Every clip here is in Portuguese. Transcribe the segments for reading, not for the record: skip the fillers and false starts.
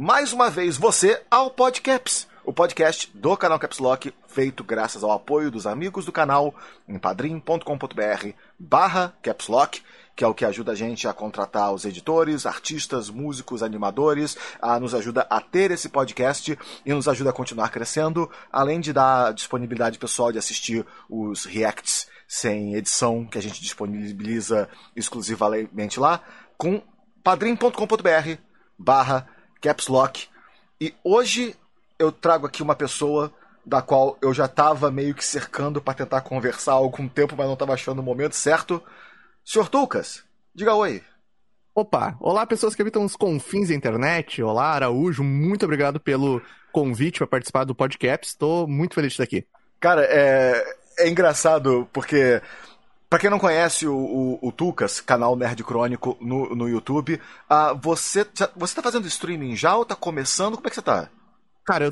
mais uma vez você ao Podcaps, o podcast do canal Caps Lock, feito graças ao apoio dos amigos do canal em padrim.com.br/Caps Lock, que é o que ajuda a gente a contratar os editores, artistas, músicos, animadores, nos ajuda a ter esse podcast e nos ajuda a continuar crescendo, além de dar disponibilidade pessoal de assistir os reacts sem edição, que a gente disponibiliza exclusivamente lá, com padrim.com.br/Caps Lock. E hoje eu trago aqui uma pessoa da qual eu já estava meio que cercando para tentar conversar há algum tempo, mas não estava achando o momento certo. Senhor Tucas, diga oi. Opa, olá pessoas que habitam os confins da internet. Olá, Araújo, muito obrigado pelo convite para participar do podcast. Estou muito feliz de estar aqui. Cara, é engraçado porque, pra quem não conhece o Tucas, canal Nerd Crônico no YouTube, você tá fazendo streaming já ou tá começando? Como é que você tá? Cara, eu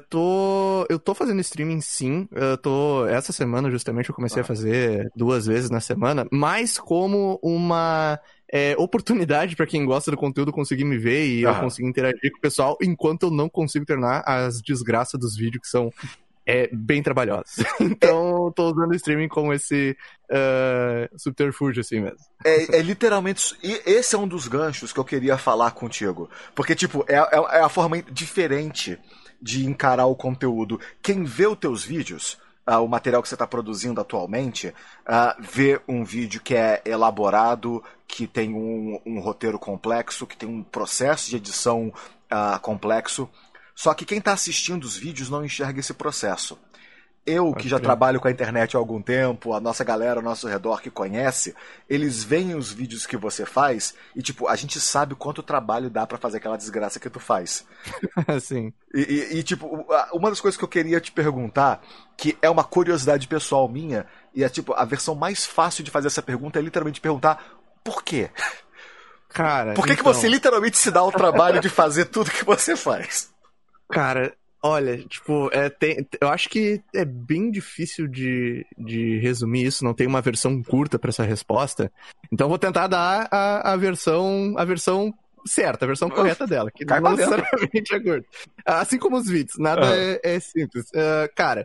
tô fazendo streaming sim. Essa semana justamente eu comecei a fazer 2 vezes na semana, mas como uma oportunidade pra quem gosta do conteúdo conseguir me ver e eu conseguir interagir com o pessoal, enquanto eu não consigo terminar as desgraças dos vídeos que são bem trabalhosos. Então, tô usando o streaming como esse subterfúgio assim mesmo. Literalmente, e esse é um dos ganchos que eu queria falar contigo, porque tipo, é a forma diferente de encarar o conteúdo. Quem vê os teus vídeos, o material que você está produzindo atualmente, vê um vídeo que é elaborado, que tem um roteiro complexo, que tem um processo de edição complexo. Só que quem está assistindo os vídeos não enxerga esse processo. Eu, que já trabalho com a internet há algum tempo, a nossa galera ao nosso redor que conhece, eles veem os vídeos que você faz e, tipo, a gente sabe quanto trabalho dá pra fazer aquela desgraça que tu faz. Sim. E, tipo, uma das coisas que eu queria te perguntar, que é uma curiosidade pessoal minha, e é, tipo, a versão mais fácil de fazer essa pergunta é literalmente perguntar por quê? Cara, por que você literalmente se dá o trabalho de fazer tudo que você faz? Cara, olha, tipo, eu acho que é bem difícil de resumir isso, não tem uma versão curta pra essa resposta. Então eu vou tentar dar a versão certa, a versão correta dela, que não necessariamente é curta. Assim como os vídeos, nada é simples. Cara,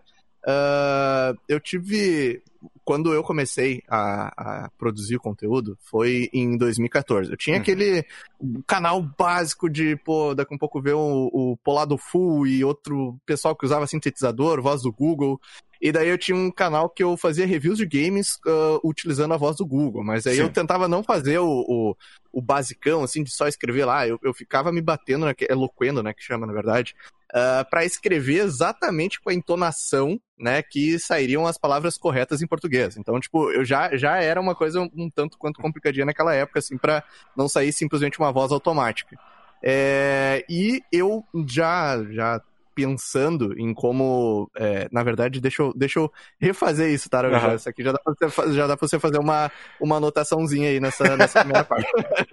eu tive... Quando eu comecei a produzir conteúdo, foi em 2014. Eu tinha aquele canal básico de, daqui a um pouco ver o Polado Full e outro pessoal que usava sintetizador, voz do Google. E daí eu tinha um canal que eu fazia reviews de games utilizando a voz do Google. Mas aí eu tentava não fazer o basicão, assim, de só escrever lá. Eu ficava me batendo, eloquendo, né, que chama, na verdade, para escrever exatamente com a entonação, né, que sairiam as palavras corretas em português. Então, tipo, eu já era uma coisa um tanto quanto complicadinha naquela época, assim, pra não sair simplesmente uma voz automática. E eu já pensando em como, na verdade, deixa eu refazer isso, tá? Isso aqui já dá pra você fazer uma anotaçãozinha aí nessa primeira parte.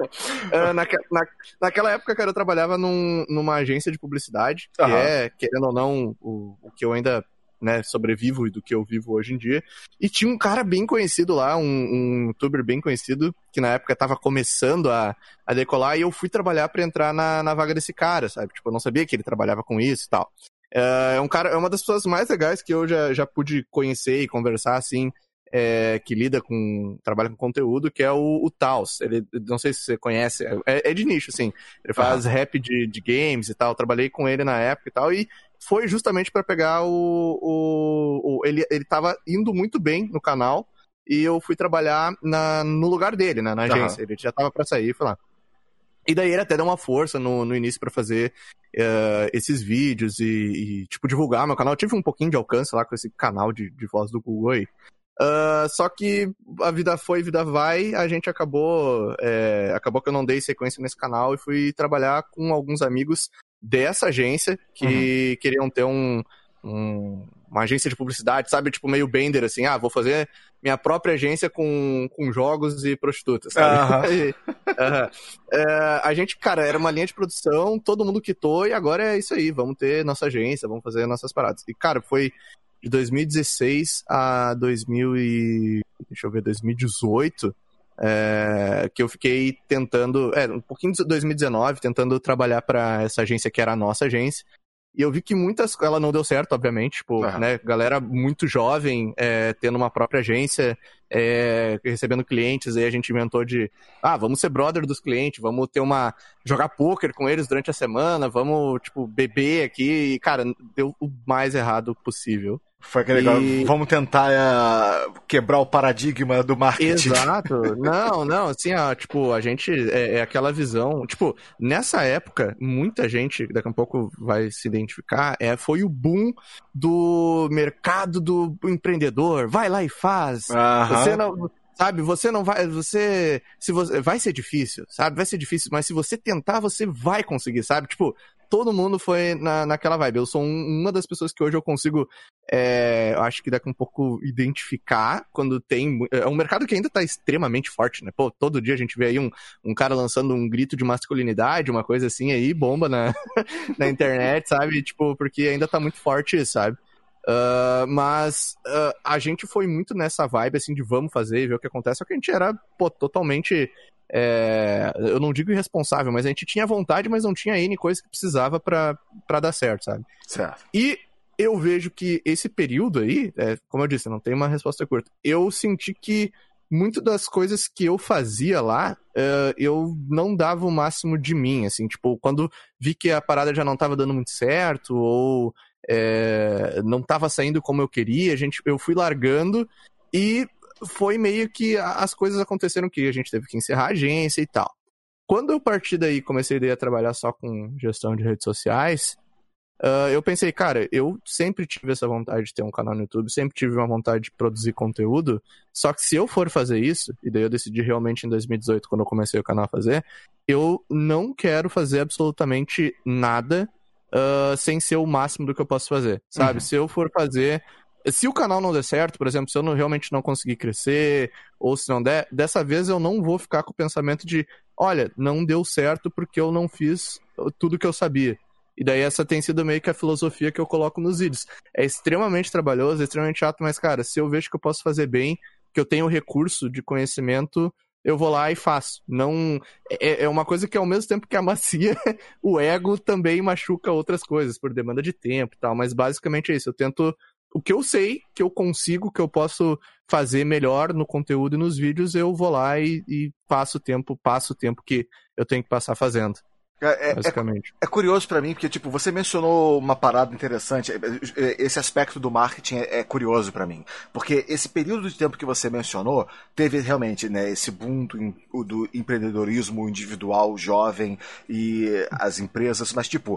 Naquela época, cara, eu trabalhava numa agência de publicidade, que é, querendo ou não, o que eu ainda, né, sobrevivo e do que eu vivo hoje em dia. E tinha um cara bem conhecido lá, um youtuber bem conhecido, que na época tava começando a decolar, e eu fui trabalhar pra entrar na vaga desse cara, sabe? Tipo, eu não sabia que ele trabalhava com isso e tal. É uma das pessoas mais legais que eu já pude conhecer e conversar, assim, que trabalha com conteúdo, que é o Taos. Ele, não sei se você conhece, é de nicho, assim. Ele faz rap de games e tal. Eu trabalhei com ele na época e tal, e foi justamente pra pegar ele tava indo muito bem no canal, e eu fui trabalhar no lugar dele, né, na agência. Ele já tava pra sair e foi lá. E daí ele até deu uma força no início pra fazer esses vídeos e, tipo, divulgar meu canal. Eu tive um pouquinho de alcance lá com esse canal de voz do Google aí. Só que a vida foi, vida vai, a gente acabou que eu não dei sequência nesse canal e fui trabalhar com alguns amigos dessa agência que queriam ter uma agência de publicidade, sabe? Tipo, meio Bender, assim, vou fazer minha própria agência com jogos e prostitutas, sabe? A gente, cara, era uma linha de produção, todo mundo quitou e agora é isso aí, vamos ter nossa agência, vamos fazer nossas paradas. E, cara, foi de 2016 a 2018, que eu fiquei tentando, um pouquinho de 2019, tentando trabalhar para essa agência que era a nossa agência. E eu vi que ela não deu certo, obviamente, tipo, né, galera muito jovem, tendo uma própria agência, recebendo clientes, aí a gente inventou vamos ser brother dos clientes, vamos jogar poker com eles durante a semana, vamos, tipo, beber aqui, e, cara, deu o mais errado possível. Foi aquele negócio, vamos tentar quebrar o paradigma do marketing. Exato. Não, assim, tipo, a gente é aquela visão, tipo, nessa época, muita gente, daqui a pouco vai se identificar, foi o boom do mercado do empreendedor, vai lá e faz. Você não... Sabe, você não vai. Vai ser difícil, sabe? Vai ser difícil, mas se você tentar, você vai conseguir, sabe? Tipo, todo mundo foi naquela vibe. Eu sou uma das pessoas que hoje eu consigo, acho que daqui a um pouco, identificar quando tem. É um mercado que ainda tá extremamente forte, né? Pô, todo dia a gente vê aí um cara lançando um grito de masculinidade, uma coisa assim aí, bomba na internet, sabe? Tipo, porque ainda tá muito forte isso, sabe? Mas a gente foi muito nessa vibe, assim, de vamos fazer e ver o que acontece, só que a gente era, totalmente, eu não digo irresponsável, mas a gente tinha vontade, mas não tinha N coisa que precisava pra dar certo, sabe? Certo. E eu vejo que esse período aí, como eu disse, não tem uma resposta curta, eu senti que muito das coisas que eu fazia lá, eu não dava o máximo de mim, assim, tipo, quando vi que a parada já não tava dando muito certo, ou não tava saindo como eu queria, eu fui largando e foi meio que as coisas aconteceram que a gente teve que encerrar a agência e tal. Quando eu parti daí comecei a trabalhar só com gestão de redes sociais, eu pensei, cara, eu sempre tive essa vontade de ter um canal no YouTube, sempre tive uma vontade de produzir conteúdo, só que se eu for fazer isso, e daí eu decidi realmente em 2018, quando eu comecei o canal a fazer, eu não quero fazer absolutamente nada sem ser o máximo do que eu posso fazer, sabe? Se eu for fazer... Se o canal não der certo, por exemplo, se eu realmente não conseguir crescer, ou se não der, dessa vez eu não vou ficar com o pensamento de, olha, não deu certo porque eu não fiz tudo que eu sabia. E daí essa tem sido meio que a filosofia que eu coloco nos vídeos. É extremamente trabalhoso, é extremamente chato, mas, cara, se eu vejo que eu posso fazer bem, que eu tenho recurso de conhecimento, eu vou lá e faço. Não é uma coisa que, ao mesmo tempo que amacia o ego, também machuca outras coisas, por demanda de tempo e tal. Mas basicamente é isso. Eu tento... O que eu sei, que eu consigo, que eu posso fazer melhor no conteúdo e nos vídeos, eu vou lá e passo o tempo que eu tenho que passar fazendo. Basicamente. É curioso pra mim, porque, tipo, você mencionou uma parada interessante. Esse aspecto do marketing é curioso pra mim. Porque esse período de tempo que você mencionou, teve realmente, né, esse boom do empreendedorismo individual, jovem, e as empresas. Mas, tipo,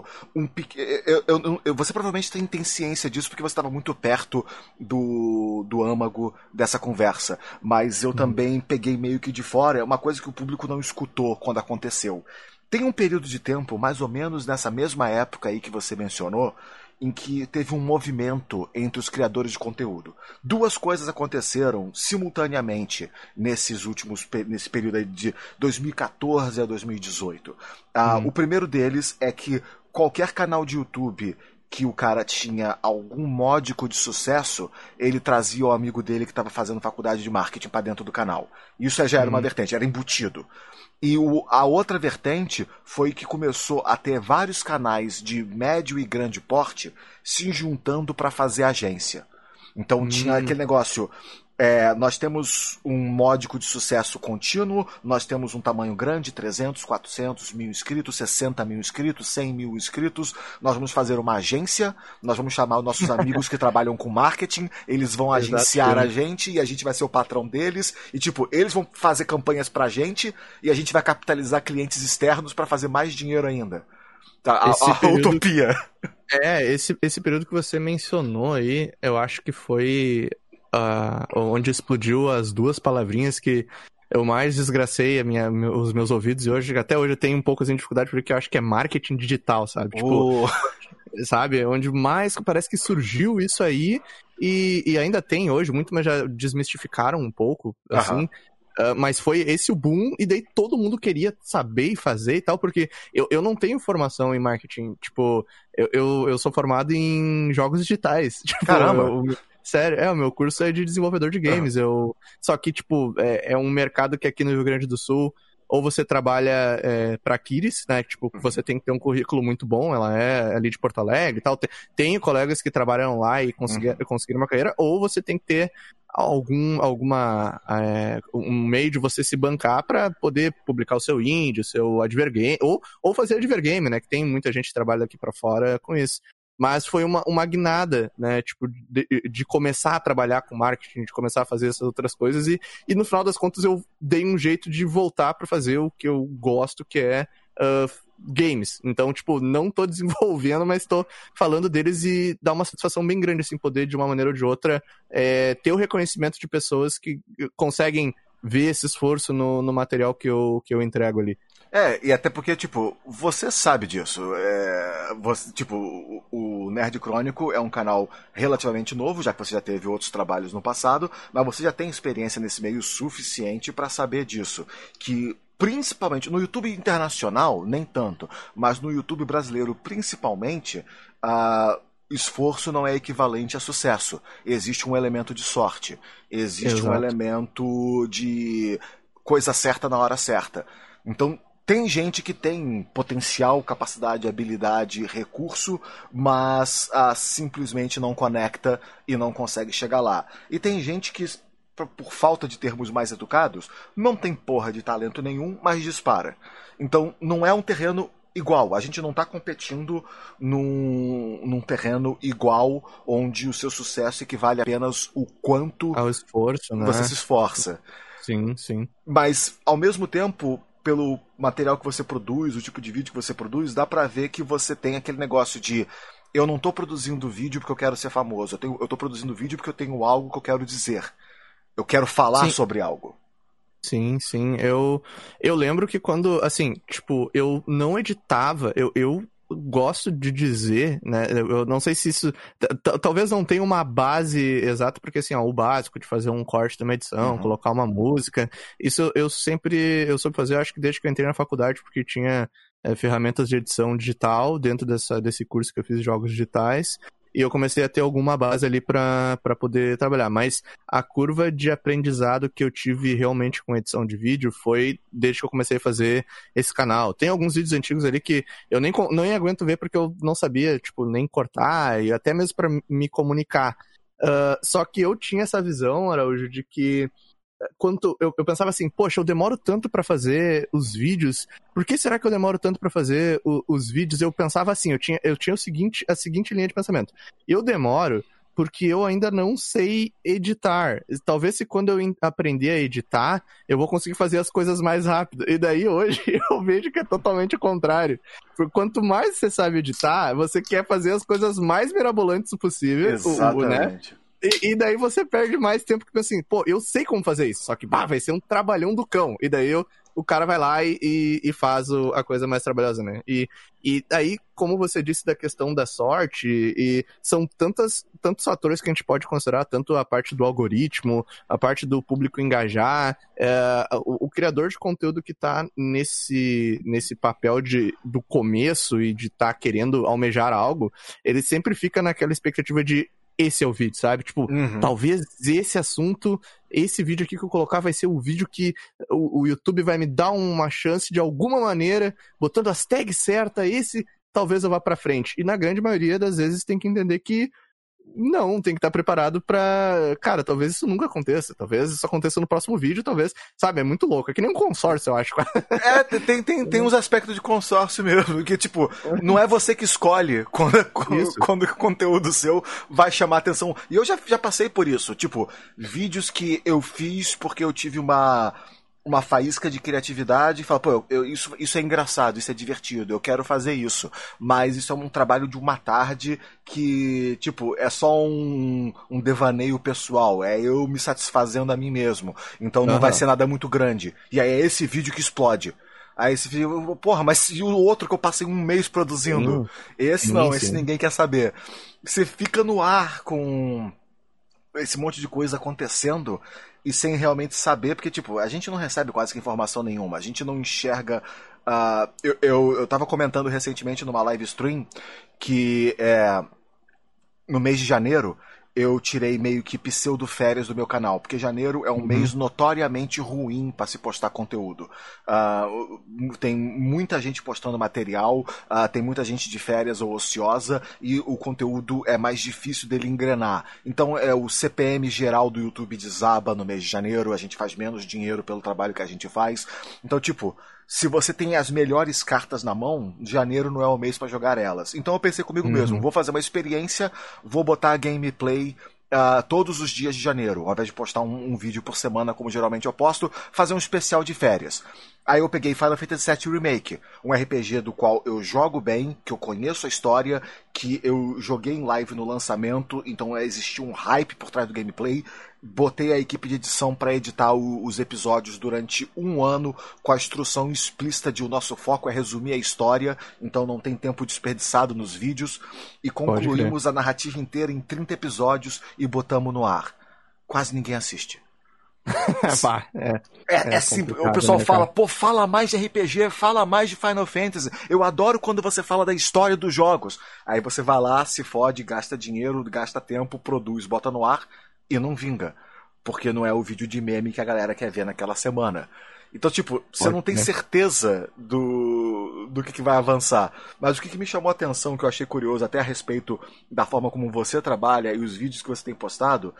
você provavelmente tem ciência disso, porque você estava muito perto do âmago dessa conversa. Mas eu também peguei meio que de fora, é uma coisa que o público não escutou quando aconteceu. Tem um período de tempo, mais ou menos nessa mesma época aí que você mencionou, em que teve um movimento entre os criadores de conteúdo. Duas coisas aconteceram simultaneamente nesse período aí de 2014 a 2018. O primeiro deles é que qualquer canal de YouTube que o cara tinha algum módico de sucesso, ele trazia o amigo dele que estava fazendo faculdade de marketing para dentro do canal. Isso já era uma vertente, era embutido. E a outra vertente foi que começou a ter vários canais de médio e grande porte se juntando para fazer agência. Então tinha aquele negócio... nós temos um módico de sucesso contínuo, nós temos um tamanho grande, 300, 400 mil inscritos, 60 mil inscritos, 100 mil inscritos, nós vamos fazer uma agência, nós vamos chamar os nossos amigos que trabalham com marketing, eles vão agenciar a gente e a gente vai ser o patrão deles, e tipo, eles vão fazer campanhas pra gente e a gente vai capitalizar clientes externos para fazer mais dinheiro ainda. Tá, utopia. Esse período que você mencionou aí, eu acho que foi... onde explodiu as duas palavrinhas que eu mais desgracei os meus ouvidos, e até hoje eu tenho um pouco de dificuldade porque eu acho que é marketing digital, sabe? Tipo, sabe? Onde mais parece que surgiu isso aí e ainda tem hoje muito, mas já desmistificaram um pouco, assim. Mas foi esse o boom, e daí todo mundo queria saber e fazer e tal, porque eu não tenho formação em marketing, tipo, eu sou formado em jogos digitais. Tipo, caramba! Sério, o meu curso é de desenvolvedor de games. Só que, tipo, é um mercado que aqui no Rio Grande do Sul, ou você trabalha pra Kiris, né? Tipo, você tem que ter um currículo muito bom, ela é ali de Porto Alegre e tal. Tenho colegas que trabalham lá e conseguiram uma carreira, ou você tem que ter um meio de você se bancar pra poder publicar o seu indie, o seu advergame, ou fazer advergame, né? Que tem muita gente que trabalha aqui pra fora com isso. Mas foi uma guinada, né, tipo, de começar a trabalhar com marketing, de começar a fazer essas outras coisas, e no final das contas eu dei um jeito de voltar pra fazer o que eu gosto, que é games. Então, tipo, não tô desenvolvendo, mas tô falando deles, e dá uma satisfação bem grande, assim, poder, de uma maneira ou de outra, ter o reconhecimento de pessoas que conseguem ver esse esforço no material que eu entrego ali. E até porque, tipo, você sabe disso. Tipo, o Nerd Crônico é um canal relativamente novo, já que você já teve outros trabalhos no passado, mas você já tem experiência nesse meio suficiente pra saber disso. Que, principalmente, no YouTube internacional, nem tanto, mas no YouTube brasileiro, principalmente, esforço não é equivalente a sucesso. Existe um elemento de sorte. Existe um elemento de coisa certa na hora certa. Então, tem gente que tem potencial, capacidade, habilidade, recurso, mas simplesmente não conecta e não consegue chegar lá. E tem gente que, por falta de termos mais educados, não tem porra de talento nenhum, mas dispara. Então, não é um terreno igual. A gente não está competindo num terreno igual, onde o seu sucesso equivale apenas o quanto ao esforço, né? Você se esforça. Sim, sim. Mas, ao mesmo tempo, pelo material que você produz, o tipo de vídeo que você produz, dá pra ver que você tem aquele negócio de: eu não tô produzindo vídeo porque eu quero ser famoso, eu tô produzindo vídeo porque eu tenho algo que eu quero dizer. Eu quero falar sobre algo. Sim, sim. Eu lembro que quando, assim, tipo, eu não editava, eu gosto de dizer, né, eu não sei se isso, talvez não tenha uma base exata, porque assim, o básico de fazer um corte de uma edição, colocar uma música, isso eu soube fazer, eu acho que desde que eu entrei na faculdade, porque tinha ferramentas de edição digital dentro desse curso que eu fiz de jogos digitais, e eu comecei a ter alguma base ali pra poder trabalhar. Mas a curva de aprendizado que eu tive realmente com edição de vídeo foi desde que eu comecei a fazer esse canal. Tem alguns vídeos antigos ali que eu nem aguento ver porque eu não sabia, tipo, nem cortar, e até mesmo pra me comunicar. Só que eu tinha essa visão, Araújo, de que quando eu pensava assim, poxa, eu demoro tanto pra fazer os vídeos, por que será que eu demoro tanto pra fazer os vídeos? Eu pensava assim, eu tinha a seguinte linha de pensamento: eu demoro porque eu ainda não sei editar. Talvez se quando eu aprender a editar, eu vou conseguir fazer as coisas mais rápido. E daí hoje eu vejo que é totalmente o contrário. Porque quanto mais você sabe editar, você quer fazer as coisas mais mirabolantes possível. Exatamente. Né? E daí você perde mais tempo que assim, pô, eu sei como fazer isso, só que vai ser um trabalhão do cão. E daí o cara vai lá e faz a coisa mais trabalhosa, né? E aí, como você disse da questão da sorte, e são tantos fatores que a gente pode considerar, tanto a parte do algoritmo, a parte do público engajar, o criador de conteúdo que tá nesse papel do começo e de estar querendo almejar algo, ele sempre fica naquela expectativa de: esse é o vídeo, sabe? Tipo, talvez esse assunto, esse vídeo aqui que eu colocar vai ser o vídeo que o YouTube vai me dar uma chance de alguma maneira, botando as tags certas, talvez eu vá pra frente. E na grande maioria das vezes tem que entender que não, tem que estar preparado pra... Cara, talvez isso nunca aconteça. Talvez isso aconteça no próximo vídeo, talvez... Sabe, é muito louco. É que nem um consórcio, eu acho. Tem uns aspectos de consórcio mesmo, que, tipo, não é você que escolhe quando o conteúdo seu vai chamar atenção. E eu já passei por isso. Tipo, vídeos que eu fiz porque eu tive uma faísca de criatividade e fala, pô, isso é engraçado, isso é divertido, eu quero fazer isso. Mas isso é um trabalho de uma tarde que, tipo, é só um devaneio pessoal, é eu me satisfazendo a mim mesmo. Então não vai ser nada muito grande. E aí é esse vídeo que explode. Aí esse vídeo, porra, mas e o outro que eu passei um mês produzindo? Esse ninguém quer saber. Você fica no ar com esse monte de coisa acontecendo e sem realmente saber, porque, tipo, a gente não recebe quase que informação nenhuma, a gente não enxerga... Eu tava comentando recentemente numa live stream que no mês de janeiro eu tirei meio que pseudo-férias do meu canal, porque janeiro é um mês notoriamente ruim para se postar conteúdo. Tem muita gente postando material, tem muita gente de férias ou ociosa, e o conteúdo é mais difícil dele engrenar. Então o CPM geral do YouTube desaba no mês de janeiro, a gente faz menos dinheiro pelo trabalho que a gente faz. Então, tipo, se você tem as melhores cartas na mão, janeiro não é o mês para jogar elas. Então eu pensei comigo mesmo, vou fazer uma experiência, vou botar gameplay todos os dias de janeiro, ao invés de postar um vídeo por semana, como geralmente eu posto, fazer um especial de férias. Aí eu peguei Final Fantasy VII Remake, um RPG do qual eu jogo bem, que eu conheço a história, que eu joguei em live no lançamento, então existia um hype por trás do gameplay. Botei a equipe de edição para editar os episódios durante um ano, com a instrução explícita de o nosso foco é resumir a história, então não tem tempo desperdiçado nos vídeos, e concluímos a narrativa inteira em 30 episódios e botamos no ar. Quase ninguém assiste. É simples. O pessoal fala, pô, fala mais de RPG, fala mais de Final Fantasy. Eu adoro quando você fala da história dos jogos. Aí você vai lá, se fode, gasta dinheiro, gasta tempo, produz, bota no ar e não vinga. Porque não é o vídeo de meme que a galera quer ver naquela semana. Então, tipo, você não tem certeza do que vai avançar. Mas o que me chamou a atenção, que eu achei curioso, até a respeito da forma como você trabalha e os vídeos que você tem postado,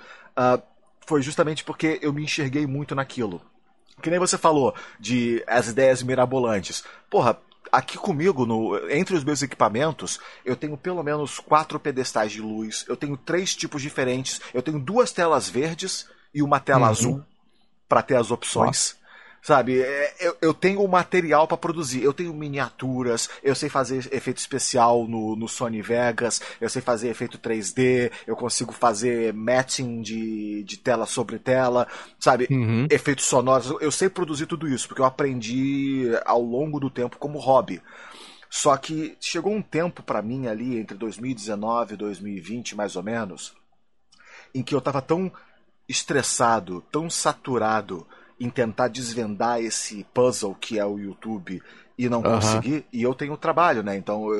foi justamente porque eu me enxerguei muito naquilo. Que nem você falou, de as ideias mirabolantes. Porra, aqui comigo, entre os meus equipamentos, eu tenho pelo menos 4 pedestais de luz, eu tenho 3 tipos diferentes, eu tenho 2 telas verdes e uma tela azul para ter as opções. Sabe, eu tenho o material para produzir, eu tenho miniaturas, eu sei fazer efeito especial no Sony Vegas, eu sei fazer efeito 3D, eu consigo fazer matching de tela sobre tela, sabe, efeitos sonoros, eu sei produzir tudo isso, porque eu aprendi ao longo do tempo como hobby. Só que chegou um tempo para mim ali, entre 2019 e 2020 mais ou menos, em que eu tava tão estressado, tão saturado em tentar desvendar esse puzzle que é o YouTube e não conseguir, e eu tenho trabalho, né? Então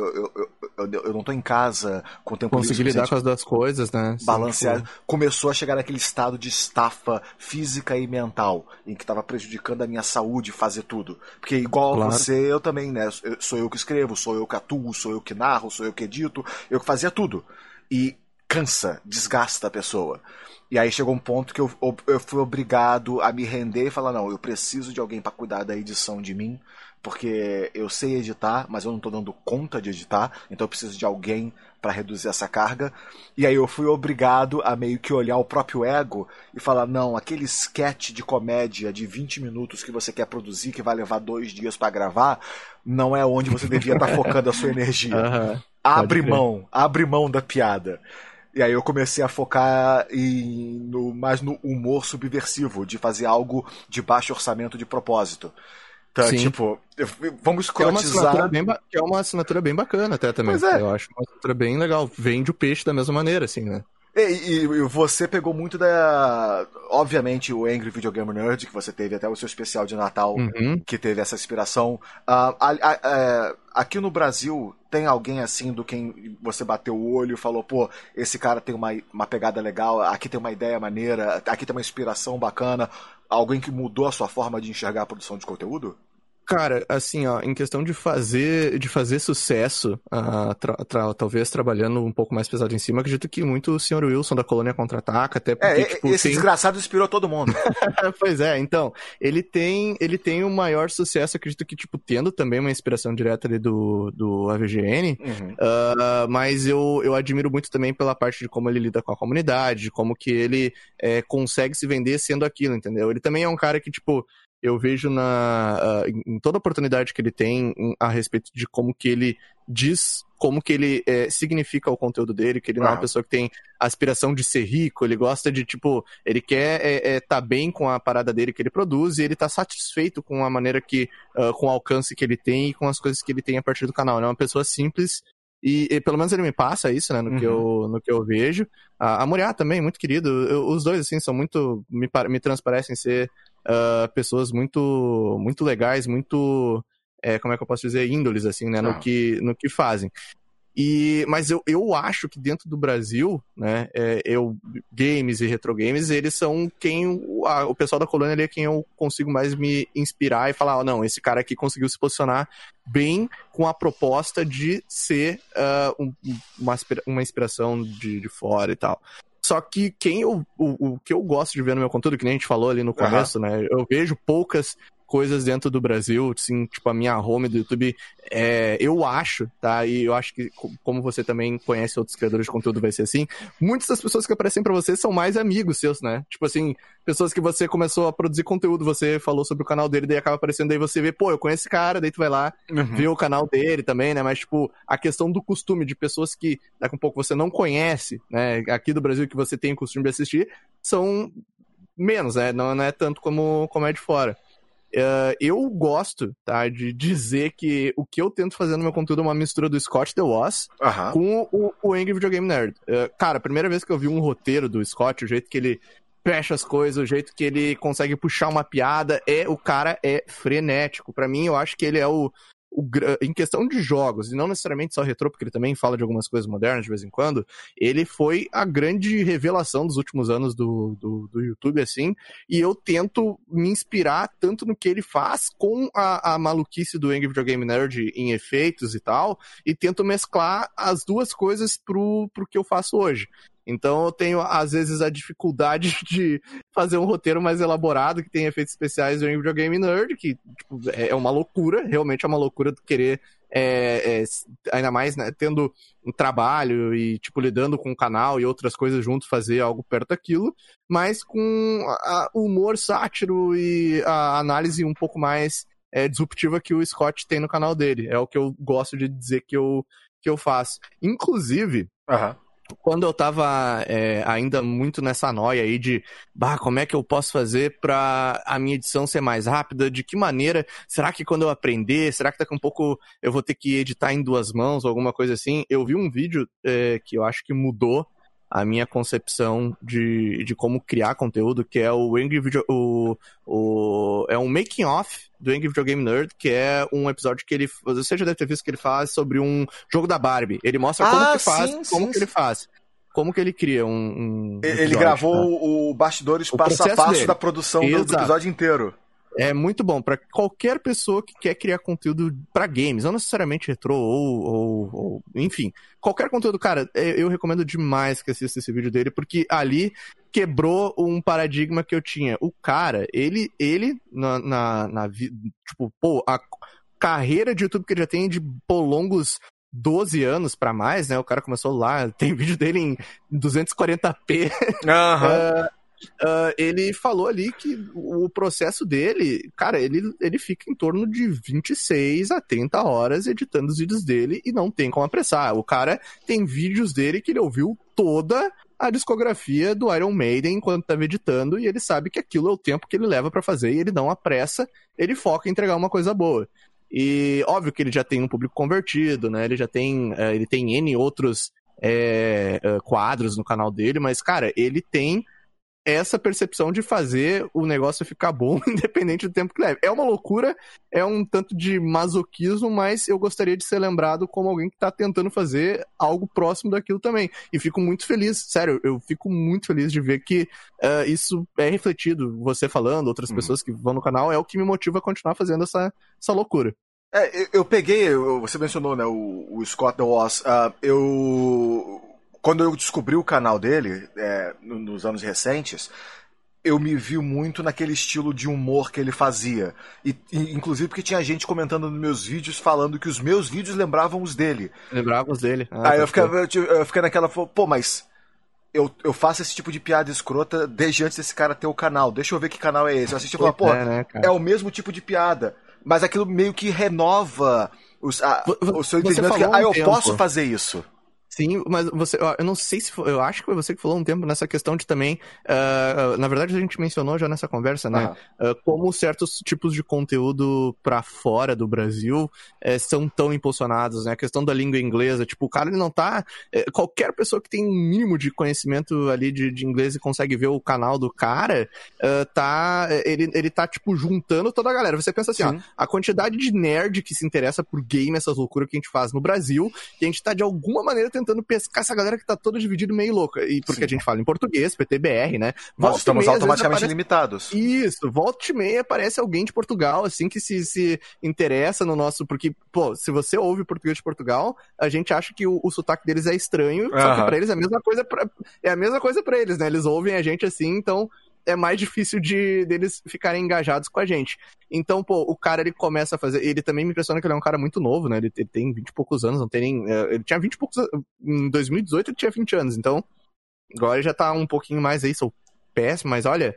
eu não tô em casa com tempo livre. Conseguir lidar com as duas coisas, né? Balancear. Começou a chegar naquele estado de estafa física e mental, em que estava prejudicando a minha saúde fazer tudo. Porque igual a você, eu também, né? Sou eu que escrevo, sou eu que atuo, sou eu que narro, sou eu que edito, eu que fazia tudo. E cansa, desgasta a pessoa. E aí chegou um ponto que eu fui obrigado a me render e falar, não, eu preciso de alguém para cuidar da edição de mim, porque eu sei editar, mas eu não tô dando conta de editar, então eu preciso de alguém para reduzir essa carga. E aí eu fui obrigado a meio que olhar o próprio ego e falar, não, aquele sketch de comédia de 20 minutos que você quer produzir, que vai levar 2 dias para gravar, não é onde você devia estar focando a sua energia. Abre mão da piada. E aí eu comecei a focar mais no humor subversivo, de fazer algo de baixo orçamento de propósito. Então, tipo, vamos escrotizar... Que é uma assinatura bem bacana até também. Eu acho uma assinatura bem legal. Vende o peixe da mesma maneira, assim, né? E você pegou muito obviamente, o Angry Video Gamer Nerd, que você teve até o seu especial de Natal, que teve essa inspiração. Aqui no Brasil, tem alguém assim do quem você bateu o olho e falou, pô, esse cara tem uma pegada legal, aqui tem uma ideia maneira, aqui tem uma inspiração bacana. Alguém que mudou a sua forma de enxergar a produção de conteúdo? Cara, assim, ó, em questão de fazer sucesso, talvez trabalhando um pouco mais pesado em cima, acredito que muito o Sr. Wilson da Colônia Contra-Ataca, até porque, esse desgraçado inspirou todo mundo. Pois é, então, ele tem o maior sucesso, acredito que, tipo, tendo também uma inspiração direta ali do AVGN, mas eu admiro muito também pela parte de como ele lida com a comunidade, de como que ele consegue se vender sendo aquilo, entendeu? Ele também é um cara que, tipo, eu vejo em toda oportunidade que ele tem a respeito de como que ele diz, como que ele significa o conteúdo dele, que ele não é uma pessoa que tem aspiração de ser rico, ele gosta de, tipo, ele quer tá bem com a parada dele que ele produz e ele tá satisfeito com a maneira que, com o alcance que ele tem e com as coisas que ele tem a partir do canal. Ele é uma pessoa simples e pelo menos ele me passa isso, né, no que eu vejo. A Moriá também, muito querido. Os dois, assim, são muito, me transparecem ser pessoas muito, muito legais, muito, como é que eu posso dizer, índoles, assim, né, no que fazem. Mas eu acho que dentro do Brasil, né, games e retro games, eles são o pessoal da colônia ali é quem eu consigo mais me inspirar e falar, não, esse cara aqui conseguiu se posicionar bem com a proposta de ser uma inspiração de fora e tal. Só que o que eu gosto de ver no meu conteúdo, que nem a gente falou ali no começo, né, eu vejo poucas coisas dentro do Brasil, assim, tipo a minha home do YouTube, eu acho, tá, e eu acho que como você também conhece outros criadores de conteúdo vai ser assim, muitas das pessoas que aparecem pra você são mais amigos seus, né, tipo assim, pessoas que você começou a produzir conteúdo, você falou sobre o canal dele, daí acaba aparecendo, daí você vê, pô, eu conheço esse cara, daí tu vai lá ver o canal dele também, né, mas tipo, a questão do costume de pessoas que daqui a um pouco você não conhece, né, aqui do Brasil que você tem o costume de assistir, são menos, né, não é tanto como é de fora. Eu gosto, tá, de dizer que o que eu tento fazer no meu conteúdo é uma mistura do Scott The Woz com o Angry Video Game Nerd. Cara, a primeira vez que eu vi um roteiro do Scott, o jeito que ele fecha as coisas, o jeito que ele consegue puxar uma piada, o cara é frenético. Pra mim, eu acho que ele é em questão de jogos, e não necessariamente só retrô, porque ele também fala de algumas coisas modernas de vez em quando, ele foi a grande revelação dos últimos anos do YouTube, assim, e eu tento me inspirar tanto no que ele faz com a maluquice do Angry Video Game Nerd em efeitos e tal, e tento mesclar as duas coisas pro que eu faço hoje. Então eu tenho, às vezes, a dificuldade de fazer um roteiro mais elaborado, que tem efeitos especiais do Angry Video Game Nerd, que tipo, é uma loucura, realmente é uma loucura de querer, ainda mais, né, tendo um trabalho e tipo, lidando com o canal e outras coisas juntos, fazer algo perto daquilo, mas com o humor sátiro e a análise um pouco mais disruptiva que o Scott tem no canal dele. É o que eu gosto de dizer que eu faço. Inclusive... Quando eu tava ainda muito nessa noia aí de como é que eu posso fazer pra a minha edição ser mais rápida, de que maneira, será que quando eu aprender, será que daqui a um pouco eu vou ter que editar em 2 mãos ou alguma coisa assim, eu vi um vídeo que eu acho que mudou a minha concepção de como criar conteúdo, que é o Angry Video... é um making off do Angry Video Game Nerd, que é um episódio que você já deve ter visto que ele faz sobre um jogo da Barbie. Ele mostra como que faz, como que ele faz. Como que ele cria um Ele episódio, gravou o bastidores passo a passo da produção do episódio inteiro. É muito bom pra qualquer pessoa que quer criar conteúdo pra games, não necessariamente retrô ou enfim, qualquer conteúdo, cara, eu recomendo demais que assista esse vídeo dele, porque ali quebrou um paradigma que eu tinha. O cara, ele tipo, pô, a carreira de YouTube que ele já tem de longos 12 anos pra mais, né? O cara começou lá, tem vídeo dele em 240p. Ele falou ali que o processo dele, cara, ele fica em torno de 26 a 30 horas editando os vídeos dele e não tem como apressar. O cara tem vídeos dele que ele ouviu toda a discografia do Iron Maiden enquanto estava editando, e ele sabe que aquilo é o tempo que ele leva pra fazer, e ele não apressa, ele foca em entregar uma coisa boa. E óbvio que ele já tem um público convertido, né? Ele tem N outros quadros no canal dele, mas, cara, ele tem essa percepção de fazer o negócio ficar bom, independente do tempo que leve. É uma loucura, é um tanto de masoquismo, mas eu gostaria de ser lembrado como alguém que tá tentando fazer algo próximo daquilo também. E fico muito feliz, sério, eu fico muito feliz de ver que isso é refletido, você falando, outras pessoas que vão no canal, é o que me motiva a continuar fazendo essa loucura. Eu peguei, você mencionou, né, o Scott The Woz, quando eu descobri o canal dele, nos anos recentes, eu me vi muito naquele estilo de humor que ele fazia. Inclusive porque tinha gente comentando nos meus vídeos falando que os meus vídeos lembravam os dele. Lembravam os dele. Aí eu fiquei naquela, pô, mas eu faço esse tipo de piada escrota desde antes desse cara ter o canal. Deixa eu ver que canal é esse. Eu assisti e falei, pô, é o mesmo tipo de piada. Mas aquilo meio que renova o seu entendimento que eu posso fazer isso. Sim, mas eu não sei se eu acho que foi você que falou um tempo nessa questão de também, na verdade a gente mencionou já nessa conversa, né, como certos tipos de conteúdo pra fora do Brasil são tão impulsionados, né, a questão da língua inglesa, tipo, o cara ele não tá, qualquer pessoa que tem um mínimo de conhecimento ali de inglês e consegue ver o canal do cara, ele tá, tipo, juntando toda a galera. Você pensa assim, ó, a quantidade de nerd que se interessa por game, essas loucuras que a gente faz no Brasil, que a gente tá de alguma maneira tentando pescar essa galera que tá toda dividida meio louca. E porque a gente fala em português, PTBR, né? Nós estamos automaticamente limitados. Isso, volta e meia aparece alguém de Portugal, assim, que se interessa no nosso... Porque, pô, se você ouve português de Portugal, a gente acha que o sotaque deles é estranho, só que pra eles é a mesma coisa é a mesma coisa pra eles, né? Eles ouvem a gente assim, então é mais difícil deles ficarem engajados com a gente. Então, pô, o cara, ele começa a fazer... Ele também me impressiona que ele é um cara muito novo, né? Ele tem 20 e poucos anos, não tem nem... Ele tinha 20 e poucos... Em 2018 ele tinha 20 anos, então... Agora ele já tá um pouquinho mais aí, sou péssimo, mas olha...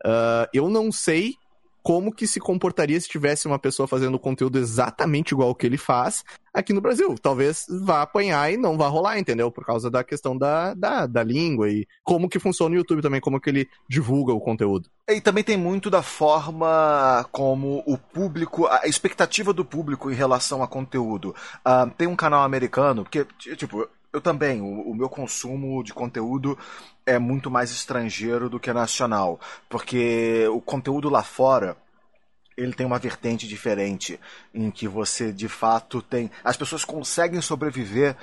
eu não sei como que se comportaria se tivesse uma pessoa fazendo conteúdo exatamente igual ao que ele faz aqui no Brasil. Talvez vá apanhar e não vá rolar, entendeu? Por causa da questão da língua e como que funciona o YouTube também, como que ele divulga o conteúdo. E também tem muito da forma como o público, a expectativa do público em relação a conteúdo. Tem um canal americano, porque, tipo, eu também, o meu consumo de conteúdo é muito mais estrangeiro do que nacional, porque o conteúdo lá fora, ele tem uma vertente diferente, em que você, de fato, tem... As pessoas conseguem sobreviver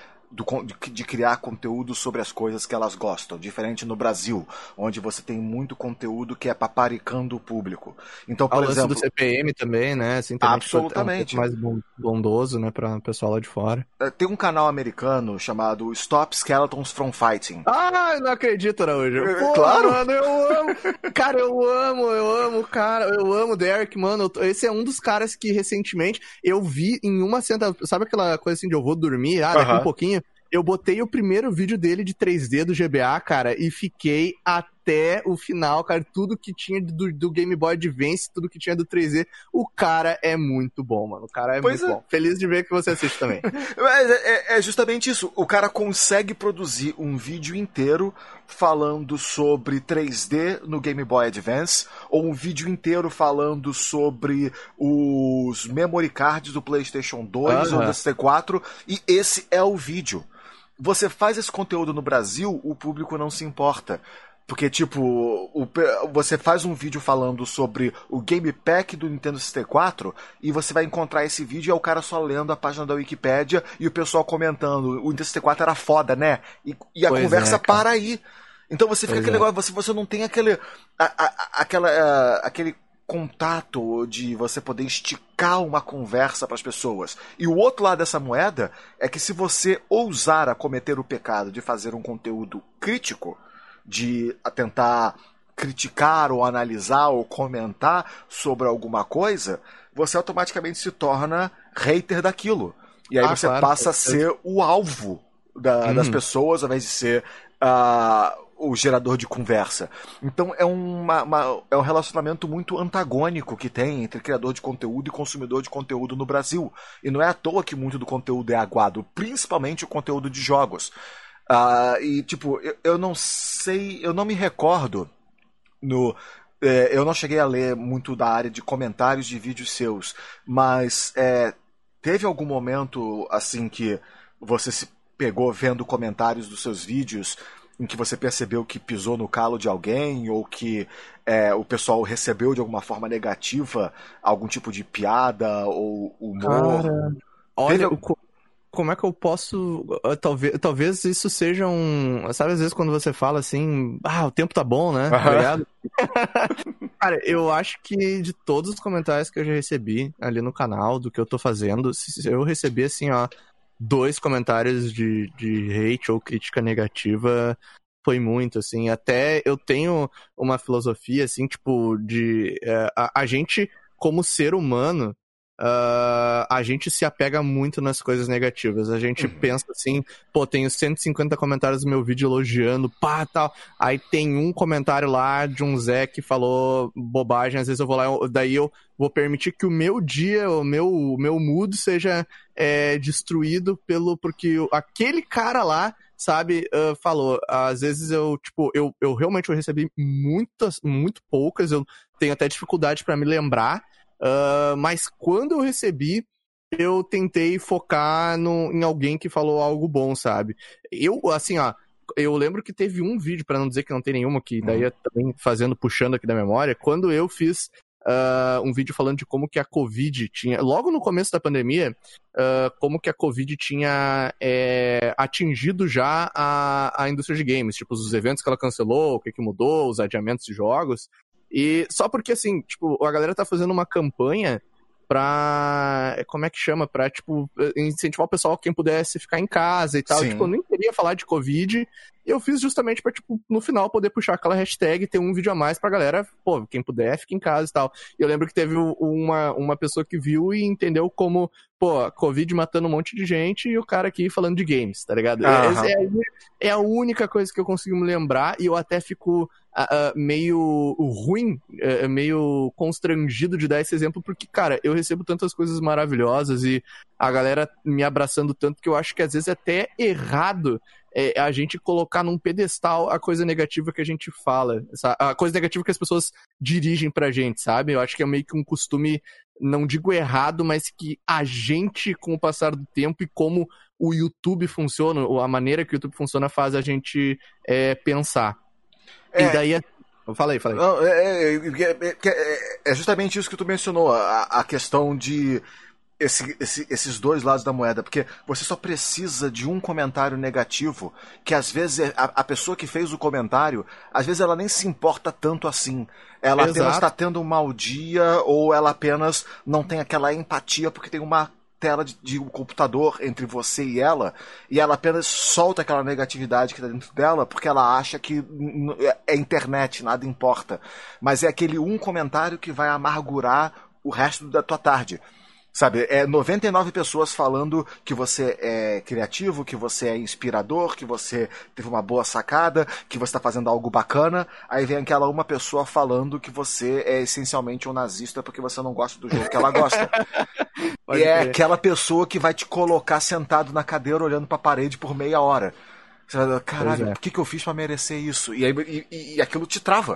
de criar conteúdo sobre as coisas que elas gostam, diferente no Brasil, onde você tem muito conteúdo que é paparicando o público. Então, por exemplo, lance do CPM também, né? Assim, também, absolutamente. É um pouco mais bondoso, né, para o pessoal lá de fora. Tem um canal americano chamado Stop Skeletons from Fighting. Ah, eu não acredito, Araújo. Pô, claro! Mano, eu amo. Cara, eu amo, cara. Eu amo o Derek, mano. Esse é um dos caras que recentemente eu vi em uma senta... Sabe aquela coisa assim de eu vou dormir? Daqui um pouquinho. Eu botei o primeiro vídeo dele de 3D do GBA, cara, e fiquei até o final, cara. Tudo que tinha do Game Boy Advance, tudo que tinha do 3D. O cara é muito bom, mano. O cara é muito bom. Feliz de ver que você assiste também. Mas é justamente isso. O cara consegue produzir um vídeo inteiro falando sobre 3D no Game Boy Advance, ou um vídeo inteiro falando sobre os memory cards do PlayStation 2 ou do C4, e esse é o vídeo. Você faz esse conteúdo no Brasil, o público não se importa. Porque, tipo, você faz um vídeo falando sobre o Game Pack do Nintendo 64 e você vai encontrar esse vídeo e é o cara só lendo a página da Wikipédia e o pessoal comentando, o Nintendo 64 era foda, né? E a conversa para aí. Então você fica aquele negócio, você não tem aquele contato de você poder esticar uma conversa para as pessoas. E o outro lado dessa moeda é que se você ousar a cometer o pecado de fazer um conteúdo crítico, de tentar criticar ou analisar ou comentar sobre alguma coisa, você automaticamente se torna hater daquilo. E aí você passa a ser o alvo das pessoas, ao invés de ser o gerador de conversa. Então é um relacionamento muito antagônico que tem entre criador de conteúdo e consumidor de conteúdo no Brasil. E não é à toa que muito do conteúdo é aguado, principalmente o conteúdo de jogos. E tipo, eu não sei, eu não me recordo eu não cheguei a ler muito da área de comentários de vídeos seus, mas teve algum momento assim que você se pegou vendo comentários dos seus vídeos em que você percebeu que pisou no calo de alguém ou que o pessoal recebeu de alguma forma negativa algum tipo de piada ou humor? Cara, olha, como é que eu posso... Talvez isso seja Sabe, às vezes quando você fala assim... o tempo tá bom, né? Obrigado. Cara, eu acho que de todos os comentários que eu já recebi ali no canal, do que eu tô fazendo, se eu recebi, assim, 2 comentários de hate ou crítica negativa, foi muito, assim. Até eu tenho uma filosofia, assim, tipo, de... a gente, como ser humano... a gente se apega muito nas coisas negativas. A gente pensa assim, pô, tenho 150 comentários no meu vídeo elogiando, pá, tal. Aí tem um comentário lá de um Zé que falou bobagem, às vezes eu vou lá, daí eu vou permitir que o meu dia, o meu mood seja destruído porque aquele cara lá, sabe, falou. Às vezes eu realmente recebi muito poucas, eu tenho até dificuldade pra me lembrar, mas quando eu recebi, eu tentei focar em alguém que falou algo bom, sabe? Eu lembro que teve um vídeo, pra não dizer que não tem nenhuma, que daí eu também puxando aqui da memória, quando eu fiz um vídeo falando de como que a Covid tinha, logo no começo da pandemia, como que a Covid tinha atingido já a indústria de games, tipo, os eventos que ela cancelou, o que mudou, os adiamentos de jogos, e só porque, assim, tipo, a galera tá fazendo uma campanha pra, como é que chama? Pra, tipo, incentivar o pessoal, quem pudesse ficar em casa e tal. Sim. Tipo, eu nem queria falar de Covid, e eu fiz justamente pra, tipo, no final poder puxar aquela hashtag e ter um vídeo a mais pra galera, pô, quem puder, fica em casa e tal. E eu lembro que teve uma pessoa que viu e entendeu como, pô, Covid matando um monte de gente e o cara aqui falando de games, tá ligado? É a única coisa que eu consigo me lembrar, e eu até fico meio ruim, meio constrangido de dar esse exemplo, porque, cara, eu recebo tantas coisas maravilhosas e a galera me abraçando tanto que eu acho que às vezes é até errado a gente colocar num pedestal a coisa negativa que a gente fala, a coisa negativa que as pessoas dirigem pra gente, sabe? Eu acho que é meio que um costume, não digo errado, mas que a gente, com o passar do tempo e como o YouTube funciona, ou a maneira que o YouTube funciona, faz a gente pensar. E daí... Falei. Não, é justamente isso que tu mencionou, a questão de esses dois lados da moeda, porque você só precisa de um comentário negativo, que às vezes a pessoa que fez o comentário, às vezes ela nem se importa tanto assim. Ela apenas está tendo um mau dia, ou ela apenas não tem aquela empatia porque tem uma tela de um computador entre você e ela apenas solta aquela negatividade que tá dentro dela porque ela acha que é internet, nada importa. Mas é aquele um comentário que vai amargurar o resto da tua tarde. Sabe, 99 pessoas falando que você é criativo, que você é inspirador, que você teve uma boa sacada, que você está fazendo algo bacana. Aí vem aquela uma pessoa falando que você é essencialmente um nazista porque você não gosta do jogo que ela gosta. E é aquela pessoa que vai te colocar sentado na cadeira olhando pra parede por meia hora. Você vai, caralho, o que eu fiz pra merecer isso? E aí e aquilo te trava.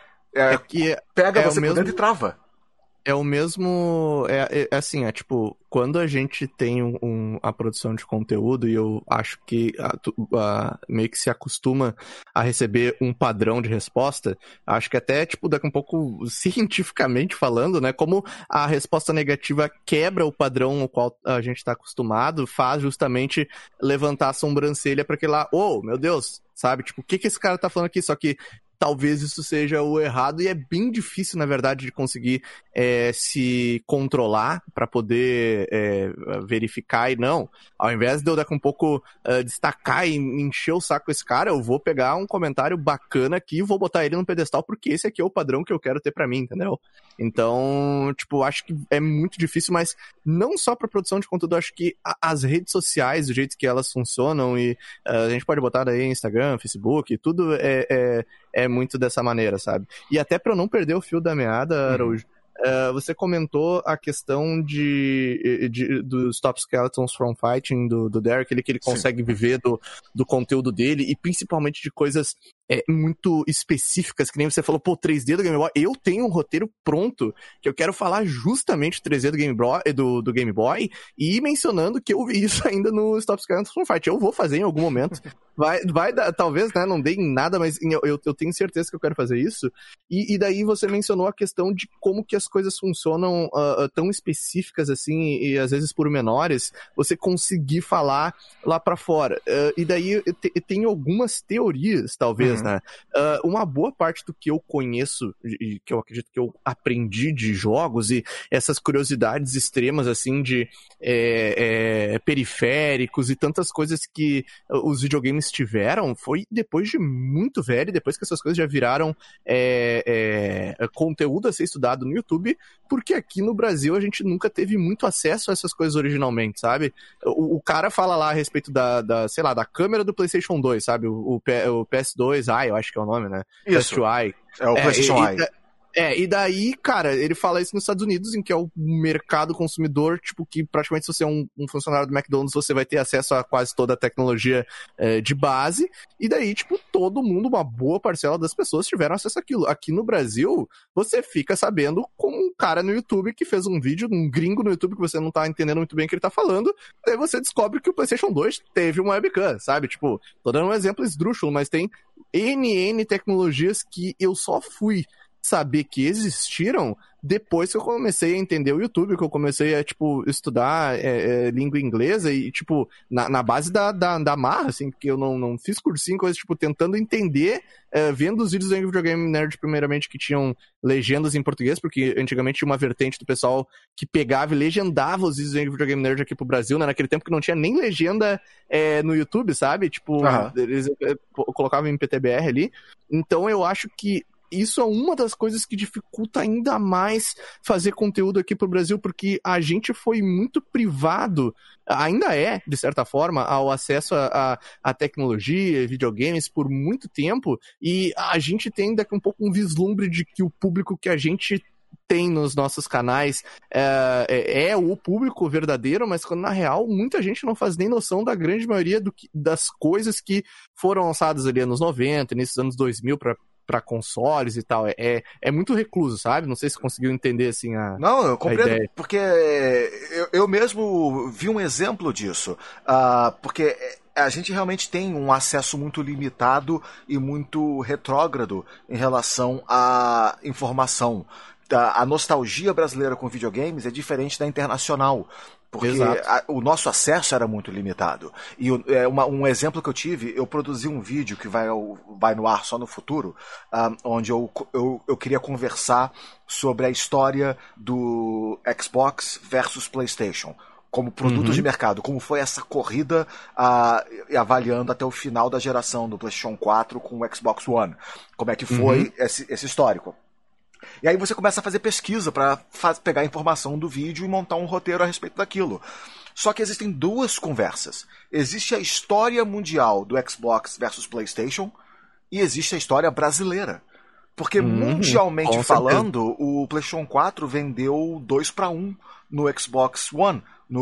Pega você por dentro e trava. É o mesmo... assim, tipo, quando a gente tem a produção de conteúdo, e eu acho que meio que se acostuma a receber um padrão de resposta, acho que até, tipo, daqui um pouco, cientificamente falando, né, como a resposta negativa quebra o padrão ao qual a gente tá acostumado, faz justamente levantar a sobrancelha pra aquele lá, meu Deus, sabe? Tipo, o que esse cara tá falando aqui? Só que talvez isso seja o errado, e é bem difícil, na verdade, de conseguir se controlar para poder verificar. E não, ao invés de eu daqui um pouco destacar e encher o saco com esse cara, eu vou pegar um comentário bacana aqui e vou botar ele no pedestal, porque esse aqui é o padrão que eu quero ter para mim, entendeu? Então, tipo, acho que é muito difícil, mas não só para produção de conteúdo, acho que as redes sociais, do jeito que elas funcionam, e a gente pode botar daí Instagram, Facebook, tudo é muito dessa maneira, sabe? E até pra eu não perder o fio da meada, Araújo, você comentou a questão do Stop Skeletons from Fighting, do Derek, que ele consegue viver do conteúdo dele, e principalmente de coisas muito específicas, que nem você falou, 3D do Game Boy. Eu tenho um roteiro pronto, que eu quero falar justamente 3D do Game Boy, e mencionando que eu vi isso ainda no Stop Skeletons from Fighting. Eu vou fazer em algum momento. Vai dar, talvez, né, não dê em nada, mas eu tenho certeza que eu quero fazer isso. E daí você mencionou a questão de como que as coisas funcionam tão específicas assim, e às vezes pormenores, você conseguir falar lá pra fora. E daí tem algumas teorias, talvez, coisas, né? Uma boa parte do que eu conheço e que eu acredito que eu aprendi de jogos e essas curiosidades extremas, assim, de periféricos e tantas coisas que os videogames tiveram, foi depois de muito velho, depois que essas coisas já viraram conteúdo a ser estudado no YouTube, porque aqui no Brasil a gente nunca teve muito acesso a essas coisas originalmente, sabe? O cara fala lá a respeito sei lá, da câmera do PlayStation 2, sabe? O PS2i, eu acho que é o nome, né? Isso. PS2i. É o PlayStation Eye. E daí, cara, ele fala isso nos Estados Unidos, em que é o mercado consumidor, tipo, que praticamente se você é um funcionário do McDonald's, você vai ter acesso a quase toda a tecnologia de base, e daí, tipo, todo mundo, uma boa parcela das pessoas tiveram acesso àquilo. Aqui no Brasil, você fica sabendo como um cara no YouTube que fez um vídeo, um gringo no YouTube que você não tá entendendo muito bem o que ele tá falando, daí você descobre que o PlayStation 2 teve uma webcam, sabe? Tipo, tô dando um exemplo esdrúxulo, mas tem N tecnologias que eu só fui saber que existiram depois que eu comecei a entender o YouTube, que eu comecei a, tipo, estudar língua inglesa e, tipo, na base da marra, assim, porque eu não fiz cursinho, coisas, tipo, tentando entender, vendo os vídeos do Videogame Nerd, primeiramente, que tinham legendas em português, porque antigamente tinha uma vertente do pessoal que pegava e legendava os vídeos do Videogame Nerd aqui pro Brasil, né, naquele tempo que não tinha nem legenda no YouTube, sabe? Tipo, eles colocavam em PTBR ali. Então eu acho que isso é uma das coisas que dificulta ainda mais fazer conteúdo aqui pro Brasil, porque a gente foi muito privado, ainda de certa forma, ao acesso à tecnologia, videogames por muito tempo, e a gente tem daqui um pouco um vislumbre de que o público que a gente tem nos nossos canais é o público verdadeiro, mas quando na real muita gente não faz nem noção da grande maioria das coisas que foram lançadas ali nos 90, nesses anos 2000 para consoles e tal. É muito recluso, sabe? Não sei se conseguiu entender, assim, Não, eu compreendo, ideia. porque eu mesmo vi um exemplo disso. Porque a gente realmente tem um acesso muito limitado e muito retrógrado em relação à informação. A nostalgia brasileira com videogames é diferente da internacional. Porque o nosso acesso era muito limitado. E um exemplo que eu tive, eu produzi um vídeo que vai no ar só no futuro, onde eu queria conversar sobre a história do Xbox versus PlayStation, como produto de mercado, como foi essa corrida avaliando até o final da geração do PlayStation 4 com o Xbox One. Como é que foi esse histórico. E aí você começa a fazer pesquisa para pegar a informação do vídeo e montar um roteiro a respeito daquilo. Só que existem duas conversas. Existe a história mundial do Xbox versus PlayStation e existe a história brasileira. Porque mundialmente falando, o PlayStation 4 vendeu 2-1 no Xbox One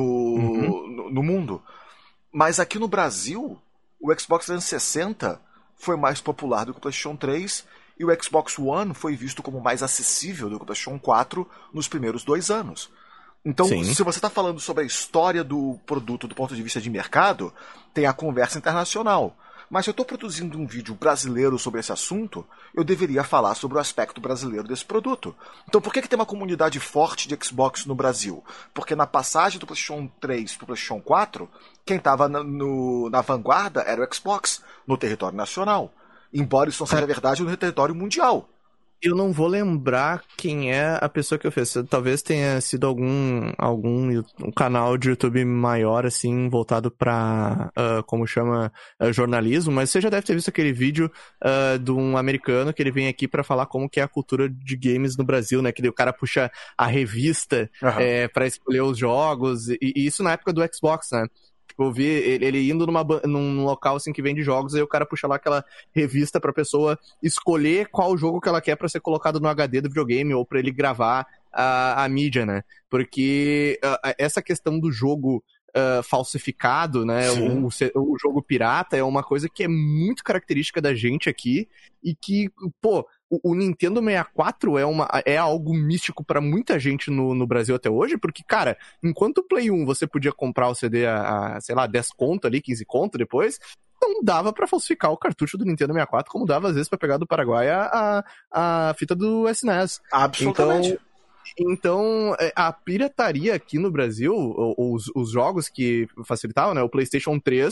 no mundo. Mas aqui no Brasil, o Xbox 360 foi mais popular do que o PlayStation 3 e o Xbox One foi visto como mais acessível do que o PlayStation 4 nos primeiros 2 anos. Então, se você está falando sobre a história do produto do ponto de vista de mercado, tem a conversa internacional. Mas se eu estou produzindo um vídeo brasileiro sobre esse assunto, eu deveria falar sobre o aspecto brasileiro desse produto. Então por que tem uma comunidade forte de Xbox no Brasil? Porque na passagem do PlayStation 3 para o PlayStation 4, quem estava na vanguarda era o Xbox, no território nacional. Embora isso não seja verdade no território mundial. Eu não vou lembrar quem é a pessoa que eu fiz. Talvez tenha sido algum um canal de YouTube maior, assim, voltado pra, como chama, jornalismo, mas você já deve ter visto aquele vídeo de um americano que ele vem aqui pra falar como que é a cultura de games no Brasil, né? Que daí o cara puxa a revista pra escolher os jogos, e isso na época do Xbox, né? Tipo, eu vi ele indo num local assim que vende jogos, aí o cara puxa lá aquela revista pra pessoa escolher qual jogo que ela quer pra ser colocado no HD do videogame ou pra ele gravar a mídia, né? Porque essa questão do jogo falsificado, né? O jogo pirata é uma coisa que é muito característica da gente aqui e que, pô, o Nintendo 64 é algo místico pra muita gente no Brasil até hoje, porque, cara, enquanto o Play 1 você podia comprar o CD sei lá, 10 conto ali, 15 conto depois, não dava pra falsificar o cartucho do Nintendo 64 como dava às vezes pra pegar do Paraguai a fita do SNES. Absolutamente. Então, a pirataria aqui no Brasil, os jogos que facilitavam, né? O PlayStation 3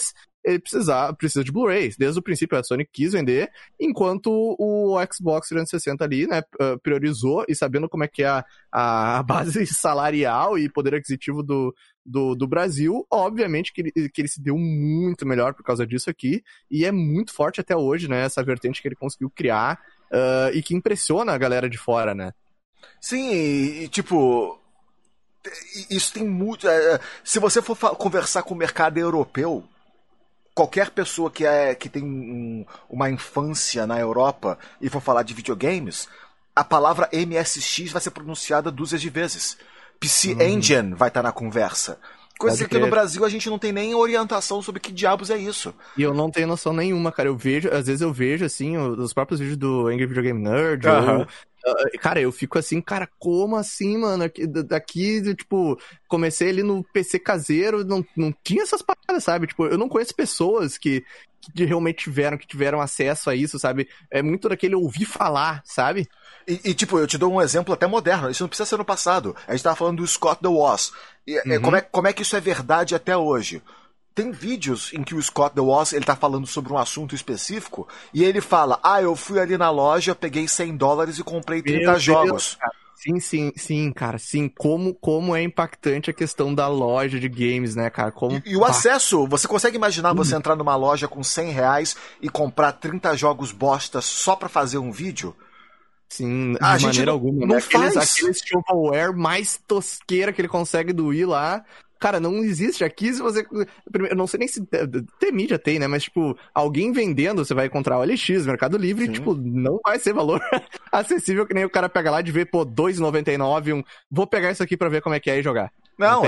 ele precisa de Blu-rays. Desde o princípio a Sony quis vender, enquanto o Xbox 360 ali, né, priorizou, e sabendo como é que é a base salarial e poder aquisitivo do Brasil, obviamente que ele se deu muito melhor por causa disso aqui, e é muito forte até hoje, né, essa vertente que ele conseguiu criar, e que impressiona a galera de fora, né? Sim, e tipo, isso tem muito. Se você for conversar com o mercado europeu, qualquer pessoa que tem uma infância na Europa e for falar de videogames, a palavra MSX vai ser pronunciada dúzias de vezes. PC Engine vai estar na conversa. Coisa que aqui no Brasil a gente não tem nem orientação sobre que diabos é isso. E eu não tenho noção nenhuma, cara. Às vezes eu vejo, assim, os próprios vídeos do Angry Video Game Nerd, cara, eu fico assim, cara, como assim, mano? Daqui, tipo, comecei ali no PC caseiro, não tinha essas paradas, sabe? Tipo, eu não conheço pessoas que realmente tiveram acesso a isso, sabe? É muito daquele ouvir falar, sabe? Tipo, eu te dou um exemplo até moderno, isso não precisa ser no passado. A gente tava falando do Scott The Woz. Como é que isso é verdade até hoje? Tem vídeos em que o Scott The Woz, ele tá falando sobre um assunto específico e ele fala, eu fui ali na loja, peguei $100 e comprei 30 jogos. Sim, cara, sim. Como é impactante a questão da loja de games, né, cara? E o acesso, você consegue imaginar você entrar numa loja com R$100 e comprar 30 jogos bostas só pra fazer um vídeo? Sim, de maneira alguma. Não né? faz. Aqueles shovelware mais tosqueira que ele consegue do Wii lá. Cara, não existe. Aqui, se você... Eu não sei nem se... Tem mídia, tem, né? Mas, tipo, alguém vendendo, você vai encontrar o LX, Mercado Livre, e, tipo, não vai ser valor acessível que nem o cara pega lá de ver, pô, R$2,99, vou pegar isso aqui pra ver como é que é e jogar. Não,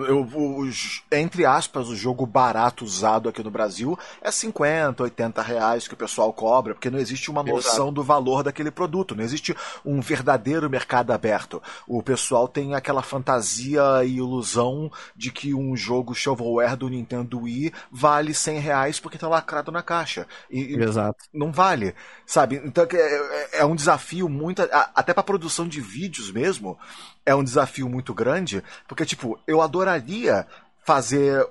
entre aspas, o jogo barato usado aqui no Brasil é R$50, R$80 que o pessoal cobra, porque não existe uma noção do valor daquele produto, não existe um verdadeiro mercado aberto. O pessoal tem aquela fantasia e ilusão de que um jogo shovelware do Nintendo Wii vale R$100 porque tá lacrado na caixa. Exato. Não vale, sabe? Então é um desafio muito, até pra produção de vídeos mesmo, é um desafio muito grande, porque, tipo, eu adoraria fazer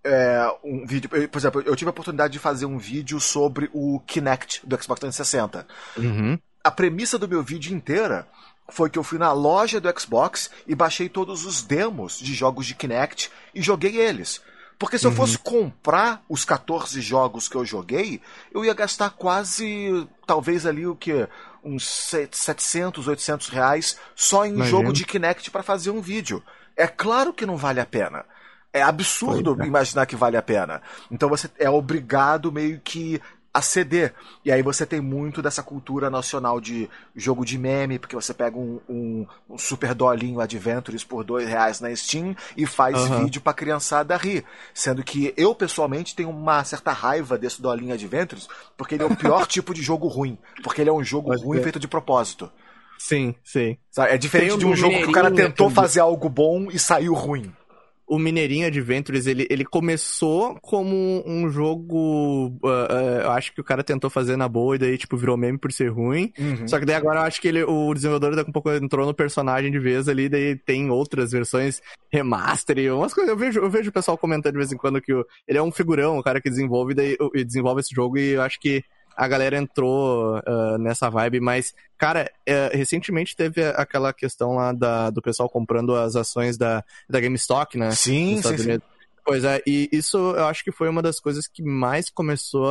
um vídeo... Por exemplo, eu tive a oportunidade de fazer um vídeo sobre o Kinect do Xbox 360. A premissa do meu vídeo inteira foi que eu fui na loja do Xbox e baixei todos os demos de jogos de Kinect e joguei eles. Porque se eu fosse comprar os 14 jogos que eu joguei, eu ia gastar quase, talvez ali o que... uns R$700, R$800 só em jogo de Kinect para fazer um vídeo. É claro que não vale a pena. É absurdo imaginar que vale a pena. Então você é obrigado meio que a ceder. E aí você tem muito dessa cultura nacional de jogo de meme, porque você pega um Super Dolinho Adventures por R$2 na Steam e faz vídeo pra criançada rir. Sendo que eu, pessoalmente, tenho uma certa raiva desse Dolinho Adventures, porque ele é o pior tipo de jogo ruim. Porque ele é um jogo ruim feito de propósito. Sim. É diferente de um jogo que o cara tentou fazer algo bom e saiu ruim. O Mineirinho Adventures, ele começou como um jogo, eu acho que o cara tentou fazer na boa e daí, tipo, virou meme por ser ruim. Só que daí agora eu acho que o desenvolvedor um pouco entrou no personagem de vez ali, daí tem outras versões remaster e umas coisas. Eu vejo o pessoal comentando de vez em quando que ele é um figurão, o cara que desenvolve, daí, desenvolve esse jogo, e eu acho que a galera entrou nessa vibe, mas, cara, recentemente teve aquela questão lá do pessoal comprando as ações da GameStop, né? Sim. Pois é, e isso eu acho que foi uma das coisas que mais começou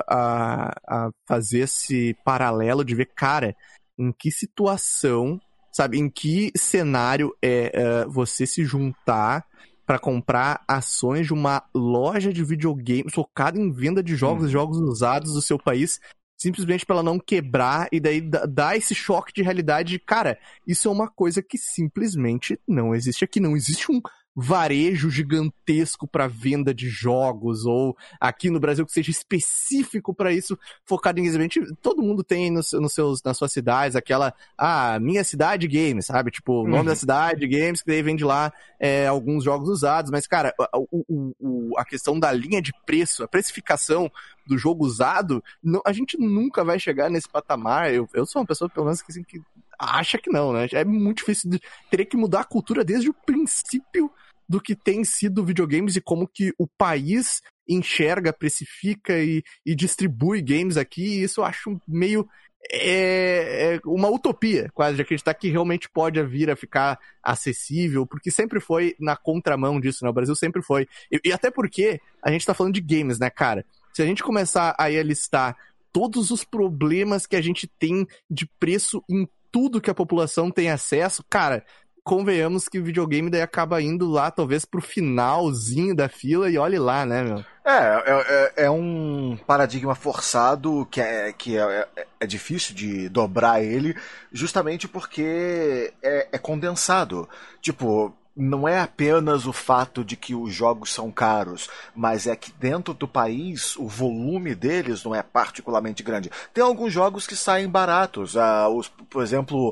a fazer esse paralelo de ver, cara, em que situação, sabe, em que cenário você se juntar para comprar ações de uma loja de videogames focada em venda de jogos usados do seu país, simplesmente para ela não quebrar e daí dar esse choque de realidade de, cara, isso é uma coisa que simplesmente não existe aqui, não existe um varejo gigantesco para venda de jogos, ou aqui no Brasil que seja específico para isso, focado em simplesmente todo mundo tem nas suas cidades aquela, minha cidade games, sabe? Tipo, o nome da cidade games, que daí vende lá alguns jogos usados, mas, cara, a questão da linha de preço, a precificação do jogo usado, a gente nunca vai chegar nesse patamar. Eu sou uma pessoa, pelo menos, que acha que não, né? É muito difícil, teria que mudar a cultura desde o princípio do que tem sido videogames e como que o país enxerga, precifica e distribui games aqui, e isso eu acho meio uma utopia, quase, de acreditar que realmente pode vir a ficar acessível, porque sempre foi na contramão disso, né? O Brasil sempre foi. E até porque a gente tá falando de games, né, cara? Se a gente começar aí a listar todos os problemas que a gente tem de preço em tudo que a população tem acesso, cara, convenhamos que o videogame daí acaba indo lá, talvez, pro finalzinho da fila, e olhe lá, né, meu? É um paradigma forçado que é difícil de dobrar ele, justamente porque é condensado. Tipo, não é apenas o fato de que os jogos são caros, mas é que dentro do país o volume deles não é particularmente grande. Tem alguns jogos que saem baratos, por exemplo,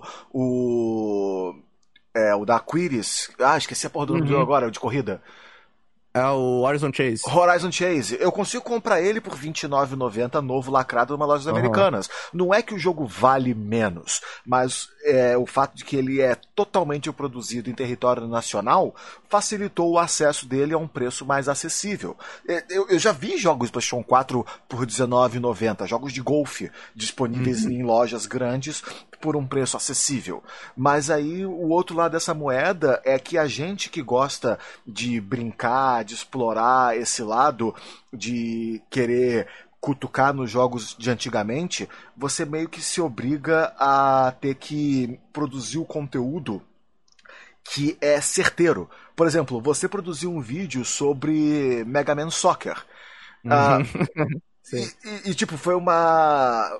o da Quiris. Esqueci a porra do nome do jogo agora, de corrida. É o Horizon Chase. Horizon Chase. Eu consigo comprar ele por R$29,90 novo lacrado numa lojas americanas. Não é que o jogo vale menos, mas o fato de que ele é totalmente produzido em território nacional facilitou o acesso dele a um preço mais acessível. Eu já vi jogos do PlayStation 4 por R$19,90, jogos de golfe disponíveis em lojas grandes por um preço acessível. Mas aí o outro lado dessa moeda é que a gente que gosta de brincar, de explorar esse lado, de querer cutucar nos jogos de antigamente, você meio que se obriga a ter que produzir o conteúdo que é certeiro. Por exemplo, você produziu um vídeo sobre Mega Man Soccer. Tipo, foi uma...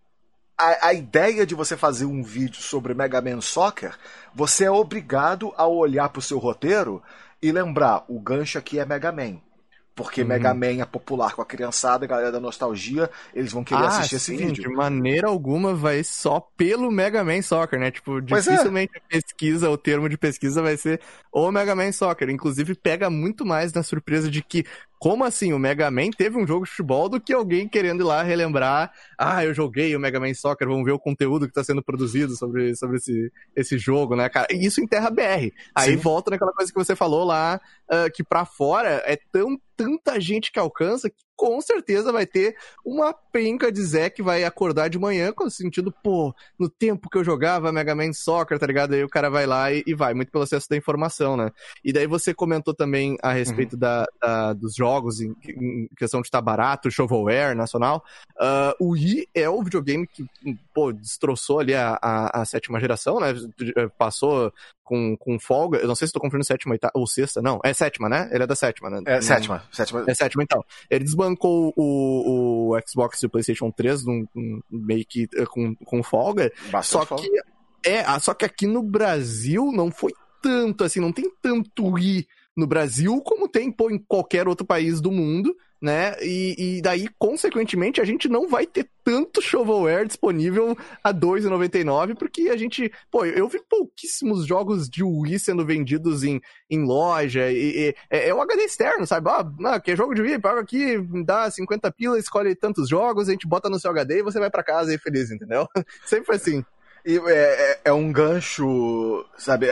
A ideia de você fazer um vídeo sobre Mega Man Soccer, você é obrigado a olhar pro seu roteiro e lembrar, o gancho aqui é Mega Man. Porque Mega Man é popular com a criançada, a galera da nostalgia, eles vão querer assistir esse vídeo. De maneira alguma vai só pelo Mega Man Soccer, né? Tipo, dificilmente a pesquisa, o termo de pesquisa vai ser o Mega Man Soccer. Inclusive, pega muito mais na surpresa de que, como assim, o Mega Man teve um jogo de futebol do que alguém querendo ir lá relembrar, eu joguei o Mega Man Soccer, vamos ver o conteúdo que está sendo produzido sobre esse jogo, né, cara? E isso em terra BR. Aí volta naquela coisa que você falou lá, que pra fora é tanta gente que alcança que com certeza vai ter uma penca de Zé que vai acordar de manhã com o sentido, no tempo que eu jogava Mega Man Soccer, tá ligado? Aí o cara vai lá e vai, muito pelo acesso da informação, né? E daí você comentou também a respeito dos jogos em questão de estar barato, shovelware nacional. O Wii é o videogame que, destroçou ali a sétima geração, né? Passou com folga. Eu não sei se tô confundindo sétima ou sexta. Não, é sétima, né? Ele é da sétima, né? É sétima. É sétima, então. Ele desbancou o Xbox e o PlayStation 3 meio que com folga. Bastante folga. Só que aqui no Brasil não foi tanto, assim, não tem tanto Wii no Brasil como tem, em qualquer outro país do mundo, né? E daí, consequentemente, a gente não vai ter tanto shovelware disponível a R$2,99, porque a gente... eu vi pouquíssimos jogos de Wii sendo vendidos em loja, é um HD externo, sabe? Quer jogo de Wii? Paga aqui, dá 50 pila, escolhe tantos jogos, a gente bota no seu HD e você vai pra casa aí feliz, entendeu? Sempre foi assim. E é um gancho, sabe?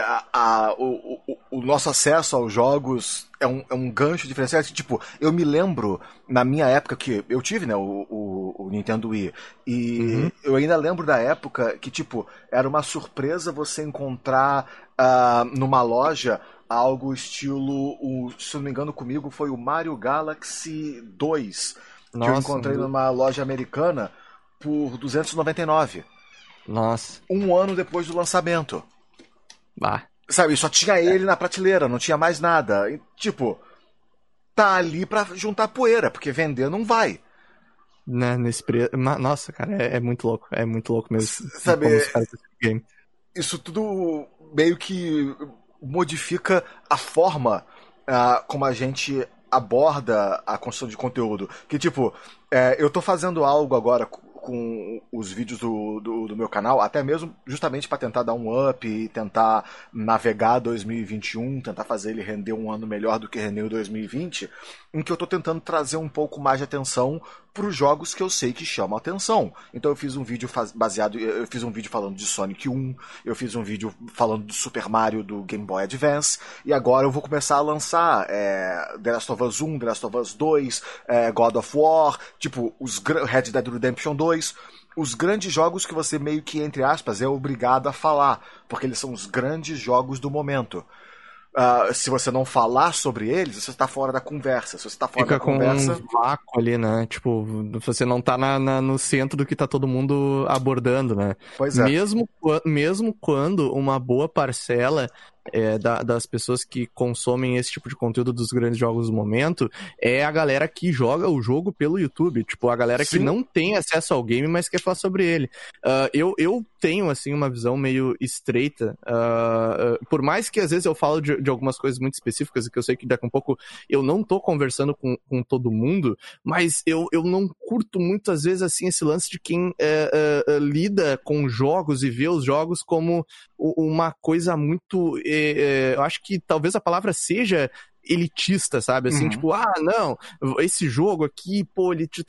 O nosso acesso aos jogos é um gancho diferenciado. Tipo, eu me lembro, na minha época, que eu tive, né, o Nintendo Wii, e eu ainda lembro da época que, tipo, era uma surpresa você encontrar numa loja algo estilo, se não me engano comigo, foi o Mario Galaxy 2, que eu encontrei numa loja americana por R$299. Nossa. Um ano depois do lançamento. Sabe, só tinha ele na prateleira, não tinha mais nada. E, tipo, tá ali pra juntar poeira, porque vender não vai. Né, nesse preço. Nossa, cara, é muito louco. É muito louco mesmo. Sabe, isso tudo meio que modifica a forma como a gente aborda a construção de conteúdo. Que, tipo, eu tô fazendo algo agora com os vídeos do meu canal, até mesmo justamente para tentar dar um up e tentar navegar 2021, tentar fazer ele render um ano melhor do que rendeu em 2020, em que eu tô tentando trazer um pouco mais de atenção pros jogos que eu sei que chamam a atenção. Então eu fiz um vídeo eu fiz um vídeo falando de Sonic 1, eu fiz um vídeo falando do Super Mario do Game Boy Advance, e agora eu vou começar a lançar The Last of Us 1, The Last of Us 2, God of War, tipo, os Red Dead Redemption 2, os grandes jogos que você meio que, entre aspas, é obrigado a falar, porque eles são os grandes jogos do momento. Se você não falar sobre eles, você está fora da conversa. Se você está fora Fica da conversa... com um vácuo ali, né? Tipo, você não tá no centro do que tá todo mundo abordando, né? Pois é. Mesmo quando uma boa parcela das pessoas que consomem esse tipo de conteúdo dos grandes jogos do momento é a galera que joga o jogo pelo YouTube. Tipo, a galera Sim. que não tem acesso ao game, mas quer falar sobre ele. Eu tenho, assim, uma visão meio estreita. Por mais que às vezes eu falo de algumas coisas muito específicas, e que eu sei que daqui a um pouco eu não tô conversando com todo mundo, mas eu não curto muito, às vezes, assim, esse lance de quem lida com jogos e vê os jogos como uma coisa muito... eu acho que talvez a palavra seja elitista, sabe? Assim, tipo, não, esse jogo aqui, pô, ele te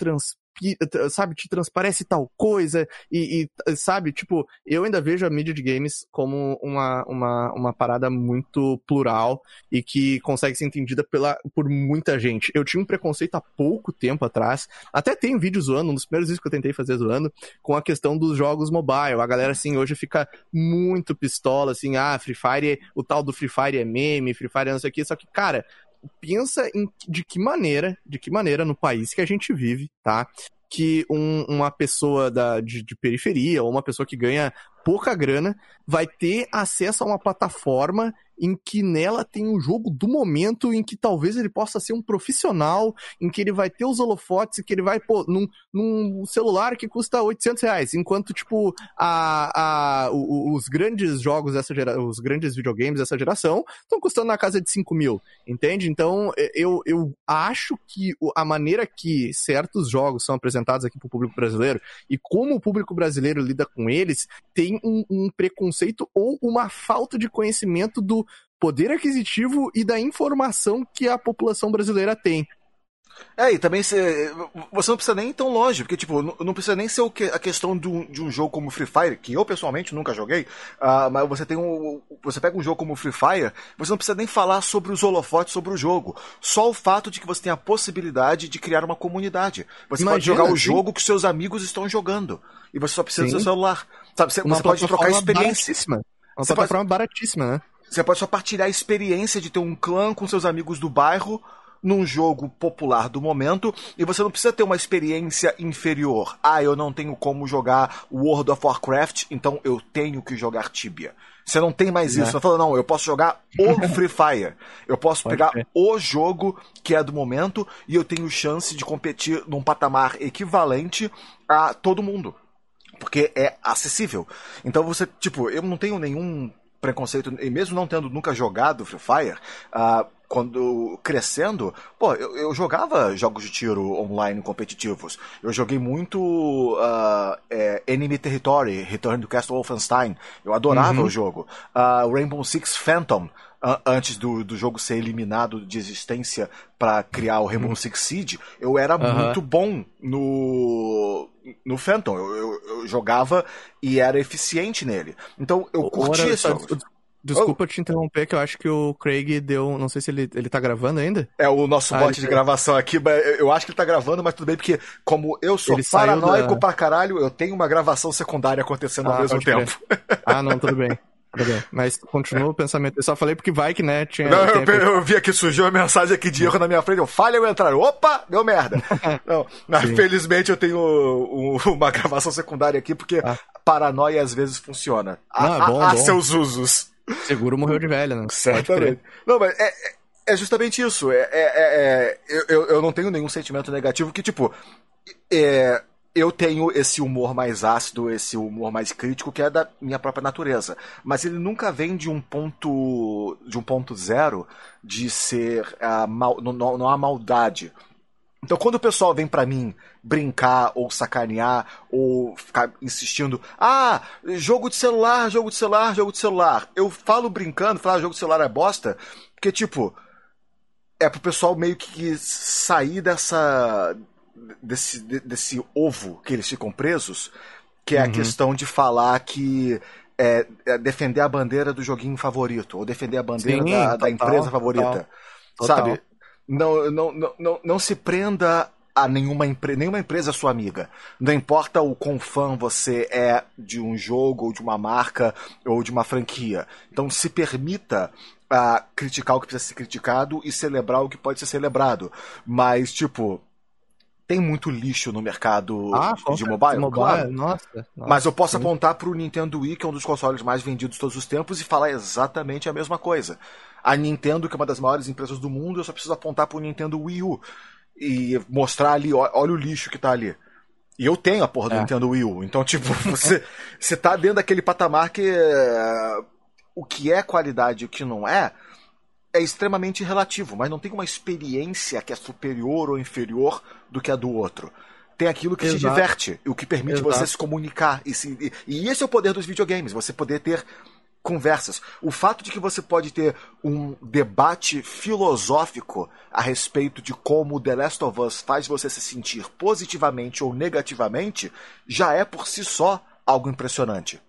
transparece tal coisa, e sabe, tipo, eu ainda vejo a mídia de games como uma parada muito plural e que consegue ser entendida por muita gente. Eu tinha um preconceito há pouco tempo atrás, até tem vídeo zoando, um dos primeiros vídeos que eu tentei fazer zoando, com a questão dos jogos mobile. A galera, assim, hoje fica muito pistola, assim, Free Fire, o tal do Free Fire é meme, Free Fire é não sei o que, só que, cara, pensa de que maneira no país que a gente vive, tá? Que uma pessoa de periferia, ou uma pessoa que ganha pouca grana, vai ter acesso a uma plataforma em que nela tem um jogo do momento, em que talvez ele possa ser um profissional, em que ele vai ter os holofotes, e que ele vai, pô, num celular que custa R$800, enquanto, tipo, os grandes jogos os grandes videogames dessa geração estão custando na casa de 5 mil, entende? Então, eu acho que a maneira que certos jogos são apresentados aqui pro público brasileiro, e como o público brasileiro lida com eles, tem um preconceito ou uma falta de conhecimento do poder aquisitivo e da informação que a população brasileira tem. E também você não precisa nem ir tão longe, porque, tipo, não precisa nem ser a questão de um jogo como Free Fire, que eu pessoalmente nunca joguei, mas você pega um jogo como Free Fire, você não precisa nem falar sobre os holofotes sobre o jogo. Só o fato de que você tem a possibilidade de criar uma comunidade. Você pode jogar o jogo que seus amigos estão jogando, e você só precisa do seu celular. Sabe, você pode trocar experiência. Uma plataforma baratíssima, né? Você pode só partilhar a experiência de ter um clã com seus amigos do bairro num jogo popular do momento, e você não precisa ter uma experiência inferior. Eu não tenho como jogar World of Warcraft, então eu tenho que jogar Tibia. Você não tem mais isso. Você fala, não, eu posso jogar o Free Fire. Eu posso pegar o jogo que é do momento, e eu tenho chance de competir num patamar equivalente a todo mundo. Porque é acessível. Então você, tipo, eu não tenho nenhum preconceito, e mesmo não tendo nunca jogado Free Fire, quando crescendo, pô, eu jogava jogos de tiro online competitivos. Eu joguei muito Enemy Territory, Return to Castle Wolfenstein. Eu adorava o jogo. Rainbow Six Phantom, antes do jogo ser eliminado de existência para criar o Rainbow Six Siege, eu era muito bom no Phantom. Eu jogava e era eficiente nele. Então eu curti esse jogo. Desculpa te interromper, que eu acho que o Craig deu... Não sei se ele tá gravando ainda. É o nosso bot de gravação aqui, eu acho que ele tá gravando, mas tudo bem, porque como eu sou paranoico pra caralho, eu tenho uma gravação secundária acontecendo ao mesmo tempo. Não, tudo bem. Mas continua o pensamento. Eu só falei porque vai que, né, eu vi aqui, surgiu uma mensagem aqui de erro na minha frente. Eu falha eu entrar. Opa, deu merda. Não, felizmente eu tenho uma gravação secundária aqui, porque paranoia às vezes funciona. Há seus usos. Seguro morreu de velho, né? Certamente. Não, mas é justamente isso. Eu não tenho nenhum sentimento negativo que, tipo... Eu tenho esse humor mais ácido, esse humor mais crítico, que é da minha própria natureza. Mas ele nunca vem de um ponto zero de ser... não há maldade. Então, quando o pessoal vem pra mim brincar ou sacanear ou ficar insistindo, jogo de celular, jogo de celular, jogo de celular, eu falo brincando, jogo de celular é bosta, porque, tipo, é pro pessoal meio que sair desse ovo que eles ficam presos, que é a questão de falar que é defender a bandeira do joguinho favorito, ou defender a bandeira da empresa favorita. Total. Sabe? Não se prenda a nenhuma empresa é sua amiga. Não importa o quão fã você é de um jogo, ou de uma marca, ou de uma franquia. Então se permita criticar o que precisa ser criticado e celebrar o que pode ser celebrado. Mas, tipo, tem muito lixo no mercado de mobile, claro. Nossa, mas eu posso apontar pro Nintendo Wii, que é um dos consoles mais vendidos de todos os tempos, e falar exatamente a mesma coisa. A Nintendo, que é uma das maiores empresas do mundo, eu só preciso apontar pro Nintendo Wii U e mostrar ali, olha o lixo que tá ali. E eu tenho a porra do Nintendo Wii U. Então, tipo, você tá dentro daquele patamar que o que é qualidade e o que não é extremamente relativo, mas não tem uma experiência que é superior ou inferior do que a do outro. Tem aquilo que te diverte, o que permite você se comunicar. E esse é o poder dos videogames, você poder ter conversas. O fato de que você pode ter um debate filosófico a respeito de como The Last of Us faz você se sentir positivamente ou negativamente, já é por si só algo impressionante.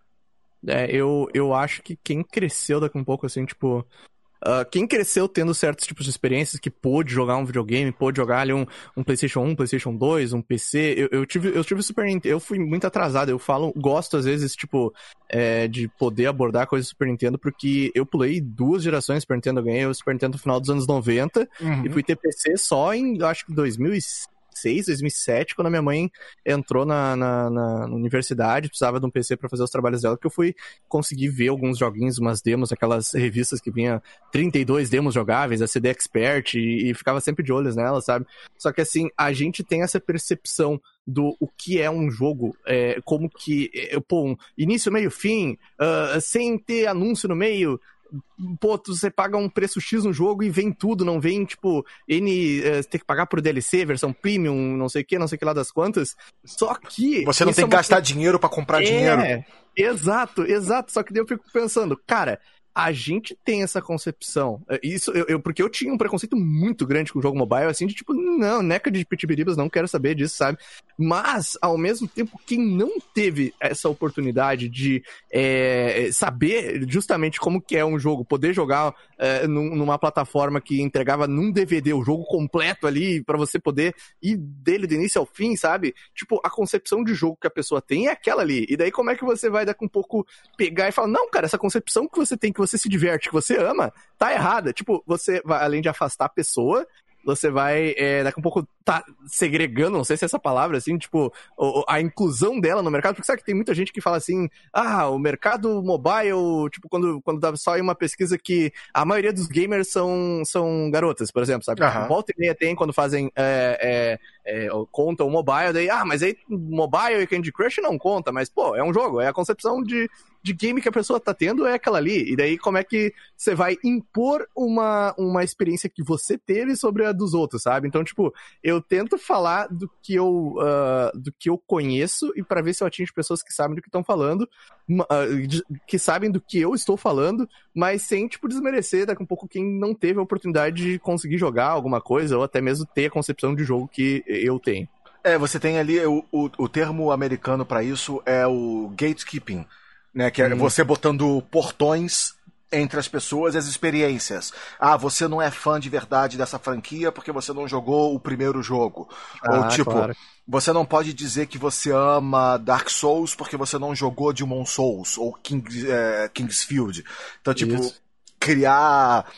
Eu acho que quem cresceu daqui um pouco, assim, tipo... quem cresceu tendo certos tipos de experiências, que pôde jogar um videogame, pôde jogar ali um PlayStation 1, PlayStation 2, um PC, eu tive Super Nintendo, eu fui muito atrasado, gosto às vezes, tipo, de poder abordar coisas do Super Nintendo, porque eu pulei 2 gerações Super Nintendo, eu ganhei o Super Nintendo no final dos anos 90, e fui ter PC só em, acho que 2006, 2007, quando a minha mãe entrou na universidade, precisava de um PC pra fazer os trabalhos dela, que eu fui conseguir ver alguns joguinhos, umas demos, aquelas revistas que vinha 32 demos jogáveis, a CD Expert, e ficava sempre de olhos nela, sabe? Só que assim, a gente tem essa percepção do o que é um jogo, como que, um início, meio, fim, sem ter anúncio no meio. Pô, você paga um preço X no jogo e vem tudo, não vem, tipo, você tem que pagar por DLC, versão premium, não sei o que lá das quantas. Só que... Você não tem que gastar dinheiro pra comprar dinheiro. Exato. Só que daí eu fico pensando, cara, a gente tem essa concepção. Isso, porque eu tinha um preconceito muito grande com o jogo mobile, assim, de tipo, não, neca de pitibiribas, não quero saber disso, sabe? Mas, ao mesmo tempo, quem não teve essa oportunidade de saber justamente como que é um jogo, poder jogar numa plataforma que entregava num DVD o jogo completo ali, pra você poder ir dele do início ao fim, sabe? Tipo, a concepção de jogo que a pessoa tem é aquela ali. E daí como é que você vai daqui um pouco pegar e falar, não, cara, essa concepção que você tem, que você se diverte, que você ama, tá errada. Tipo, você vai, além de afastar a pessoa, você vai, daqui a um pouco, tá segregando, não sei se é essa palavra, assim, tipo, a inclusão dela no mercado, porque sabe que tem muita gente que fala assim, o mercado mobile, tipo, quando dá só uma pesquisa que a maioria dos gamers são garotas, por exemplo, sabe? Volta e meia tem quando fazem, conta o mobile, daí, mas aí mobile e Candy Crush não conta, mas, pô, é um jogo, é a concepção de game que a pessoa tá tendo é aquela ali. E daí, como é que você vai impor uma experiência que você teve sobre a dos outros, sabe? Então, tipo, eu tento falar do que eu conheço e pra ver se eu atingo pessoas que sabem do que estão falando, que sabem do que eu estou falando, mas sem, tipo, desmerecer daqui um pouco quem não teve a oportunidade de conseguir jogar alguma coisa ou até mesmo ter a concepção de jogo que eu tenho. Você tem ali, o termo americano pra isso é o gatekeeping, né, que é você botando portões entre as pessoas e as experiências. Você não é fã de verdade dessa franquia porque você não jogou o primeiro jogo. Ou tipo, claro, você não pode dizer que você ama Dark Souls porque você não jogou Demon Souls ou Kingsfield. Então, tipo, criar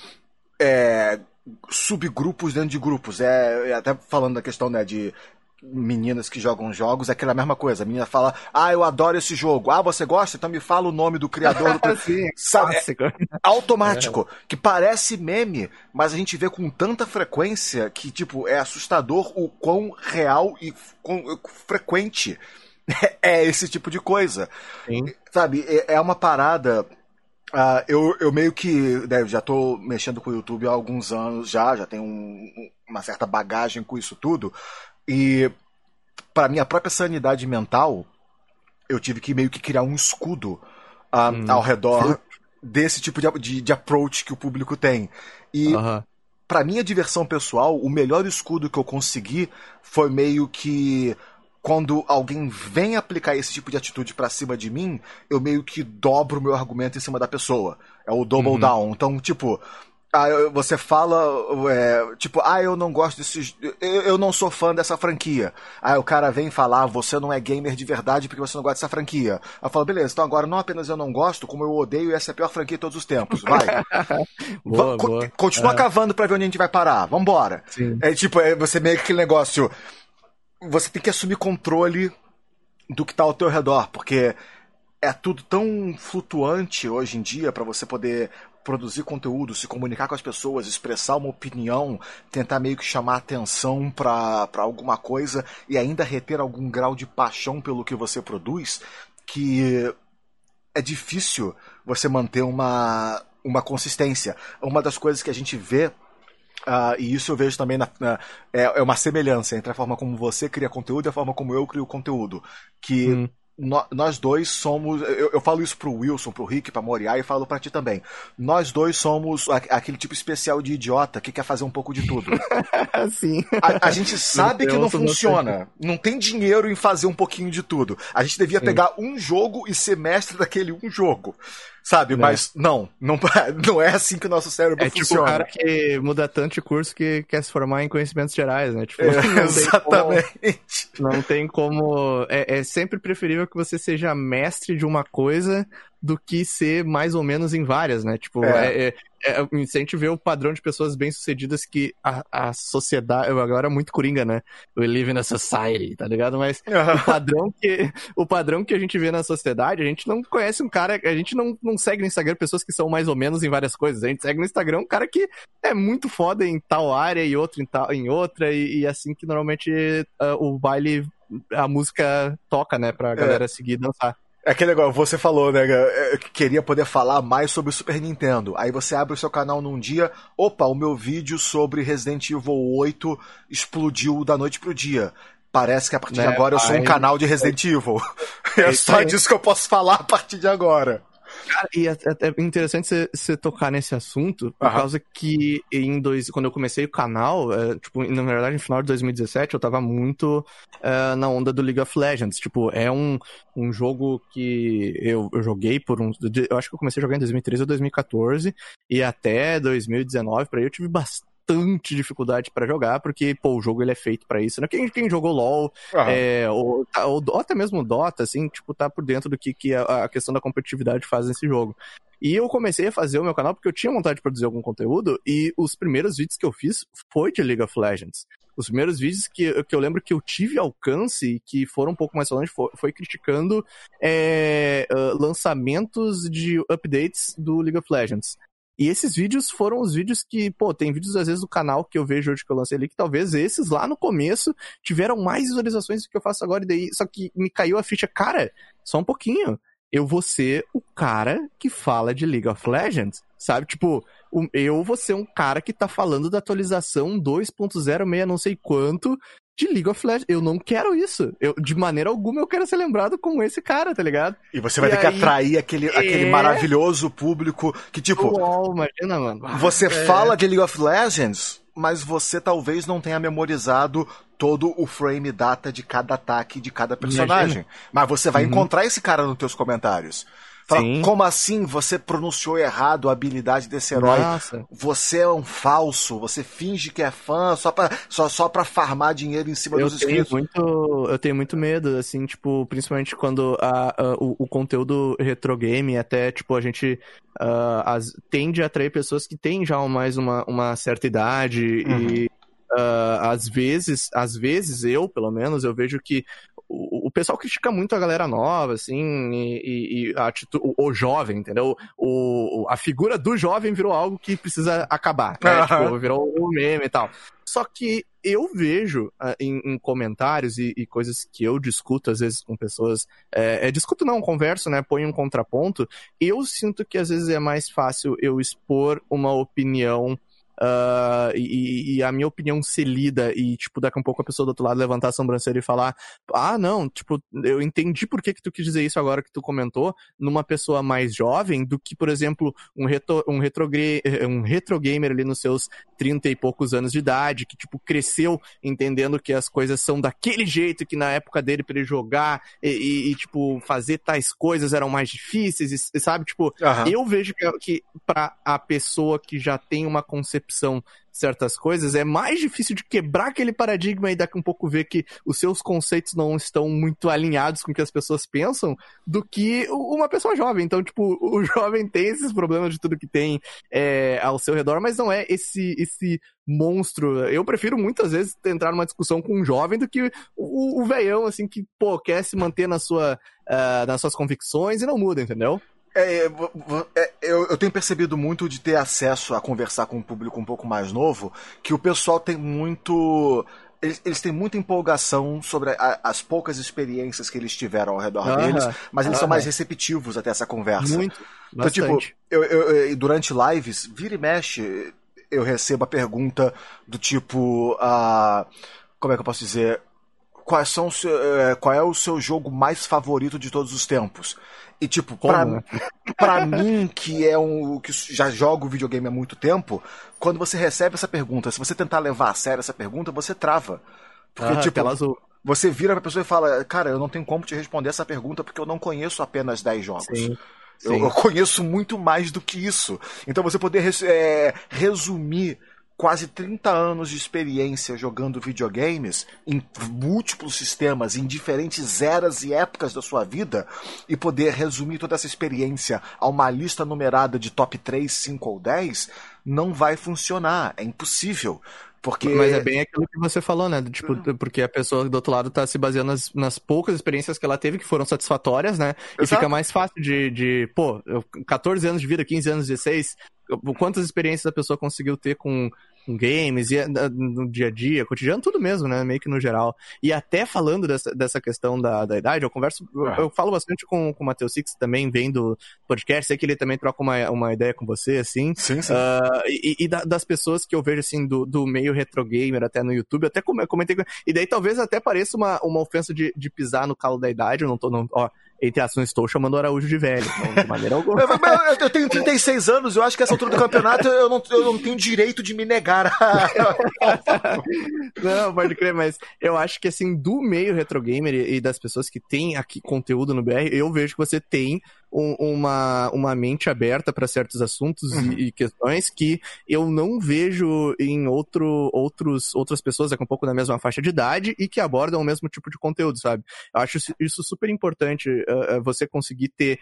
subgrupos dentro de grupos. Até falando da questão, né, de meninas que jogam jogos, é aquela mesma coisa. A menina fala, eu adoro esse jogo. Você gosta? Então me fala o nome do criador. Sim, sabe? Automático. Que parece meme, mas a gente vê com tanta frequência que, tipo, é assustador o quão real e quão frequente é esse tipo de coisa. Sim. Sabe? É uma parada... eu meio que já tô mexendo com o YouTube há alguns anos já tenho uma certa bagagem com isso tudo. E para minha própria sanidade mental, eu tive que meio que criar um escudo ao redor desse tipo de approach que o público tem. E pra minha diversão pessoal, o melhor escudo que eu consegui foi meio que quando alguém vem aplicar esse tipo de atitude pra cima de mim, eu meio que dobro o meu argumento em cima da pessoa. É o double down. Então, tipo, você fala, tipo, eu não gosto desses. Eu não sou fã dessa franquia. Aí o cara vem falar, você não é gamer de verdade porque você não gosta dessa franquia. Aí eu falo, beleza, então agora não apenas eu não gosto, como eu odeio, e essa é a pior franquia de todos os tempos. Vai. Boa. Continua cavando pra ver onde a gente vai parar. Vambora. Sim. Tipo, você meio que aquele negócio. Você tem que assumir controle do que tá ao teu redor, porque é tudo tão flutuante hoje em dia pra você poder produzir conteúdo, se comunicar com as pessoas, expressar uma opinião, tentar meio que chamar atenção pra alguma coisa e ainda reter algum grau de paixão pelo que você produz, que é difícil você manter uma consistência. Uma das coisas que a gente vê, e isso eu vejo também é uma semelhança entre a forma como você cria conteúdo e a forma como eu crio conteúdo. Que nós dois somos. Eu falo isso pro Wilson, pro Rick, pra Moriá e falo pra ti também. Nós dois somos aquele tipo especial de idiota que quer fazer um pouco de tudo. Sim. A gente sabe que não funciona. Não tem dinheiro em fazer um pouquinho de tudo. A gente devia pegar um jogo e ser mestre daquele um jogo. Sabe? Mas não é assim que o nosso cérebro funciona. É tipo o cara que muda tanto de curso que quer se formar em conhecimentos gerais, né? Tipo, exatamente. Não tem como... É sempre preferível que você seja mestre de uma coisa do que ser mais ou menos em várias, né? Tipo, se a gente vê o padrão de pessoas bem-sucedidas que a sociedade... Agora é muito coringa, né? We live in a society, tá ligado? Mas o padrão que a gente vê na sociedade, a gente não conhece um cara... A gente não segue no Instagram pessoas que são mais ou menos em várias coisas. A gente segue no Instagram um cara que é muito foda em tal área e outro em outra, e assim que normalmente o baile, a música toca, né? Pra galera seguir e dançar. É aquele negócio, você falou, né, que queria poder falar mais sobre o Super Nintendo. Aí você abre o seu canal num dia, opa, o meu vídeo sobre Resident Evil 8 explodiu da noite pro dia. Parece que a partir de agora eu sou um canal de Resident Evil. É só disso que eu posso falar a partir de agora. Cara, e é interessante você tocar nesse assunto, por causa que quando eu comecei o canal, tipo, na verdade, no final de 2017, eu tava muito na onda do League of Legends. Tipo, é um jogo que eu joguei eu acho que eu comecei a jogar em 2013 ou 2014, e até 2019, por aí, eu tive bastante dificuldade pra jogar, porque, o jogo ele é feito pra isso, né? Quem jogou LoL, ou até mesmo Dota, assim, tipo, tá por dentro do que a questão da competitividade faz nesse jogo. E eu comecei a fazer o meu canal porque eu tinha vontade de produzir algum conteúdo, e os primeiros vídeos que eu fiz foi de League of Legends. Os primeiros vídeos que eu lembro que eu tive alcance e que foram um pouco mais longe foi criticando lançamentos de updates do League of Legends. E esses vídeos foram os vídeos que, tem vídeos às vezes do canal que eu vejo hoje que eu lancei ali, que talvez esses lá no começo tiveram mais visualizações do que eu faço agora, e daí, só que me caiu a ficha, cara, só um pouquinho, eu vou ser o cara que fala de League of Legends, sabe? Tipo, eu vou ser um cara que tá falando da atualização 2.06 não sei quanto de League of Legends. Eu não quero isso. De maneira alguma eu quero ser lembrado como esse cara, tá ligado? E você vai ter que atrair aquele maravilhoso público que, tipo... imagina, mano. Você fala de League of Legends, mas você talvez não tenha memorizado todo o frame data de cada ataque de cada personagem. Mas você vai encontrar esse cara nos teus comentários. Fala, como assim você pronunciou errado a habilidade desse herói? Nossa. Você é um falso, você finge que é fã só pra farmar dinheiro em cima dos inscritos. Eu tenho muito medo, assim, tipo, principalmente quando o conteúdo retro game, até, tipo, a gente tende a atrair pessoas que têm já mais uma certa idade e às vezes eu, pelo menos, eu vejo que o pessoal critica muito a galera nova, assim, e a atitude, o jovem, entendeu? A figura do jovem virou algo que precisa acabar, né? Tipo, virou um meme e tal. Só que eu vejo em comentários e coisas que eu discuto, às vezes, com pessoas... discuto não, converso, né? Ponho um contraponto. Eu sinto que, às vezes, é mais fácil eu expor uma opinião e a minha opinião ser lida e, tipo, daqui a pouco a pessoa do outro lado levantar a sobrancelha e falar, não, tipo, eu entendi por que tu quis dizer isso agora que tu comentou, numa pessoa mais jovem do que, por exemplo, um retro gamer ali nos seus 30 e poucos anos de idade, que, tipo, cresceu entendendo que as coisas são daquele jeito, que na época dele pra ele jogar tipo, fazer tais coisas eram mais difíceis, e sabe? Tipo, eu vejo que pra a pessoa que já tem uma concepção certas coisas, é mais difícil de quebrar aquele paradigma e daqui a um pouco ver que os seus conceitos não estão muito alinhados com o que as pessoas pensam, do que uma pessoa jovem. Então, tipo, o jovem tem esses problemas de tudo que tem ao seu redor, mas não é esse monstro. Eu prefiro muitas vezes entrar numa discussão com um jovem do que o velhão, assim, que, pô, quer se manter nas suas convicções e não muda, entendeu? Eu tenho percebido muito de ter acesso a conversar com um público um pouco mais novo, que o pessoal tem muito... Eles têm muita empolgação sobre as poucas experiências que eles tiveram ao redor deles, mas eles são mais receptivos até essa conversa. Muito, bastante. Então, tipo, eu durante lives, vira e mexe, eu recebo a pergunta do tipo... como é que eu posso dizer? Qual é o seu jogo mais favorito de todos os tempos? E tipo, pra mim, que já jogo videogame há muito tempo, quando você recebe essa pergunta, se você tentar levar a sério essa pergunta, você trava. Porque, tipo, você vira pra pessoa e fala, cara, eu não tenho como te responder essa pergunta porque eu não conheço apenas 10 jogos. Sim. Eu conheço muito mais do que isso. Então você poder resumir quase 30 anos de experiência jogando videogames em múltiplos sistemas, em diferentes eras e épocas da sua vida, e poder resumir toda essa experiência a uma lista numerada de top 3, 5 ou 10, não vai funcionar. É impossível. Porque... Mas é bem aquilo que você falou, né? Tipo, porque a pessoa do outro lado tá se baseando nas poucas experiências que ela teve, que foram satisfatórias, né? E fica mais fácil de 14 anos de vida, 15 anos, 16, quantas experiências a pessoa conseguiu ter com games, e no dia a dia, cotidiano, tudo mesmo, né? Meio que no geral. E até falando dessa questão da idade, eu falo bastante com o Matheus Six, também vem do podcast, sei que ele também troca uma ideia com você, assim. Sim. E das pessoas que eu vejo, assim, do meio retro gamer, até no YouTube, até comentei, e daí talvez até pareça uma ofensa de pisar no calo da idade, eu entre aspas, não estou chamando o Araújo de velho, não, de maneira alguma. Eu tenho 36 anos, eu acho que essa altura do campeonato eu não tenho direito de me negar. Não, pode crer, mas eu acho que, assim, do meio retro gamer e das pessoas que têm aqui conteúdo no BR, eu vejo que você tem uma mente aberta para certos assuntos e questões que eu não vejo em outras pessoas com um pouco na mesma faixa de idade e que abordam o mesmo tipo de conteúdo, sabe? Eu acho isso super importante, você conseguir ter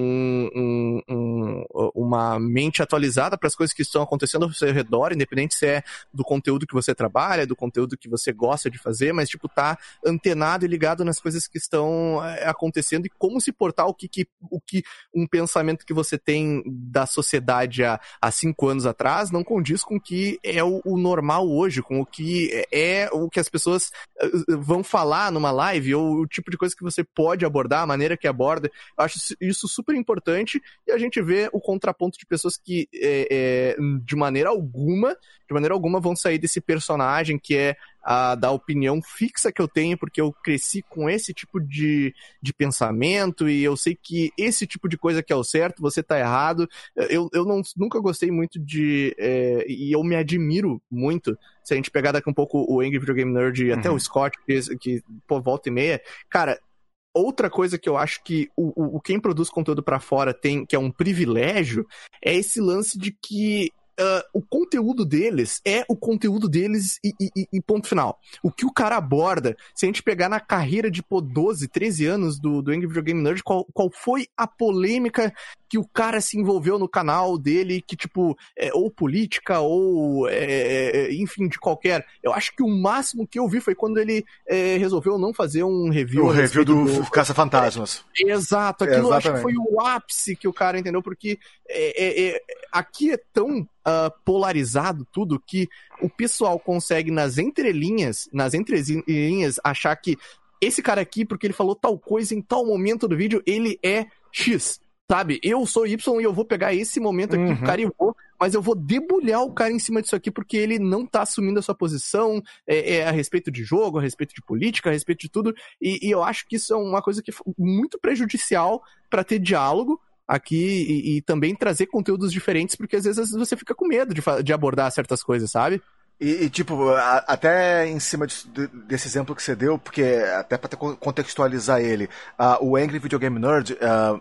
uma mente atualizada para as coisas que estão acontecendo ao seu redor, independente se é do conteúdo que você trabalha, do conteúdo que você gosta de fazer, mas, tipo, tá antenado e ligado nas coisas que estão acontecendo e como se portar o que um pensamento que você tem da sociedade há 5 anos atrás não condiz com o que é o normal hoje, com o que é o que as pessoas vão falar numa live, ou o tipo de coisa que você pode abordar, a maneira que aborda. Eu acho isso super importante, e a gente vê o contraponto de pessoas que de maneira alguma vão sair desse personagem que é da opinião fixa que eu tenho, porque eu cresci com esse tipo de pensamento, e eu sei que esse tipo de coisa que é o certo, você tá errado. Eu nunca gostei muito e eu me admiro muito, se a gente pegar daqui um pouco o Angry Video Game Nerd e até o Scott, que volta e meia, cara, outra coisa que eu acho que quem produz conteúdo pra fora tem, que é um privilégio, é esse lance de que o conteúdo deles é o conteúdo deles e ponto final. O que o cara aborda, se a gente pegar na carreira de 12, 13 anos do Angry Video Game Nerd, qual foi a polêmica que o cara se envolveu no canal dele, que, tipo, ou política, ou enfim, de qualquer... Eu acho que o máximo que eu vi foi quando ele resolveu não fazer um review... O review do Caça-Fantasmas. Exato, aquilo eu acho que foi o ápice que o cara entendeu, porque aqui é tão polarizado tudo que o pessoal consegue nas entrelinhas achar que esse cara aqui, porque ele falou tal coisa em tal momento do vídeo, ele é X, sabe? Eu sou Y e eu vou pegar esse momento aqui, cara, e eu vou mas eu vou debulhar o cara em cima disso aqui porque ele não tá assumindo a sua posição a respeito de jogo, a respeito de política, a respeito de tudo, e eu acho que isso é uma coisa que é muito prejudicial pra ter diálogo aqui também trazer conteúdos diferentes, porque às vezes você fica com medo de abordar certas coisas, sabe? Tipo, até em cima desse exemplo que você deu, porque até pra contextualizar ele, o Angry Video Game Nerd,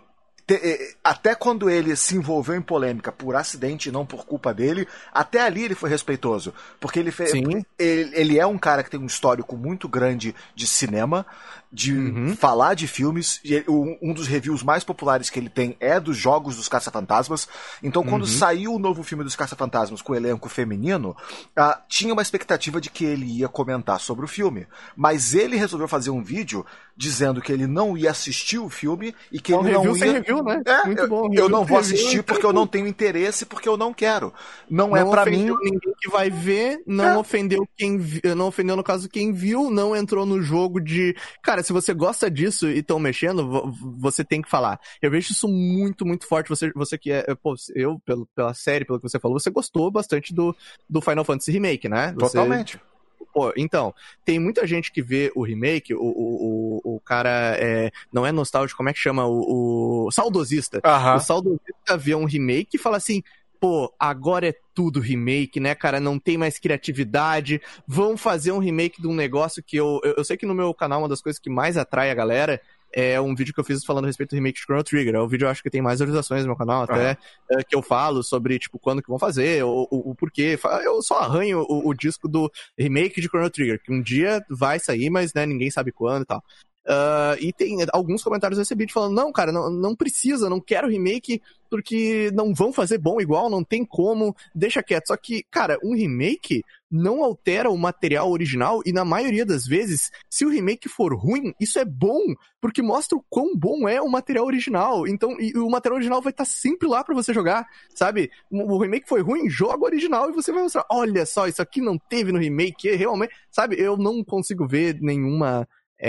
até quando ele se envolveu em polêmica por acidente e não por culpa dele, até ali ele foi respeitoso. Porque ele é um cara que tem um histórico muito grande de cinema, de falar de filmes. E um dos reviews mais populares que ele tem é dos jogos dos Caça-Fantasmas. Então, quando saiu o novo filme dos Caça-Fantasmas com o elenco feminino, tinha uma expectativa de que ele ia comentar sobre o filme. Mas ele resolveu fazer um vídeo dizendo que ele não ia assistir o filme e que ele não ia... sem review, né? Muito bom. Eu não vou assistir porque eu não tenho interesse, porque eu não quero. Não é pra mim. Ninguém que vai ver, não ofendeu não ofendeu no caso quem viu, não entrou no jogo de... Cara, se você gosta disso e estão mexendo, você tem que falar. Eu vejo isso muito, muito forte. Você que é... Pô, pela série, pelo que você falou, você gostou bastante do Final Fantasy Remake, né? Totalmente. Pô, então, tem muita gente que vê o remake, o cara não é nostálgico, como é que chama? O saudosista. O saudosista vê um remake e fala assim, pô, agora é tudo remake, né, cara? Não tem mais criatividade. Vão fazer um remake de um negócio que eu sei que no meu canal uma das coisas que mais atrai a galera é um vídeo que eu fiz falando a respeito do remake de Chrono Trigger. É um vídeo, eu acho que tem mais visualizações no meu canal, até que eu falo sobre, tipo, quando que vão fazer, o porquê. Eu só arranho o disco do remake de Chrono Trigger, que um dia vai sair, mas, né, ninguém sabe quando e tal. E tem alguns comentários recebidos falando, não, cara, não precisa, não quero remake, porque não vão fazer bom igual, não tem como, deixa quieto. Só que, cara, um remake não altera o material original e na maioria das vezes, se o remake for ruim, isso é bom, porque mostra o quão bom é o material original. Então, o material original vai estar sempre lá pra você jogar, sabe? O remake foi ruim, joga o original e você vai mostrar, olha só, isso aqui não teve no remake, realmente, sabe? Eu não consigo ver nenhuma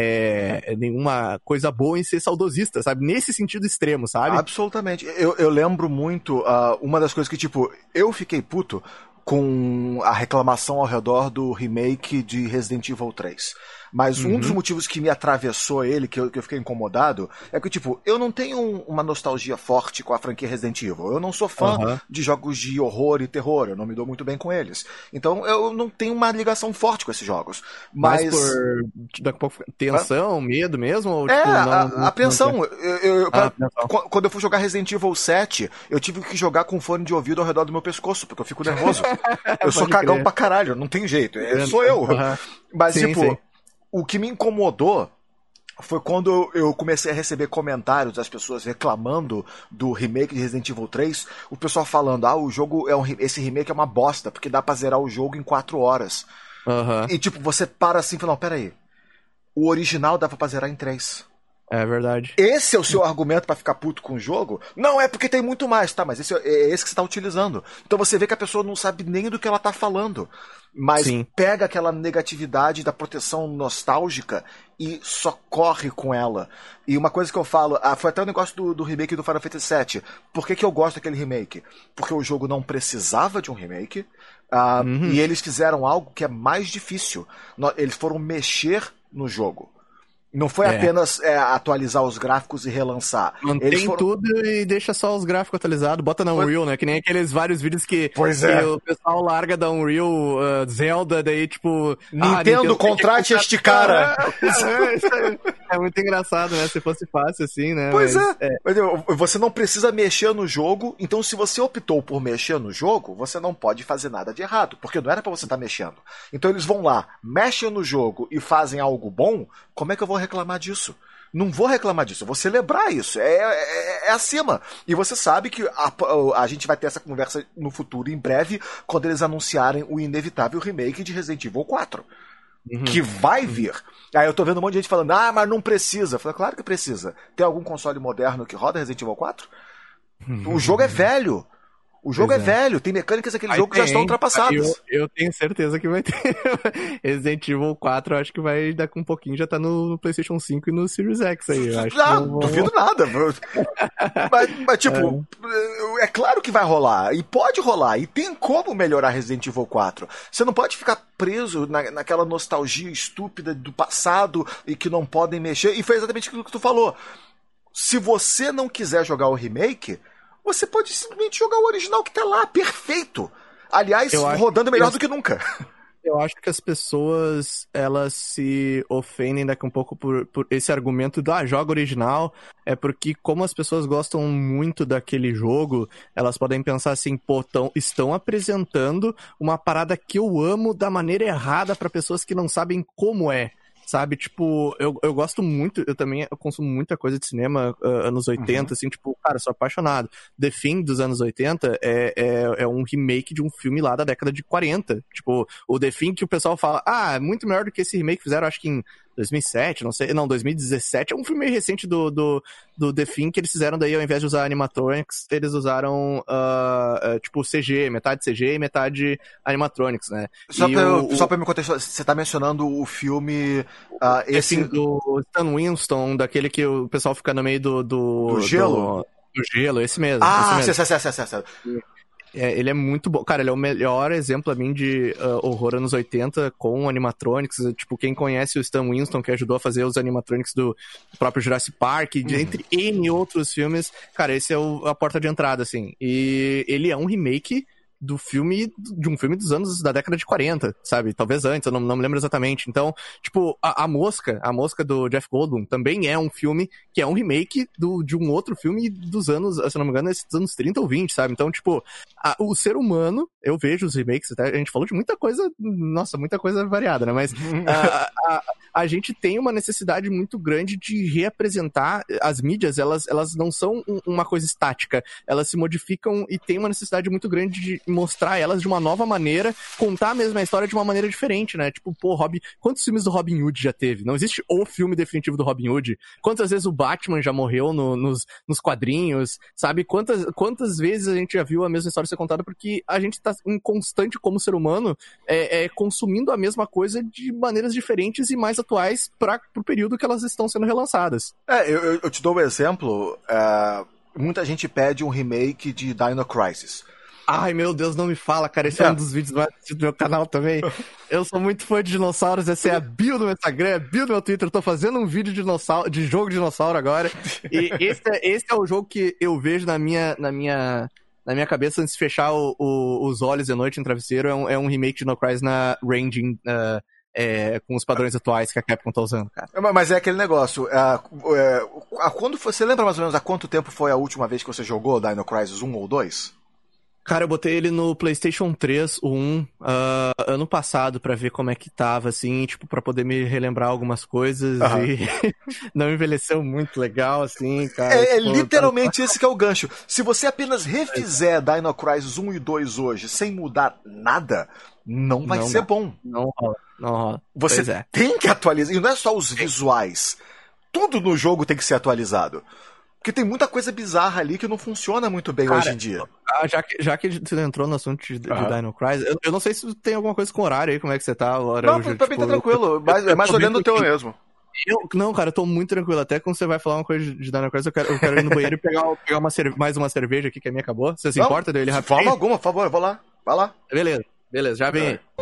coisa boa em ser saudosista, sabe? Nesse sentido extremo, sabe? Absolutamente. Eu lembro muito, uma das coisas que, tipo, eu fiquei puto com a reclamação ao redor do remake de Resident Evil 3. Mas um dos motivos que me atravessou ele, que eu fiquei incomodado, é que, tipo, eu não tenho uma nostalgia forte com a franquia Resident Evil. Eu não sou fã de jogos de horror e terror, eu não me dou muito bem com eles. Então, eu não tenho uma ligação forte com esses jogos. Mas por daqui a pouco, tensão, medo mesmo? Ou, tipo, não, apreensão. Quando eu fui jogar Resident Evil 7, eu tive que jogar com fone de ouvido ao redor do meu pescoço, porque eu fico nervoso. Eu sou cagão pra caralho, não tem jeito. Sou eu. Mas, sim, tipo... Sim. O que me incomodou foi quando eu comecei a receber comentários das pessoas reclamando do remake de Resident Evil 3, o pessoal falando, o jogo esse remake é uma bosta, porque dá pra zerar o jogo em 4 horas. E tipo, você para assim e fala, não, peraí, o original dava pra zerar em 3. É verdade. Esse é o seu argumento pra ficar puto com o jogo? Não, é porque tem muito mais, tá, mas esse é esse que você tá utilizando. Então você vê que a pessoa não sabe nem do que ela tá falando. Mas pega aquela negatividade da proteção nostálgica e só corre com ela. E uma coisa que eu falo, foi até o negócio do remake do Final Fantasy VII. Por que eu gosto daquele remake? Porque o jogo não precisava de um remake, e eles fizeram algo que é mais difícil. Eles foram mexer no jogo. Não foi apenas atualizar os gráficos e relançar. Mantém tudo e deixa só os gráficos atualizados. Bota na Unreal, né? Que nem aqueles vários vídeos que o pessoal larga da Unreal Zelda, daí tipo... Nintendo contrate este cara! É muito engraçado, né? Se fosse fácil assim, né? Pois Mas você não precisa mexer no jogo, então se você optou por mexer no jogo, você não pode fazer nada de errado, porque não era pra você estar mexendo. Então eles vão lá, mexem no jogo e fazem algo bom, como é que eu vou reclamar disso? Não vou reclamar disso, eu vou celebrar isso. É acima. E você sabe que a gente vai ter essa conversa no futuro, em breve, quando eles anunciarem o inevitável remake de Resident Evil 4. Que vai vir. Aí eu tô vendo um monte de gente falando, mas não precisa. Eu falei, claro que precisa. Tem algum console moderno que roda Resident Evil 4? O jogo é velho. O jogo é velho, tem mecânicas daquele jogo que já estão ultrapassadas. Eu tenho certeza que vai ter. Resident Evil 4, eu acho que vai daqui um pouquinho, já tá no PlayStation 5 e no Series X aí. Eu acho duvido nada. mas, tipo, é claro que vai rolar. E pode rolar. E tem como melhorar Resident Evil 4. Você não pode ficar preso naquela nostalgia estúpida do passado e que não podem mexer. E foi exatamente aquilo que tu falou. Se você não quiser jogar o remake, você pode simplesmente jogar o original que tá lá, perfeito. Aliás, rodando melhor do que nunca. Eu acho que as pessoas, elas se ofendem daqui um pouco por esse argumento do joga original, é porque como as pessoas gostam muito daquele jogo, elas podem pensar assim, pô, estão apresentando uma parada que eu amo da maneira errada pra pessoas que não sabem como é. Sabe, tipo, eu gosto muito, eu consumo muita coisa de cinema, anos 80, assim, tipo, cara, sou apaixonado. The Thing dos anos 80 é um remake de um filme lá da década de 40. Tipo, o The Thing que o pessoal fala, é muito melhor do que esse remake que fizeram, acho que em 2007, não sei, não, 2017, é um filme meio recente do The Thing que eles fizeram daí, ao invés de usar animatronics, eles usaram, tipo, CG, metade CG e metade animatronics, né? Só pra me contextualizar, você tá mencionando o filme... esse do Stan Winston, daquele que o pessoal fica no meio do gelo? Do gelo, esse mesmo. Certo. Ele é muito bom. Cara, ele é o melhor exemplo a mim de horror anos 80 com animatronics. Tipo, quem conhece o Stan Winston, que ajudou a fazer os animatronics do próprio Jurassic Park, entre N outros filmes, cara, esse é a porta de entrada, assim. E ele é um remake de um filme dos anos da década de 40, sabe? Talvez antes, eu não me lembro exatamente. Então, tipo, a Mosca do Jeff Goldblum também é um filme que é um remake de um outro filme dos anos, se não me engano, esses anos 30 ou 20, sabe? Então, tipo, o ser humano, eu vejo os remakes, até a gente falou de muita coisa, nossa, muita coisa variada, né? Mas a gente tem uma necessidade muito grande de reapresentar as mídias, elas não são uma coisa estática, elas se modificam e tem uma necessidade muito grande de mostrar elas de uma nova maneira, contar a mesma história de uma maneira diferente, né? Tipo, pô, quantos filmes do Robin Hood já teve? Não existe o filme definitivo do Robin Hood. Quantas vezes o Batman já morreu nos quadrinhos, sabe? Quantas vezes a gente já viu a mesma história ser contada, porque a gente tá em constante, como ser humano, consumindo a mesma coisa de maneiras diferentes e mais atuais pro período que elas estão sendo relançadas. Eu te dou um exemplo. Muita gente pede um remake de Dino Crisis. Ai, meu Deus, não me fala, cara. Esse é um dos vídeos mais assistidos do meu canal também. Eu sou muito fã de dinossauros. Essa é a bio do meu Instagram, é a bio do meu Twitter. Eu tô fazendo um vídeo de jogo de dinossauro agora. E esse é o jogo que eu vejo na minha cabeça antes de fechar os olhos de noite em travesseiro. É um remake de Dino Crisis na Ranging, com os padrões atuais que a Capcom tá usando, cara. Mas é aquele negócio. Quando você lembra mais ou menos há quanto tempo foi a última vez que você jogou Dino Crisis 1 ou 2? Cara, eu botei ele no PlayStation 3, o 1, ano passado, pra ver como é que tava, assim, tipo, pra poder me relembrar algumas coisas e não envelheceu muito legal, assim, cara. Literalmente esse que é o gancho. Se você apenas refizer Dino Crisis 1 e 2 hoje, sem mudar nada, não vai ser bom. Não rola. Você tem que atualizar, e não é só os visuais. Tudo no jogo tem que ser atualizado. Porque tem muita coisa bizarra ali que não funciona muito bem, cara, hoje em dia. Já que você entrou no assunto de Dino Crisis, eu não sei se tem alguma coisa com horário aí, como é que você tá? Não, pra mim tá tranquilo, mas olhando o teu mesmo. Não, cara, eu tô muito tranquilo. Até quando você vai falar uma coisa de Dino Crisis, eu quero ir no banheiro e pegar mais uma cerveja aqui, que a minha acabou. Você se importa dele rapidinho? De forma alguma, por favor, eu vou lá. Vai lá. Beleza, já vem aí.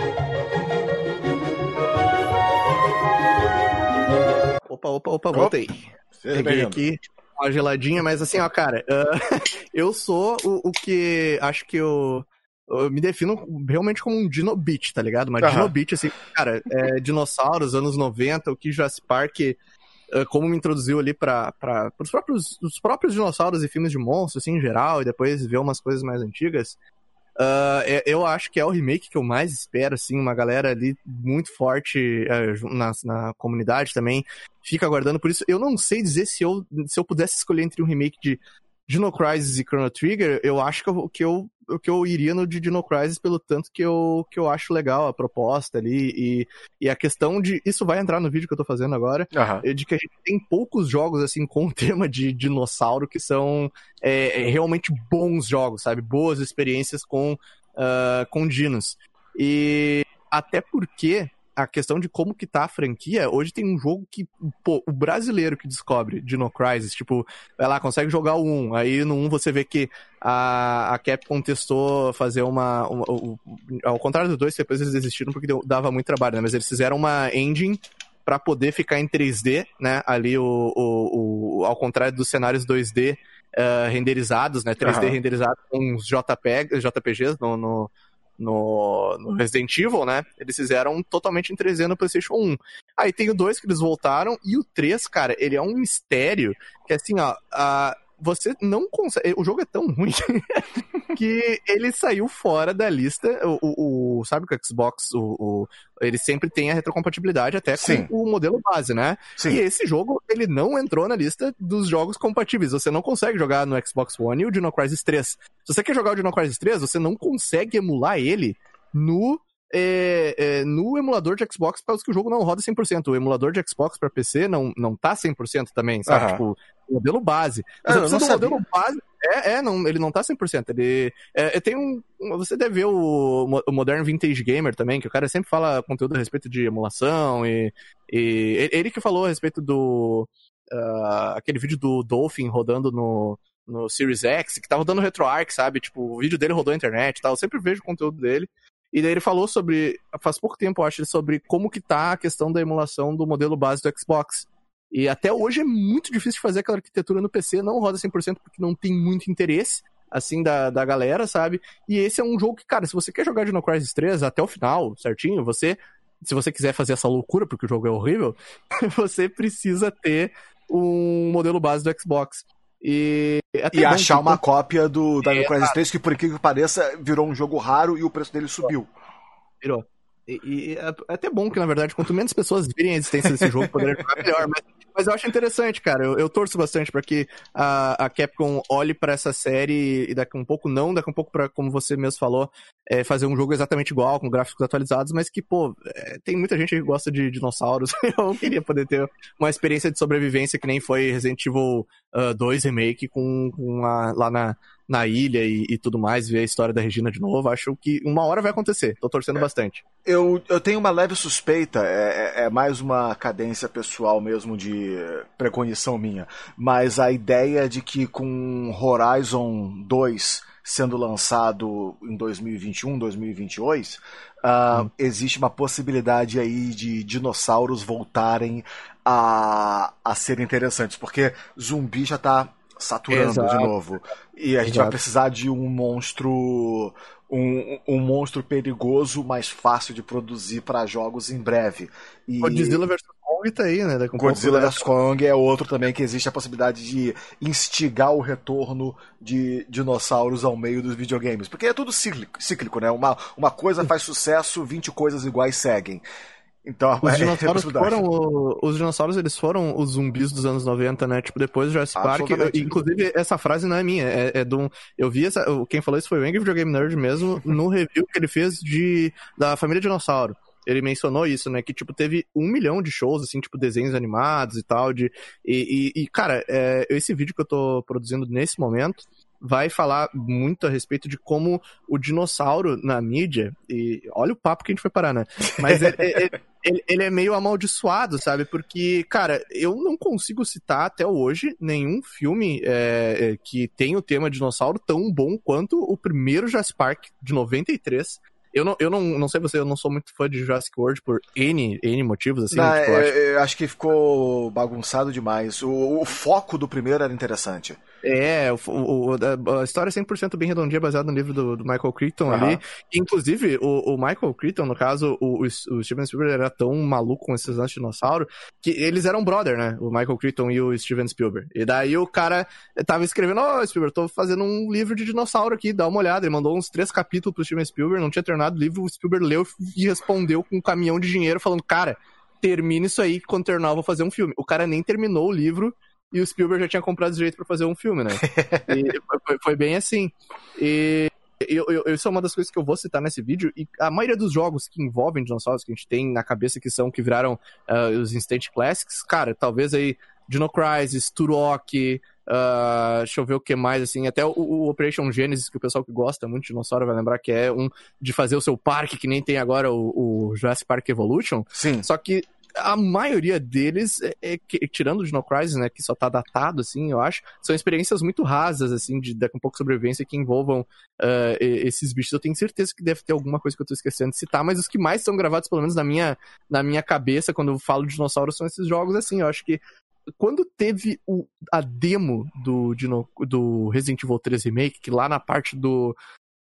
Opa, voltei. Peguei aqui uma geladinha, mas assim, ó, cara, eu sou o que acho que eu me defino realmente como um Dinobit, tá ligado? Uma Dinobit, assim, cara, dinossauros, anos 90, o que Jurassic Park, como me introduziu ali os próprios dinossauros e filmes de monstros, assim, em geral, e depois ver umas coisas mais antigas. Eu acho que é o remake que eu mais espero, assim, uma galera ali muito forte na comunidade também fica aguardando por isso. Eu não sei dizer se eu pudesse escolher entre um remake de Dino Crisis e Chrono Trigger, eu acho que eu iria no de Dino Crisis pelo tanto que eu acho legal a proposta ali e a questão de... Isso vai entrar no vídeo que eu tô fazendo agora, de que a gente tem poucos jogos, assim, com o tema de dinossauro que são realmente bons jogos, sabe? Boas experiências com dinos. E até porque a questão de como que tá a franquia, hoje tem um jogo que, pô, o brasileiro que descobre Dino Crisis, tipo, vai lá, consegue jogar o 1, aí no 1 você vê que a Capcom testou fazer ao contrário do 2, depois eles desistiram porque dava muito trabalho, né, mas eles fizeram uma engine pra poder ficar em 3D, né, ali ao contrário dos cenários 2D renderizados, né, 3D renderizados com os JPGs no Resident Evil, né? Eles fizeram totalmente em 3D no PlayStation 1. Aí tem o 2 que eles voltaram, e o 3, cara, ele é um mistério que, assim, ó, você não consegue... O jogo é tão ruim que ele saiu fora da lista. Sabe que o Xbox, ele sempre tem a retrocompatibilidade até com o modelo base, né? Sim. E esse jogo, ele não entrou na lista dos jogos compatíveis. Você não consegue jogar no Xbox One e o Dino Crisis 3. Se você quer jogar o Dino Crisis 3, você não consegue emular ele no emulador de Xbox, por causa que o jogo não roda 100%. O emulador de Xbox para PC não tá 100% também, sabe? Tipo, modelo base. Você precisa do modelo base. Ele não tá 100%. Você deve ver o Modern Vintage Gamer também, que o cara sempre fala conteúdo a respeito de emulação e ele que falou a respeito do aquele vídeo do Dolphin rodando no Series X, que tá rodando RetroArch, sabe? Tipo, o vídeo dele rodou na internet e tal. Eu sempre vejo o conteúdo dele. E daí ele falou faz pouco tempo, eu acho, sobre como que tá a questão da emulação do modelo base do Xbox. E até hoje é muito difícil de fazer aquela arquitetura no PC, não roda 100% porque não tem muito interesse, assim, da galera, sabe? E esse é um jogo que, cara, se você quer jogar Dino Crisis 3 até o final, certinho, se você quiser fazer essa loucura, porque o jogo é horrível, você precisa ter um modelo base do Xbox. E achar uma cópia do Dino Crisis 3, que por incrível que pareça, virou um jogo raro e o preço dele subiu. Virou. E é até bom que, na verdade, quanto menos pessoas virem a existência desse jogo, poderá jogar melhor. Mas eu acho interessante, cara. Eu torço bastante para que a Capcom olhe para essa série e daqui um pouco para, como você mesmo falou, fazer um jogo exatamente igual, com gráficos atualizados, mas que, pô, tem muita gente que gosta de dinossauros. Eu queria poder ter uma experiência de sobrevivência que nem foi Resident Evil 2 Remake lá na ilha e tudo mais, ver a história da Regina de novo. Acho que uma hora vai acontecer. Tô torcendo bastante. Eu tenho uma leve suspeita, é mais uma cadência pessoal mesmo de preconição minha, mas a ideia de que com Horizon 2 sendo lançado em 2021, 2022, existe uma possibilidade aí de dinossauros voltarem a ser interessantes, porque zumbi já tá saturando de novo. E a gente vai precisar de um monstro perigoso, mais fácil de produzir para jogos em breve. E Godzilla vs Kong tá aí, né? Godzilla vs Kong é outro também que existe a possibilidade de instigar o retorno de dinossauros ao meio dos videogames. Porque é tudo cíclico, né? Uma coisa faz sucesso, 20 coisas iguais seguem. Então, os dinossauros, eles foram os zumbis dos anos 90, né? Tipo, depois do Jurassic Park. Inclusive, essa frase não é minha, eu vi quem falou isso foi o Angry Video Game Nerd mesmo, no review que ele fez da família Dinossauro. Ele mencionou isso, né? Que, tipo, teve 1 milhão de shows, assim, tipo, desenhos animados e tal. Cara, esse vídeo que eu tô produzindo nesse momento vai falar muito a respeito de como o dinossauro na mídia, e olha o papo que a gente foi parar, né? Mas ele é meio amaldiçoado, sabe? Porque, cara, eu não consigo citar até hoje nenhum filme que tenha o tema dinossauro tão bom quanto o primeiro Jurassic Park de 93. Eu não sei você, eu não sou muito fã de Jurassic World por N motivos, assim. Não, eu acho que ficou bagunçado demais. O foco do primeiro era interessante. A história é 100% bem redondinha, baseada no livro do Michael Crichton ali. Inclusive, o Michael Crichton, no caso, o Steven Spielberg era tão maluco com esses lances de dinossauro, que eles eram brother, né? O Michael Crichton e o Steven Spielberg. E daí o cara tava escrevendo, Spielberg, tô fazendo um livro de dinossauro aqui, dá uma olhada. Ele mandou uns 3 capítulos pro Steven Spielberg, não tinha terminado o livro, o Spielberg leu e respondeu com um caminhão de dinheiro, falando, cara, termina isso aí, quando terminar eu vou fazer um filme. O cara nem terminou o livro, e o Spielberg já tinha comprado os direitos pra fazer um filme, né? E foi bem assim. E isso é uma das coisas que eu vou citar nesse vídeo, e a maioria dos jogos que envolvem dinossauros que a gente tem na cabeça, que viraram os Instant Classics, cara, talvez aí Dino Crisis, Turok, deixa eu ver o que mais, assim, até o Operation Genesis, que o pessoal que gosta muito de dinossauro vai lembrar que é um de fazer o seu parque, que nem tem agora o Jurassic Park Evolution. Sim. Só que a maioria deles, tirando o Dino Crisis, né, que só tá datado, assim, eu acho, são experiências muito rasas, assim, de daqui a um pouco sobrevivência que envolvam esses bichos. Eu tenho certeza que deve ter alguma coisa que eu tô esquecendo de citar, mas os que mais são gravados, pelo menos na minha cabeça, quando eu falo de dinossauro, são esses jogos, assim. Eu acho que quando teve a demo do Resident Evil 3 Remake, que lá na parte do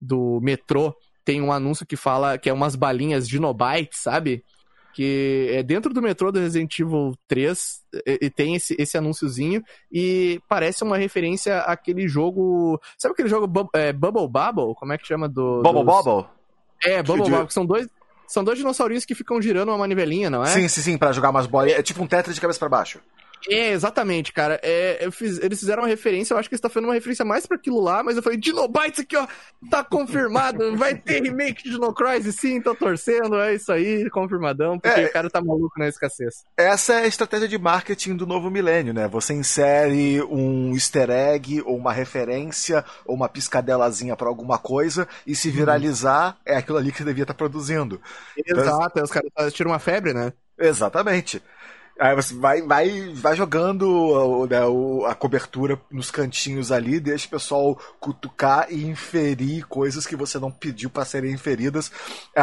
metrô tem um anúncio que fala que é umas balinhas Dinobytes, sabe? Que é dentro do metrô do Resident Evil 3 e tem esse anúnciozinho e parece uma referência àquele jogo... Sabe aquele jogo Bubble Bobble? Como é que chama? Bubble Bobble? Bubble Bobble, que são dois dinossaurinhos que ficam girando uma manivelinha, não é? Sim, pra jogar umas bolas. É tipo um Tetris de cabeça pra baixo. Exatamente, cara. Eles fizeram uma referência, eu acho que eles estão fazendo uma referência mais pra aquilo lá, mas eu falei, Dinobytes aqui, ó, tá confirmado, vai ter remake de Dino Crisis, sim, tô torcendo, é isso aí, confirmadão, porque o cara tá maluco na escassez. Essa é a estratégia de marketing do novo milênio, né? Você insere um easter egg, ou uma referência, ou uma piscadelazinha pra alguma coisa, e se viralizar, é aquilo ali que você devia estar produzindo. Exato, aí os caras tiram uma febre, né? Exatamente. Aí você vai jogando a cobertura nos cantinhos ali, deixa o pessoal cutucar e inferir coisas que você não pediu para serem inferidas.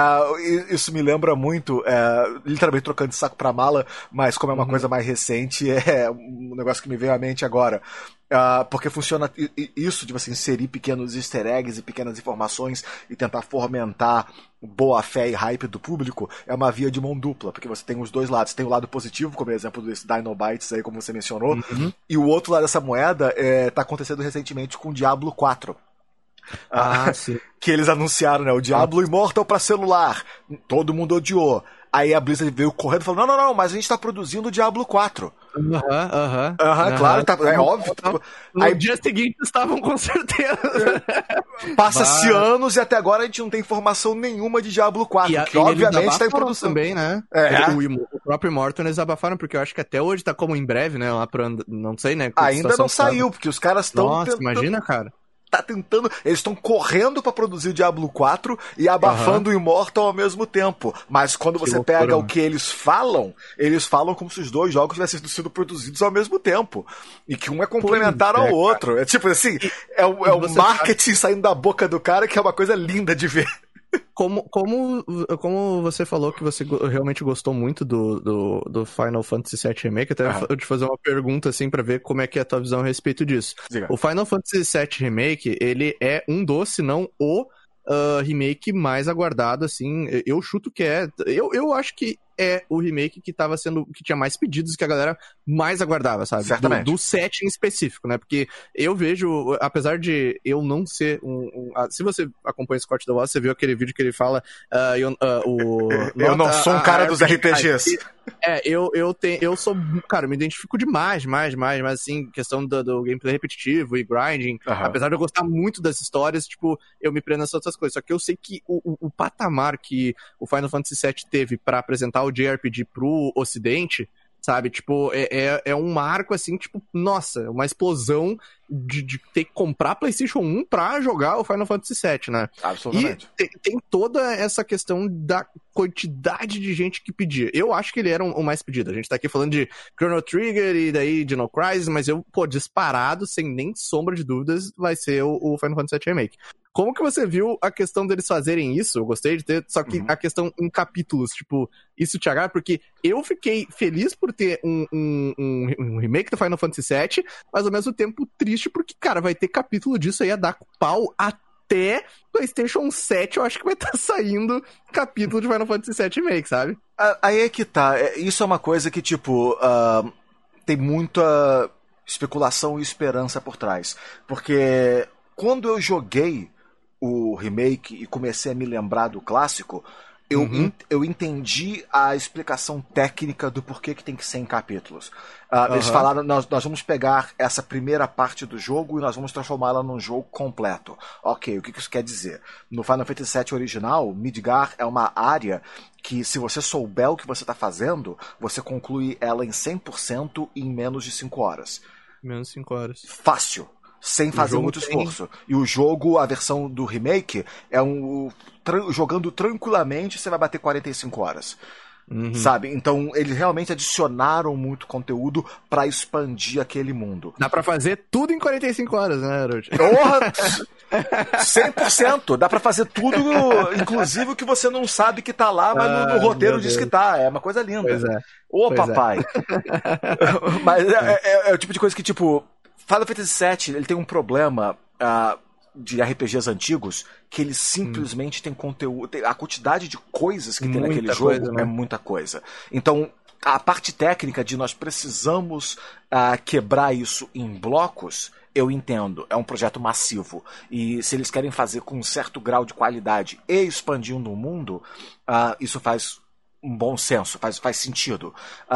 Isso me lembra muito, literalmente trocando de saco pra mala, mas como é uma coisa mais recente, é um negócio que me veio à mente agora. Porque funciona isso de você inserir pequenos easter eggs e pequenas informações e tentar fomentar boa fé e hype do público, é uma via de mão dupla, porque você tem os dois lados. Tem o lado positivo, como o exemplo desse Dinobytes aí, como você mencionou, e o outro lado dessa moeda tá acontecendo recentemente com o Diablo 4. Sim. Que eles anunciaram, né? O Diablo Immortal pra celular. Todo mundo odiou. Aí a Blizzard veio correndo e falou, não, mas a gente tá produzindo o Diablo 4. Claro, é óbvio. No dia seguinte estavam com certeza. Passa-se anos e até agora a gente não tem informação nenhuma de Diablo 4, que obviamente tá em produção. Também, né? O próprio Immortal eles abafaram, porque eu acho que até hoje tá como em breve, né? Lá pra, não sei, né? Ainda não saiu, porque os caras estão... Nossa, imagina, cara. Tá tentando... Eles estão correndo pra produzir o Diablo 4 e abafando o Immortal ao mesmo tempo. Mas quando você pega o que eles falam como se os dois jogos tivessem sido produzidos ao mesmo tempo. E que um é complementar ao outro. Cara. É tipo assim, é o marketing saindo da boca do cara, que é uma coisa linda de ver. Como você falou que você realmente gostou muito do Final Fantasy VII Remake, até eu te fazer uma pergunta assim pra ver como é que é a tua visão a respeito disso. Diga. O Final Fantasy VII Remake, ele é um dos, se não o remake mais aguardado, assim, eu chuto que é, eu acho que é o remake que tinha mais pedidos, que a galera mais aguardava, sabe? Certamente. Do 7 em específico, né? Porque eu vejo, apesar de eu não ser se você acompanha o Scott The Voz, você viu aquele vídeo que ele fala eu não sou um cara dos RPGs. Eu sou, cara, eu me identifico demais, assim, questão do gameplay repetitivo e grinding, apesar de eu gostar muito das histórias, tipo, eu me prendo nessas outras coisas, só que eu sei que o patamar que o Final Fantasy VII teve pra apresentar o JRPG pro ocidente, sabe, tipo, é um marco, assim, tipo, nossa, uma explosão de ter que comprar PlayStation 1 pra jogar o Final Fantasy VII, né? Absolutamente. E tem toda essa questão da quantidade de gente que pedia. Eu acho que ele era o mais pedido. A gente tá aqui falando de Chrono Trigger e daí Dino Crisis, mas disparado, sem nem sombra de dúvidas, vai ser o Final Fantasy VII Remake. Como que você viu a questão deles fazerem isso? Eu gostei de ter, só que a questão em capítulos, tipo, isso te agrada? Porque eu fiquei feliz por ter um remake do Final Fantasy VII, mas ao mesmo tempo triste porque, cara, vai ter capítulo disso aí a dar pau até PlayStation 7, eu acho que vai estar saindo capítulo de Final Fantasy VII Remake, sabe? Aí é que tá, isso é uma coisa que, tipo, tem muita especulação e esperança por trás. Porque quando eu joguei o remake e comecei a me lembrar do clássico, Eu entendi a explicação técnica do porquê que tem que ser em capítulos. Eles falaram, nós vamos pegar essa primeira parte do jogo e nós vamos transformá-la num jogo completo. Ok, o que isso quer dizer? No Final Fantasy VII original, Midgar é uma área que, se você souber o que você está fazendo, você conclui ela em 100% em menos de 5 horas. Menos 5 horas. Fácil. Sem fazer muito esforço. E o jogo, a versão do remake, jogando tranquilamente, você vai bater 45 horas. Sabe? Então, eles realmente adicionaram muito conteúdo pra expandir aquele mundo. Dá pra fazer tudo em 45 horas, né, Harold? Porra! 100%! Dá pra fazer tudo, inclusive o que você não sabe que tá lá, mas no roteiro diz que tá. É uma coisa linda. Pois é. Ô, papai! Mas é o tipo de coisa que, tipo, Final Fantasy VII, ele tem um problema de RPGs antigos, que eles simplesmente têm conteúdo, a quantidade de coisas que tem naquele jogo, né? É muita coisa. Então, a parte técnica de nós precisamos quebrar isso em blocos, eu entendo, é um projeto massivo. E se eles querem fazer com um certo grau de qualidade e expandindo o mundo, isso faz um bom senso, faz sentido.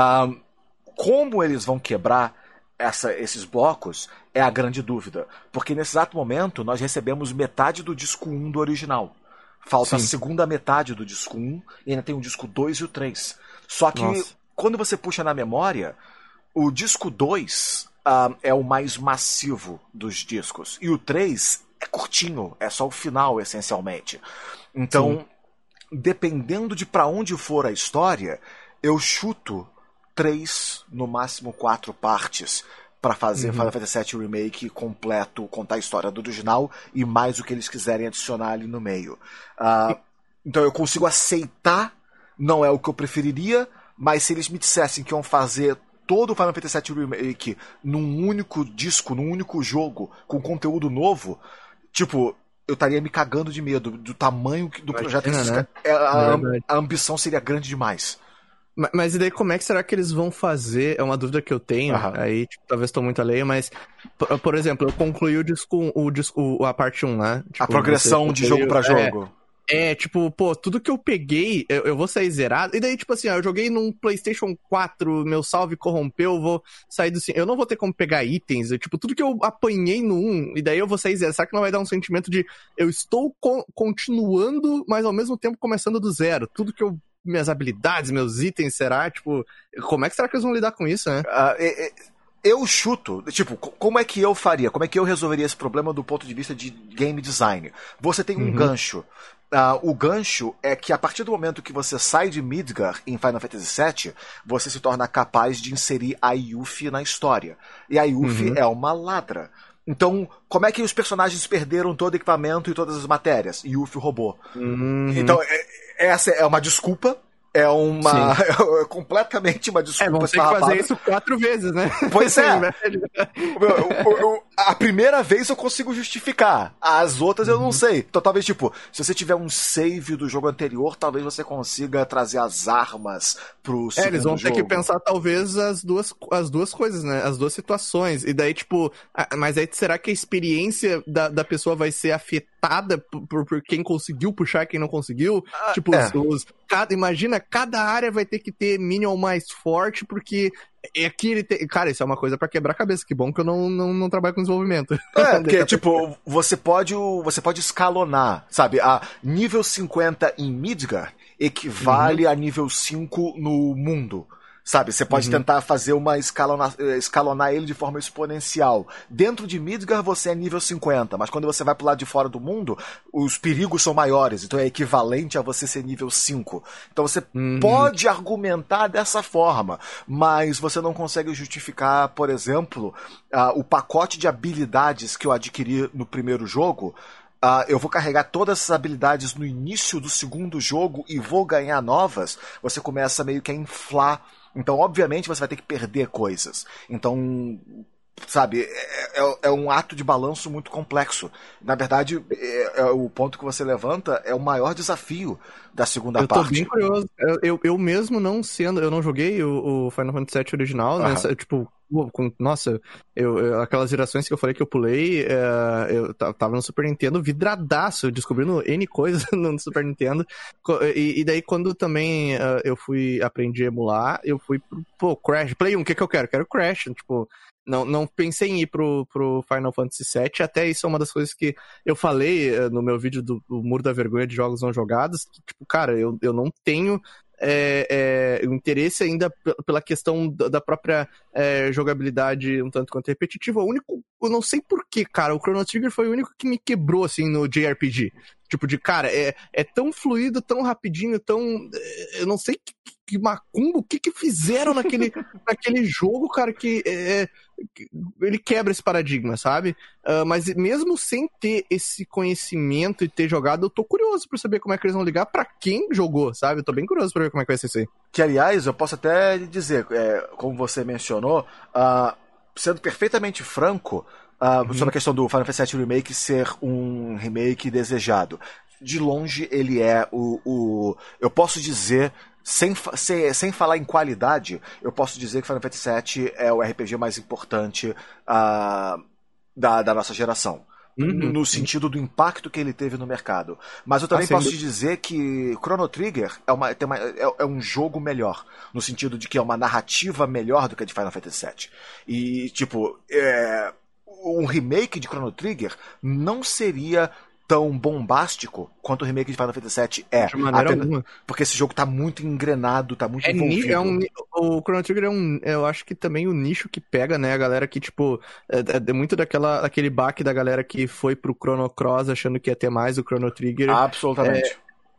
Como eles vão quebrar esses blocos é a grande dúvida. Porque nesse exato momento nós recebemos metade do disco 1 do original. Falta a segunda metade do disco 1 e ainda tem o disco 2 e o 3. Só que quando você puxa na memória, o disco 2 é o mais massivo dos discos. E o 3 é curtinho, é só o final, essencialmente. Então, dependendo de pra onde for a história, eu chuto 3, no máximo 4 partes para fazer Final Fantasy VII Remake completo, contar a história do original e mais o que eles quiserem adicionar ali no meio. Então eu consigo aceitar, não é o que eu preferiria, mas se eles me dissessem que iam fazer todo o Final Fantasy VII Remake num único disco, num único jogo, com conteúdo novo, tipo, eu estaria me cagando de medo do tamanho do projeto. Né? A ambição seria grande demais. Mas e daí como é que será que eles vão fazer? É uma dúvida que eu tenho, aí tipo, talvez estou muito alheio, mas por exemplo, eu concluí a parte 1, né? Tipo, a progressão de jogo pra jogo. Tipo, pô, tudo que eu peguei, eu vou sair zerado. E daí, tipo assim, eu joguei num PlayStation 4, meu salve corrompeu, vou sair do... Eu não vou ter como pegar itens, tipo, tudo que eu apanhei no 1, e daí eu vou sair zero. Será que não vai dar um sentimento de eu estou continuando, mas ao mesmo tempo começando do zero? Tudo que minhas habilidades, meus itens, será? Tipo, como é que será que eles vão lidar com isso, né? Eu chuto, tipo, como é que eu faria? Como é que eu resolveria esse problema do ponto de vista de game design? Você tem um gancho. O gancho é que a partir do momento que você sai de Midgar em Final Fantasy VII, você se torna capaz de inserir a Yuffie na história. E a Yuffie é uma ladra. Então, como é que os personagens perderam todo o equipamento e todas as matérias? Yuffie roubou. Então, essa é uma desculpa. É completamente uma desculpa. Vão ter que fazer isso 4 vezes, né? Pois é. A primeira vez eu consigo justificar. As outras eu não sei. Então talvez, tipo, se você tiver um save do jogo anterior, talvez você consiga trazer as armas pro segundo eles vão jogo. ter que pensar, talvez, as duas coisas, né? As duas situações. E daí, tipo... Mas aí, será que a experiência da pessoa vai ser afetada por quem conseguiu puxar e quem não conseguiu? Tipo, imagina, cada área vai ter que ter minion mais forte, porque aqui ele tem... Cara, isso é uma coisa pra quebrar a cabeça. Que bom que eu não trabalho com desenvolvimento. Porque, tipo, você pode escalonar, sabe? A nível 50 em Midgar equivale a nível 5 no mundo. Sabe, você pode tentar fazer escalonar ele de forma exponencial. Dentro de Midgar você é nível 50, mas quando você vai pro lado de fora do mundo, os perigos são maiores, então é equivalente a você ser nível 5. Então você pode argumentar dessa forma, mas você não consegue justificar, por exemplo, o pacote de habilidades que eu adquiri no primeiro jogo. Eu vou carregar todas essas habilidades no início do segundo jogo e vou ganhar novas. Você começa meio que a inflar. Então, obviamente, você vai ter que perder coisas. Então, sabe, é um ato de balanço muito complexo. Na verdade, o ponto que você levanta é o maior desafio da segunda parte. Eu tô bem curioso. Eu mesmo não sendo... Eu não joguei o Final Fantasy VII original, né? Tipo, nossa, aquelas gerações que eu falei que eu pulei, eu tava no Super Nintendo vidradaço, descobrindo N coisas no Super Nintendo. E daí, quando também eu aprendi a emular, eu fui pro Crash. Play 1, o que eu quero? Quero Crash, tipo... Não pensei em ir pro Final Fantasy VII, até isso é uma das coisas que eu falei no meu vídeo do Muro da Vergonha de Jogos Não Jogados, que, tipo, cara, eu não tenho interesse ainda pela questão da própria jogabilidade um tanto quanto repetitiva. Eu não sei porquê, cara, o Chrono Trigger foi o único que me quebrou, assim, no JRPG. Tipo, cara, é tão fluido, tão rapidinho, eu não sei que macumbo, o que fizeram naquele jogo, cara, que ele quebra esse paradigma, sabe? Mas mesmo sem ter esse conhecimento e ter jogado, eu tô curioso pra saber como é que eles vão ligar pra quem jogou, sabe? Eu tô bem curioso pra ver como é que vai ser isso aí. Que, aliás, eu posso até dizer, como você mencionou, sendo perfeitamente franco, sobre a questão do Final Fantasy VII Remake ser um remake desejado. De longe, ele é eu posso dizer, sem falar em qualidade, eu posso dizer que Final Fantasy VII é o RPG mais importante da nossa geração. No sentido do impacto que ele teve no mercado. Mas eu também posso te dizer que Chrono Trigger é um jogo melhor, no sentido de que é uma narrativa melhor do que a de Final Fantasy VII. E, tipo, um remake de Chrono Trigger não seria tão bombástico quanto o remake de Final Fantasy VII é. De maneira alguma. Porque esse jogo tá muito engrenado, tá muito envolvido. O Chrono Trigger eu acho que também o nicho que pega, né, a galera que, tipo, muito daquele baque da galera que foi pro Chrono Cross achando que ia ter mais o Chrono Trigger. Absolutamente.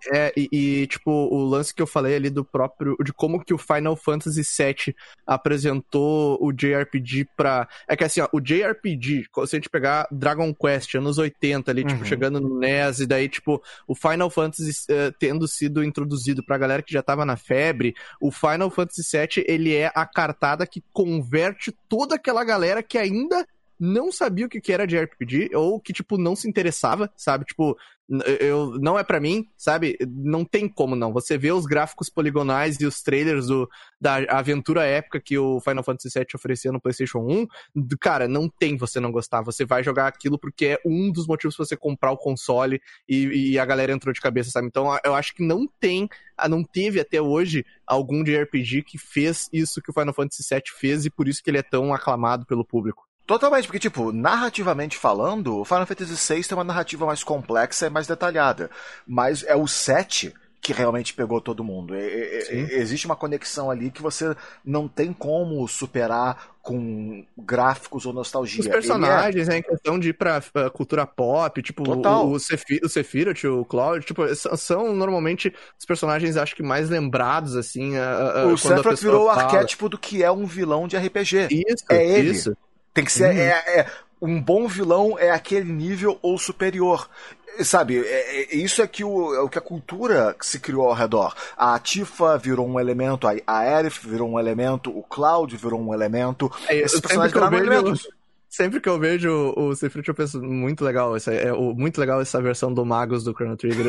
Tipo, o lance que eu falei ali de como que o Final Fantasy VII apresentou o JRPG é que assim, ó, o JRPG, se a gente pegar Dragon Quest, anos 80 ali, tipo, chegando no NES, e daí, tipo, o Final Fantasy tendo sido introduzido pra galera que já tava na febre, o Final Fantasy VII, ele é a cartada que converte toda aquela galera que ainda não sabia o que era JRPG, ou que, tipo, não se interessava, sabe? Tipo, não é pra mim, sabe? Não tem como não. Você vê os gráficos poligonais e os trailers da aventura épica que o Final Fantasy VII oferecia no PlayStation 1, cara, não tem você não gostar. Você vai jogar aquilo porque é um dos motivos pra você comprar o console e a galera entrou de cabeça, sabe? Então, eu acho que não teve até hoje algum JRPG que fez isso que o Final Fantasy VII fez, e por isso que ele é tão aclamado pelo público. Totalmente, porque, tipo, narrativamente falando, o Final Fantasy VI tem uma narrativa mais complexa e mais detalhada. Mas é o 7 que realmente pegou todo mundo. Existe uma conexão ali que você não tem como superar com gráficos ou nostalgia. Os personagens, em questão de ir pra cultura pop, tipo, o Sephiroth, o Cloud, tipo, são normalmente os personagens, acho que mais lembrados, assim. O Sephiroth virou o arquétipo do que é um vilão de RPG. Ele. Isso. Tem que ser. Um bom vilão é aquele nível ou superior. Sabe, isso é o que a cultura se criou ao redor. A Tifa virou um elemento, a Aerith virou um elemento, o Cloud virou um elemento. Esses personagens viraram elementos. Sempre que eu vejo o Sephiroth, eu penso, muito legal essa versão do Magus do Chrono Trigger.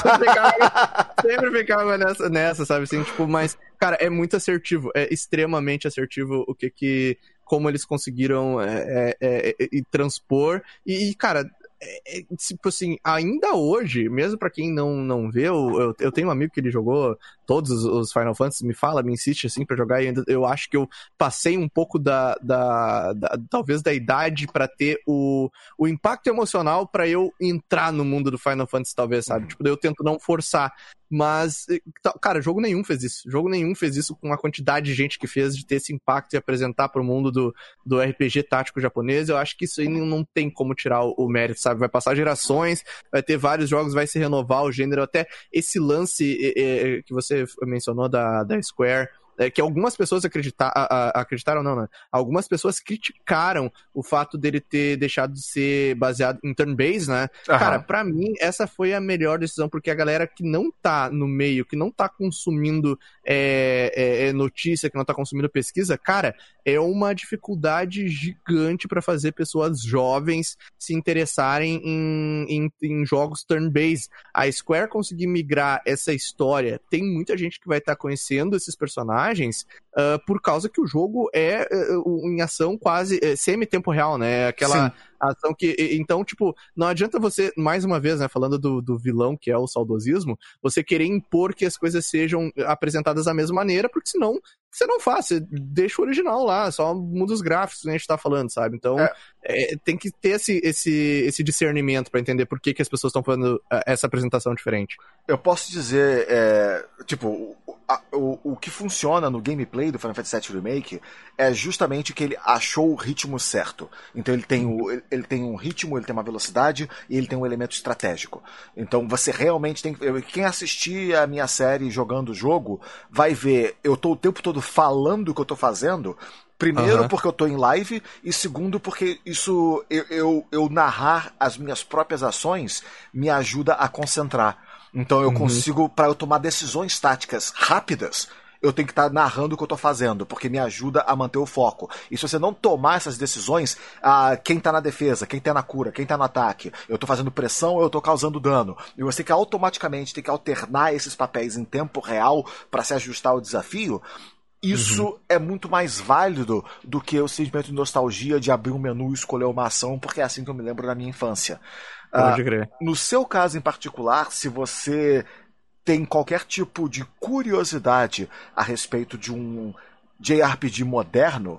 Sempre ficava nessa, sabe, assim, tipo, mas, cara, é muito assertivo, é extremamente assertivo como eles conseguiram transpor, e cara, tipo assim, ainda hoje, mesmo pra quem não vê, eu tenho um amigo que ele jogou todos os Final Fantasy, me insiste assim pra jogar, e ainda, eu acho que eu passei um pouco talvez da idade pra ter o impacto emocional pra eu entrar no mundo do Final Fantasy, talvez, sabe? Tipo, eu tento não forçar. Mas, cara, jogo nenhum fez isso. Jogo nenhum fez isso com a quantidade de gente que fez, de ter esse impacto e apresentar pro mundo do RPG tático japonês. Eu acho que isso aí não tem como tirar o mérito, sabe? Vai passar gerações, vai ter vários jogos, vai se renovar o gênero. Até esse lance que você mencionou da Square, que algumas pessoas acreditaram, não, né? Algumas pessoas criticaram o fato dele ter deixado de ser baseado em turn-based, né? Cara, pra mim, essa foi a melhor decisão, porque a galera que não tá no meio, que não tá consumindo notícia, que não tá consumindo pesquisa, cara, é uma dificuldade gigante pra fazer pessoas jovens se interessarem em jogos turn-based. A Square conseguir migrar essa história, tem muita gente que vai estar conhecendo esses personagens por causa que o jogo é em ação quase semi-tempo real, né? Aquela ação que... Então, tipo, não adianta você, mais uma vez, né, falando do vilão, que é o saudosismo, você querer impor que as coisas sejam apresentadas da mesma maneira, porque senão você não faz, você deixa o original lá, só muda os gráficos que a gente tá falando, sabe? Então, tem que ter esse discernimento pra entender por que as pessoas estão fazendo essa apresentação diferente. Eu posso dizer, o que funciona no gameplay do Final Fantasy VII Remake é justamente que ele achou o ritmo certo. Então ele tem um ritmo, ele tem uma velocidade e ele tem um elemento estratégico. Então você realmente tem que... Quem assistir a minha série jogando o jogo vai ver, eu tô o tempo todo falando o que eu tô fazendo. Primeiro, porque eu tô em live, e segundo, porque isso eu narrar as minhas próprias ações me ajuda a concentrar. Então eu consigo, para eu tomar decisões táticas rápidas, eu tenho que estar narrando o que eu tô fazendo, porque me ajuda a manter o foco. E se você não tomar essas decisões, quem tá na defesa, quem tá na cura, quem tá no ataque, eu tô fazendo pressão ou eu tô causando dano. E você que automaticamente tem que alternar esses papéis em tempo real para se ajustar ao desafio. Isso é muito mais válido do que o sentimento de nostalgia de abrir um menu e escolher uma ação, porque é assim que eu me lembro da minha infância. Pode crer. No seu caso em particular, se você tem qualquer tipo de curiosidade a respeito de um JRPG moderno,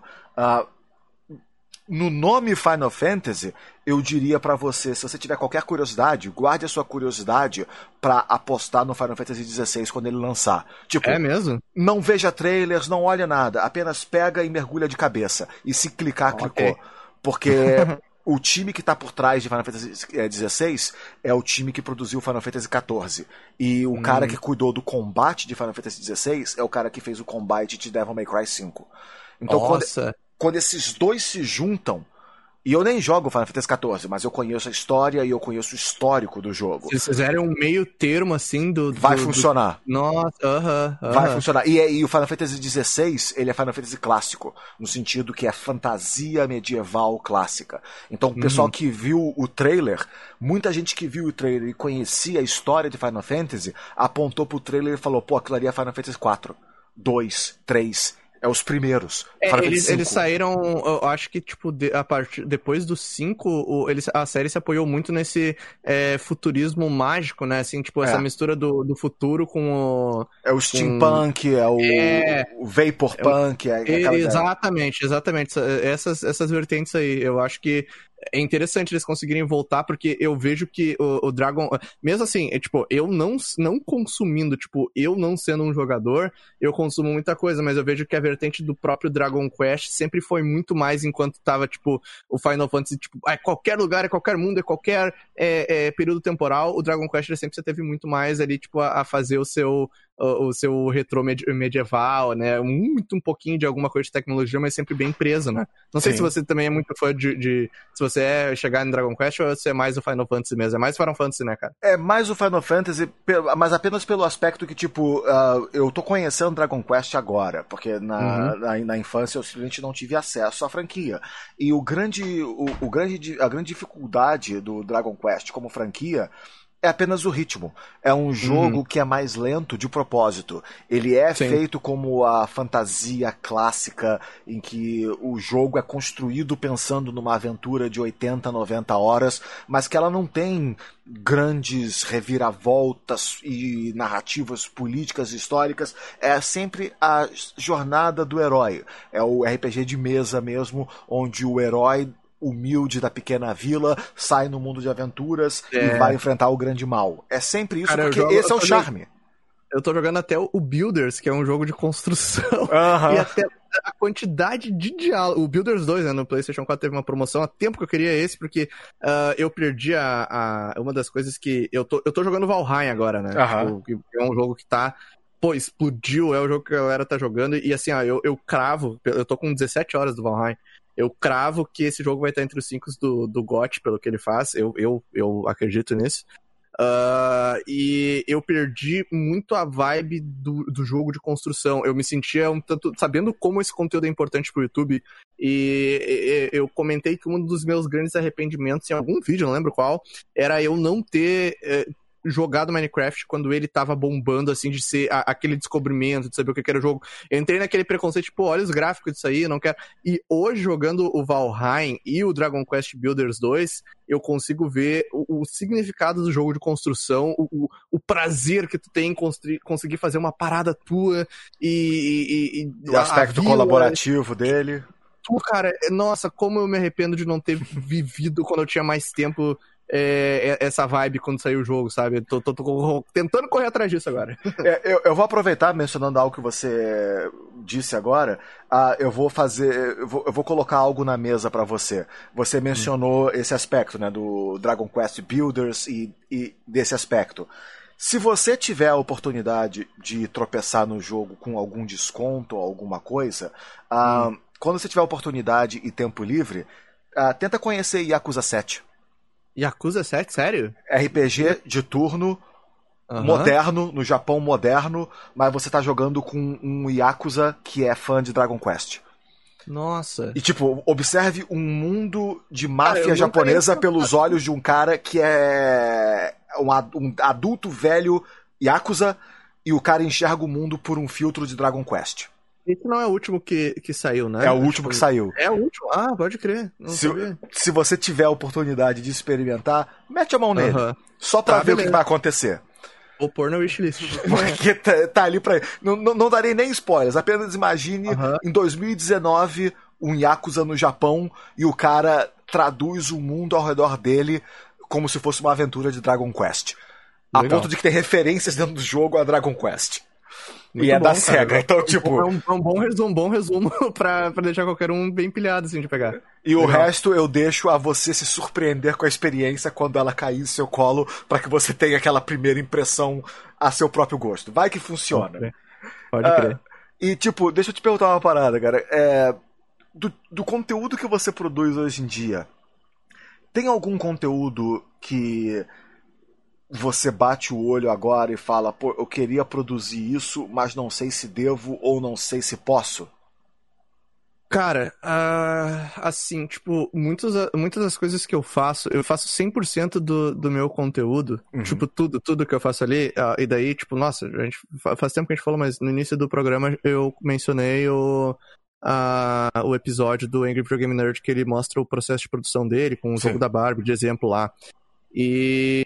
no nome Final Fantasy, eu diria pra você, se você tiver qualquer curiosidade, guarde a sua curiosidade pra apostar no Final Fantasy XVI quando ele lançar. Tipo, é mesmo? Não veja trailers, não olhe nada, apenas pega e mergulha de cabeça. E se clicar, clicou. Porque o time que tá por trás de Final Fantasy XVI é o time que produziu Final Fantasy XIV. E o cara que cuidou do combate de Final Fantasy XVI é o cara que fez o combate de Devil May Cry 5. Então, quando esses dois se juntam, e eu nem jogo Final Fantasy XIV, mas eu conheço a história e eu conheço o histórico do jogo. Se fizerem um meio termo assim vai funcionar. Nossa, vai funcionar. E o Final Fantasy XVI, ele é Final Fantasy clássico, no sentido que é fantasia medieval clássica. Então, o pessoal que viu o trailer, muita gente que viu o trailer e conhecia a história de Final Fantasy, apontou pro trailer e falou, pô, aquilo ali é Final Fantasy 4, 2, 3... É os primeiros. Eles saíram, eu acho que, tipo, depois do 5, a série se apoiou muito nesse futurismo mágico, né? Assim, tipo, essa mistura do futuro com o... É o steampunk, o vaporpunk. Exatamente. Essas vertentes aí. Eu acho que é interessante eles conseguirem voltar, porque eu vejo que o Dragon... Mesmo assim, tipo, eu não consumindo, tipo, eu não sendo um jogador, eu consumo muita coisa, mas eu vejo que a vertente do próprio Dragon Quest sempre foi muito mais enquanto tava, tipo, o Final Fantasy, tipo, qualquer lugar, é qualquer mundo, é qualquer período temporal, o Dragon Quest ele sempre teve muito mais ali, tipo, a fazer o seu retrô medieval, né? Um pouquinho de alguma coisa de tecnologia, mas sempre bem preso, né? Não sei se você também é muito fã se você chegar no Dragon Quest ou se é mais o Final Fantasy mesmo. É mais o Final Fantasy, né, cara? É mais o Final Fantasy, mas apenas pelo aspecto que, tipo, eu tô conhecendo Dragon Quest agora, porque na infância eu simplesmente não tive acesso à franquia. E a grande dificuldade do Dragon Quest como franquia é apenas o ritmo. É um jogo que é mais lento de propósito. Ele é feito como a fantasia clássica, em que o jogo é construído pensando numa aventura de 80, 90 horas, mas que ela não tem grandes reviravoltas e narrativas políticas e históricas. É sempre a jornada do herói. É o RPG de mesa mesmo, onde o herói humilde da pequena vila sai no mundo de aventuras e vai enfrentar o grande mal. É sempre isso, porque esse é o charme. Eu tô jogando até o Builders, que é um jogo de construção. E até a quantidade de diálogo. O Builders 2, né, no PlayStation 4 teve uma promoção há tempo que eu queria esse, porque eu perdi uma das coisas que... Eu tô jogando Valheim agora, né? Tipo, que é um jogo que tá pô, explodiu, é o jogo que a galera tá jogando, e assim, ó, eu cravo, eu tô com 17 horas do Valheim, eu cravo que esse jogo vai estar entre os 5 do GOT, pelo que ele faz, eu acredito nisso. E eu perdi muito a vibe do jogo de construção. Eu me sentia um tanto, sabendo como esse conteúdo é importante pro YouTube, e eu comentei que um dos meus grandes arrependimentos em algum vídeo, não lembro qual, era eu não ter jogado Minecraft quando ele tava bombando, assim, de ser aquele descobrimento, de saber o que era o jogo. Eu entrei naquele preconceito, tipo, olha os gráficos disso aí, eu não quero... E hoje, jogando o Valheim e o Dragon Quest Builders 2, eu consigo ver o significado do jogo de construção, o prazer que tu tem em conseguir fazer uma parada tua e o aspecto colaborativo dele. Cara, nossa, como eu me arrependo de não ter vivido quando eu tinha mais tempo essa vibe quando saiu o jogo, sabe? Tô tentando correr atrás disso agora. Eu vou aproveitar, mencionando algo que você disse agora, eu vou colocar algo na mesa pra você. Você mencionou esse aspecto, né, do Dragon Quest Builders e desse aspecto. Se você tiver a oportunidade de tropeçar no jogo com algum desconto ou alguma coisa, quando você tiver oportunidade e tempo livre, tenta conhecer Yakuza 7. Yakuza 7? Sério? RPG de turno, moderno, no Japão moderno, mas você tá jogando com um Yakuza que é fã de Dragon Quest. Nossa. E, tipo, observe um mundo de máfia japonesa pelos olhos de um cara que é um adulto velho Yakuza, e o cara enxerga o mundo por um filtro de Dragon Quest. Esse não é o último que saiu, né? É o último que saiu. É o último? Ah, pode crer. Se você tiver a oportunidade de experimentar, mete a mão nele. Só pra ver o que vai acontecer. Vou pôr na wishlist. Porque tá ali pra... Não darei nem spoilers. Apenas imagine em 2019 um Yakuza no Japão e o cara traduz o mundo ao redor dele como se fosse uma aventura de Dragon Quest. A ponto de que tem referências dentro do jogo a Dragon Quest. Muito e é bom, da SEGA, cara. Então, tipo... É um bom resumo pra deixar qualquer um bem pilhado, assim, de pegar. E o resto eu deixo a você se surpreender com a experiência quando ela cair no seu colo, pra que você tenha aquela primeira impressão a seu próprio gosto. Vai que funciona. Pode crer. E, tipo, deixa eu te perguntar uma parada, cara. Do conteúdo que você produz hoje em dia, tem algum conteúdo que... você bate o olho agora e fala, pô, eu queria produzir isso, mas não sei se devo ou não sei se posso? Cara, assim, tipo, muitas das coisas que eu faço 100% do meu conteúdo, tipo, tudo que eu faço ali, e daí, tipo, nossa, a gente, faz tempo que a gente falou, mas no início do programa eu mencionei o episódio do Angry Video Game Nerd, que ele mostra o processo de produção dele, com o jogo da Barbie, de exemplo lá, e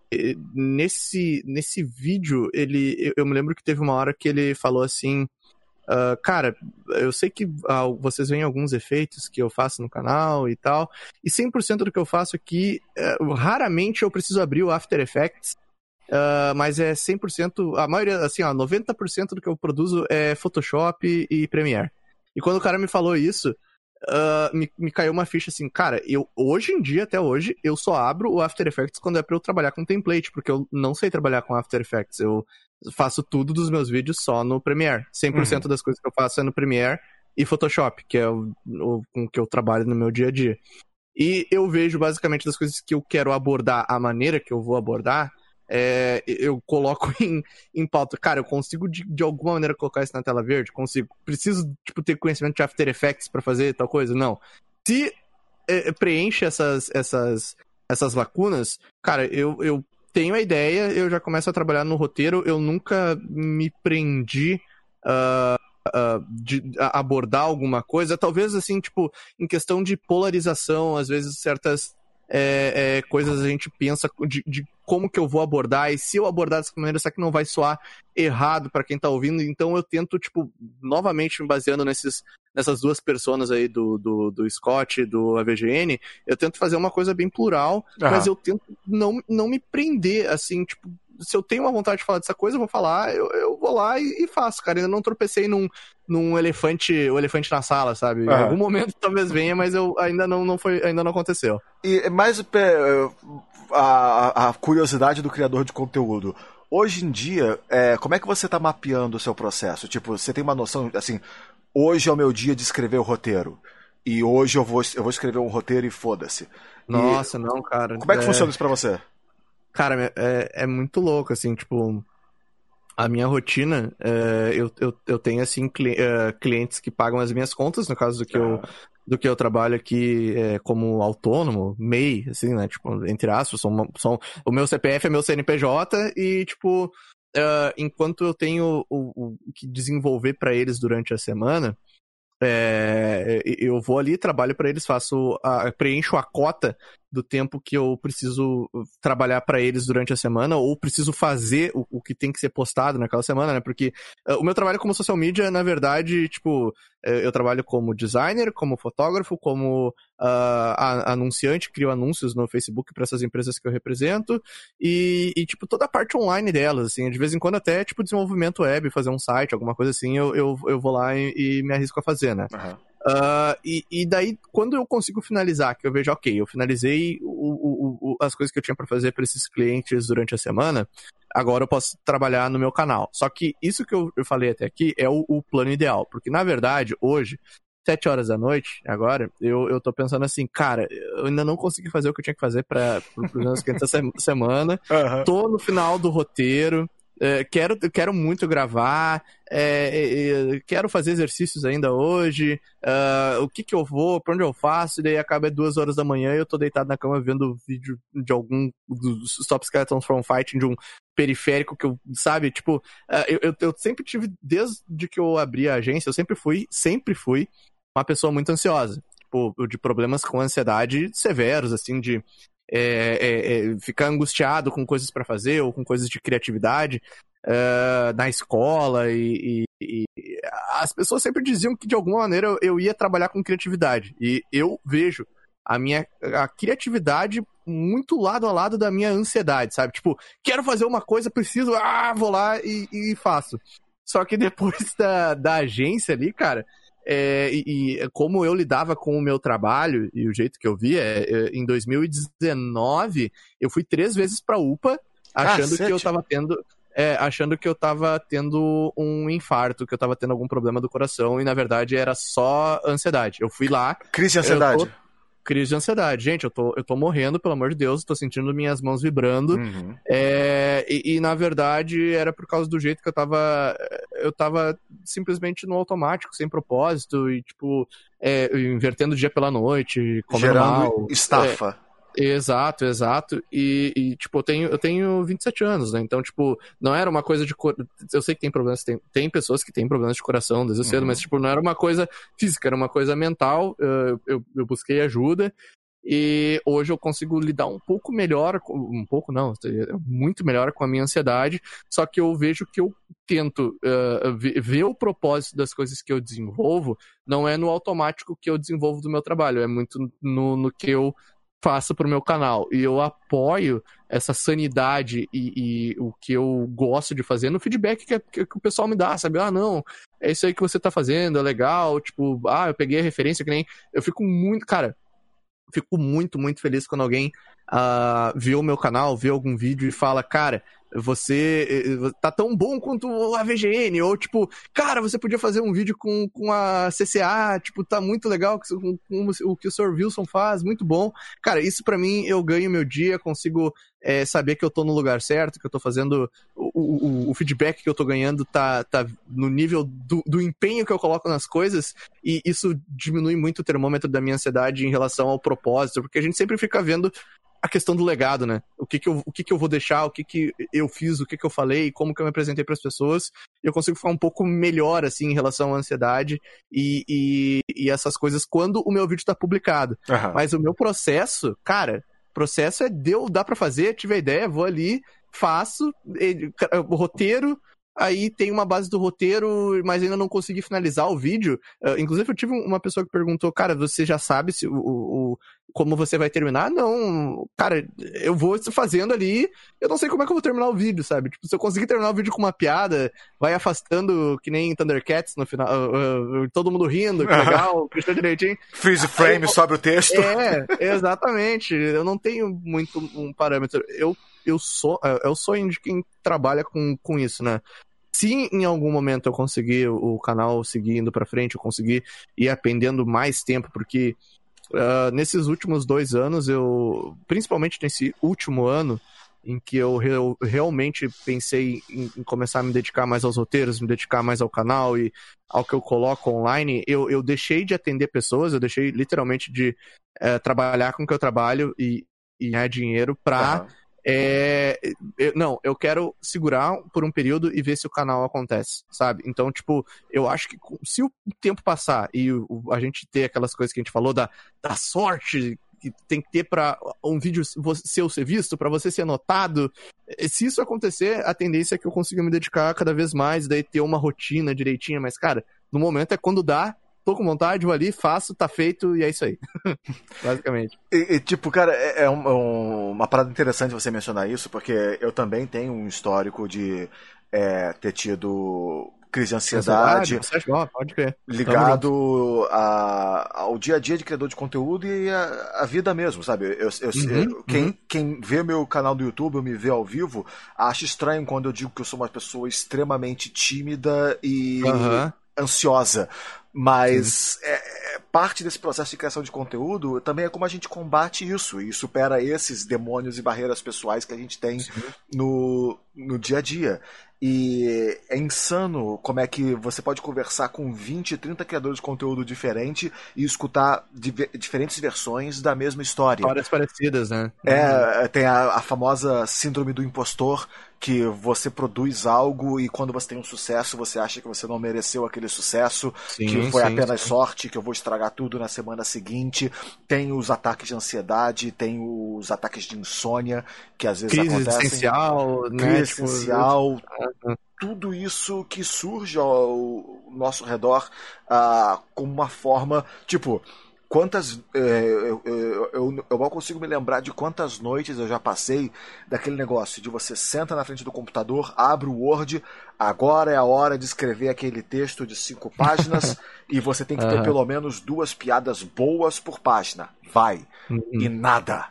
nesse vídeo, eu me lembro que teve uma hora que ele falou assim, cara, eu sei que vocês veem alguns efeitos que eu faço no canal e tal, e 100% do que eu faço aqui, raramente eu preciso abrir o After Effects, mas é 100%, a maioria, assim, 90% do que eu produzo é Photoshop e Premiere. E quando o cara me falou isso, me caiu uma ficha assim, cara, hoje em dia, até hoje, eu só abro o After Effects quando é pra eu trabalhar com template, porque eu não sei trabalhar com After Effects, eu faço tudo dos meus vídeos só no Premiere, 100% das coisas que eu faço é no Premiere e Photoshop, que é com que eu trabalho no meu dia a dia. E eu vejo basicamente das coisas que eu quero abordar, a maneira que eu vou abordar, eu coloco em pauta. Cara, eu consigo de alguma maneira colocar isso na tela verde? Consigo. Preciso, tipo, ter conhecimento de After Effects pra fazer tal coisa? Não. Se preenche essas lacunas, cara, eu tenho a ideia, eu já começo a trabalhar no roteiro, eu nunca me prendi de abordar alguma coisa, talvez assim, tipo, em questão de polarização, às vezes certas coisas a gente pensa de como que eu vou abordar, e se eu abordar dessa maneira, será que não vai soar errado pra quem tá ouvindo? Então eu tento, tipo, novamente me baseando nessas duas personas aí do Scott e do AVGN, eu tento fazer uma coisa bem plural, mas eu tento não me prender, assim, tipo, se eu tenho uma vontade de falar dessa coisa, eu vou falar, eu vou lá e faço, cara. Ainda não tropecei num elefante na sala, sabe? Em algum momento talvez venha, mas ainda não aconteceu. E mais a curiosidade do criador de conteúdo. Hoje em dia, como é que você tá mapeando o seu processo? Tipo, você tem uma noção, assim, hoje é o meu dia de escrever o roteiro. E hoje eu vou escrever um roteiro e foda-se. E Nossa, não, cara. como é que funciona isso pra você? Cara, é muito louco, assim, tipo, a minha rotina, eu tenho, assim, clientes que pagam as minhas contas, no caso do que eu trabalho aqui como autônomo, MEI, assim, né, tipo, entre aspas, o meu CPF é meu CNPJ e, tipo, enquanto eu tenho o que desenvolver pra eles durante a semana, eu vou ali, trabalho pra eles, preencho a cota do tempo que eu preciso trabalhar pra eles durante a semana, ou preciso fazer o que tem que ser postado naquela semana, né? Porque o meu trabalho como social media, na verdade, tipo, eu trabalho como designer, como fotógrafo, como anunciante, crio anúncios no Facebook pra essas empresas que eu represento, e tipo, toda a parte online delas, assim, de vez em quando até, tipo, desenvolvimento web, fazer um site, alguma coisa assim, eu vou lá e me arrisco a fazer, né? Uhum. E daí, quando eu consigo finalizar, que eu vejo, ok, eu finalizei as coisas que eu tinha pra fazer pra esses clientes durante a semana, agora eu posso trabalhar no meu canal. Só que isso que eu falei até aqui é o plano ideal, porque na verdade, hoje, 7 horas da noite, agora, eu tô pensando assim, cara, eu ainda não consegui fazer o que eu tinha que fazer pros meus clientes essa semana, tô no final do roteiro, quero muito gravar, quero fazer exercícios ainda hoje, o que eu vou, pra onde eu faço, e daí acaba 2 horas da manhã e eu tô deitado na cama vendo vídeo de algum dos Stop Skeletons from Fighting, de um periférico que eu, sabe, tipo, eu sempre tive, desde que eu abri a agência, eu sempre fui uma pessoa muito ansiosa, tipo, de problemas com ansiedade severos, assim, de ficar angustiado com coisas pra fazer ou com coisas de criatividade na escola e as pessoas sempre diziam que de alguma maneira eu ia trabalhar com criatividade e eu vejo a criatividade muito lado a lado da minha ansiedade, sabe? Tipo, quero fazer uma coisa, preciso, vou lá e faço. Só que depois da agência ali, cara, como eu lidava com o meu trabalho e o jeito que eu via, em 2019 eu fui 3 vezes pra UPA achando que eu tava tendo um infarto, que eu tava tendo algum problema do coração e na verdade era só ansiedade. Eu fui lá. Crise de ansiedade. Crise de ansiedade. Gente, eu tô morrendo, pelo amor de Deus, tô sentindo minhas mãos vibrando. Uhum. E na verdade era por causa do jeito que eu tava simplesmente no automático, sem propósito, e tipo, invertendo o dia pela noite, comendo Gerando mal. estafa. Exato. E tipo, eu tenho 27 anos, né? Então, tipo, não era uma coisa de... Eu sei que tem problemas, tem pessoas que têm problemas de coração desde cedo, mas, tipo, não era uma coisa física, era uma coisa mental. Eu busquei ajuda e hoje eu consigo lidar um pouco melhor, muito melhor com a minha ansiedade, só que eu vejo que eu tento ver o propósito das coisas que eu desenvolvo, não é no automático que eu desenvolvo do meu trabalho, é muito no que eu faço pro meu canal. E eu apoio essa sanidade e o que eu gosto de fazer no feedback que o pessoal me dá, sabe? Não, é isso aí que você tá fazendo, é legal, tipo, eu peguei a referência, que nem... Eu fico muito, muito feliz quando alguém vê o meu canal, vê algum vídeo e fala, cara, você tá tão bom quanto a VGN, ou tipo, cara, você podia fazer um vídeo com a CCA, tipo, tá muito legal com o que o Sr. Wilson faz, muito bom. Cara, isso pra mim, eu ganho meu dia, consigo saber que eu tô no lugar certo, que eu tô fazendo, o feedback que eu tô ganhando tá no nível do empenho que eu coloco nas coisas, e isso diminui muito o termômetro da minha ansiedade em relação ao propósito, porque a gente sempre fica vendo a questão do legado, né? O que eu vou deixar, o que eu fiz, o que eu falei, como que eu me apresentei para as pessoas, e eu consigo ficar um pouco melhor, assim, em relação à ansiedade e essas coisas quando o meu vídeo tá publicado. Uhum. Mas o meu processo, cara, dá pra fazer, tive a ideia, vou ali, faço, o roteiro, aí tem uma base do roteiro, mas ainda não consegui finalizar o vídeo. Inclusive, eu tive uma pessoa que perguntou, cara, você já sabe se como você vai terminar? Não, cara, eu vou fazendo ali, eu não sei como é que eu vou terminar o vídeo, sabe? Tipo, se eu conseguir terminar o vídeo com uma piada, vai afastando que nem Thundercats no final, todo mundo rindo, que legal, fechou direitinho. Freeze frame, sobe o texto. Exatamente. Eu não tenho muito um parâmetro. É o sonho de quem trabalha com isso, né? Se em algum momento eu conseguir o canal seguir indo pra frente, eu conseguir ir aprendendo mais tempo, porque nesses últimos 2 anos, principalmente nesse último ano, em que eu realmente pensei em começar a me dedicar mais aos roteiros, me dedicar mais ao canal e ao que eu coloco online, eu deixei de atender pessoas, eu deixei literalmente de trabalhar com o que eu trabalho e ganhar dinheiro pra... Não, eu quero segurar por um período e ver se o canal acontece, sabe? Então, tipo, eu acho que se o tempo passar e a gente ter aquelas coisas que a gente falou da sorte que tem que ter pra um vídeo ser visto, pra você ser notado, se isso acontecer, a tendência é que eu consiga me dedicar cada vez mais, daí ter uma rotina direitinha, mas, cara, no momento é quando dá, tô com vontade, vou ali, faço, tá feito e é isso aí. Basicamente. Tipo, cara, uma parada interessante você mencionar isso, porque eu também tenho um histórico de ter tido crise de ansiedade pode crer. ligado ao dia a dia de criador de conteúdo e a vida mesmo, sabe? Quem vê meu canal do YouTube, ou me vê ao vivo, acha estranho quando eu digo que eu sou uma pessoa extremamente tímida e ansiosa. Mas parte desse processo de criação de conteúdo também é como a gente combate isso e supera esses demônios e barreiras pessoais que a gente tem no dia a dia. E é insano como é que você pode conversar com 20, 30 criadores de conteúdo diferente e escutar diferentes versões da mesma história. Histórias parecidas, né? Tem a famosa síndrome do impostor, que você produz algo e quando você tem um sucesso, você acha que você não mereceu aquele sucesso, que foi apenas sorte, que eu vou estragar tudo na semana seguinte. Tem os ataques de ansiedade, tem os ataques de insônia, que às vezes acontecem. Crise existencial, tudo isso que surge ao nosso redor como uma forma, tipo... Eu mal consigo me lembrar de quantas noites eu já passei daquele negócio de você senta na frente do computador, abre o Word, agora é a hora de escrever aquele texto de 5 páginas e você tem que ter pelo menos 2 piadas boas por página. Vai. E nada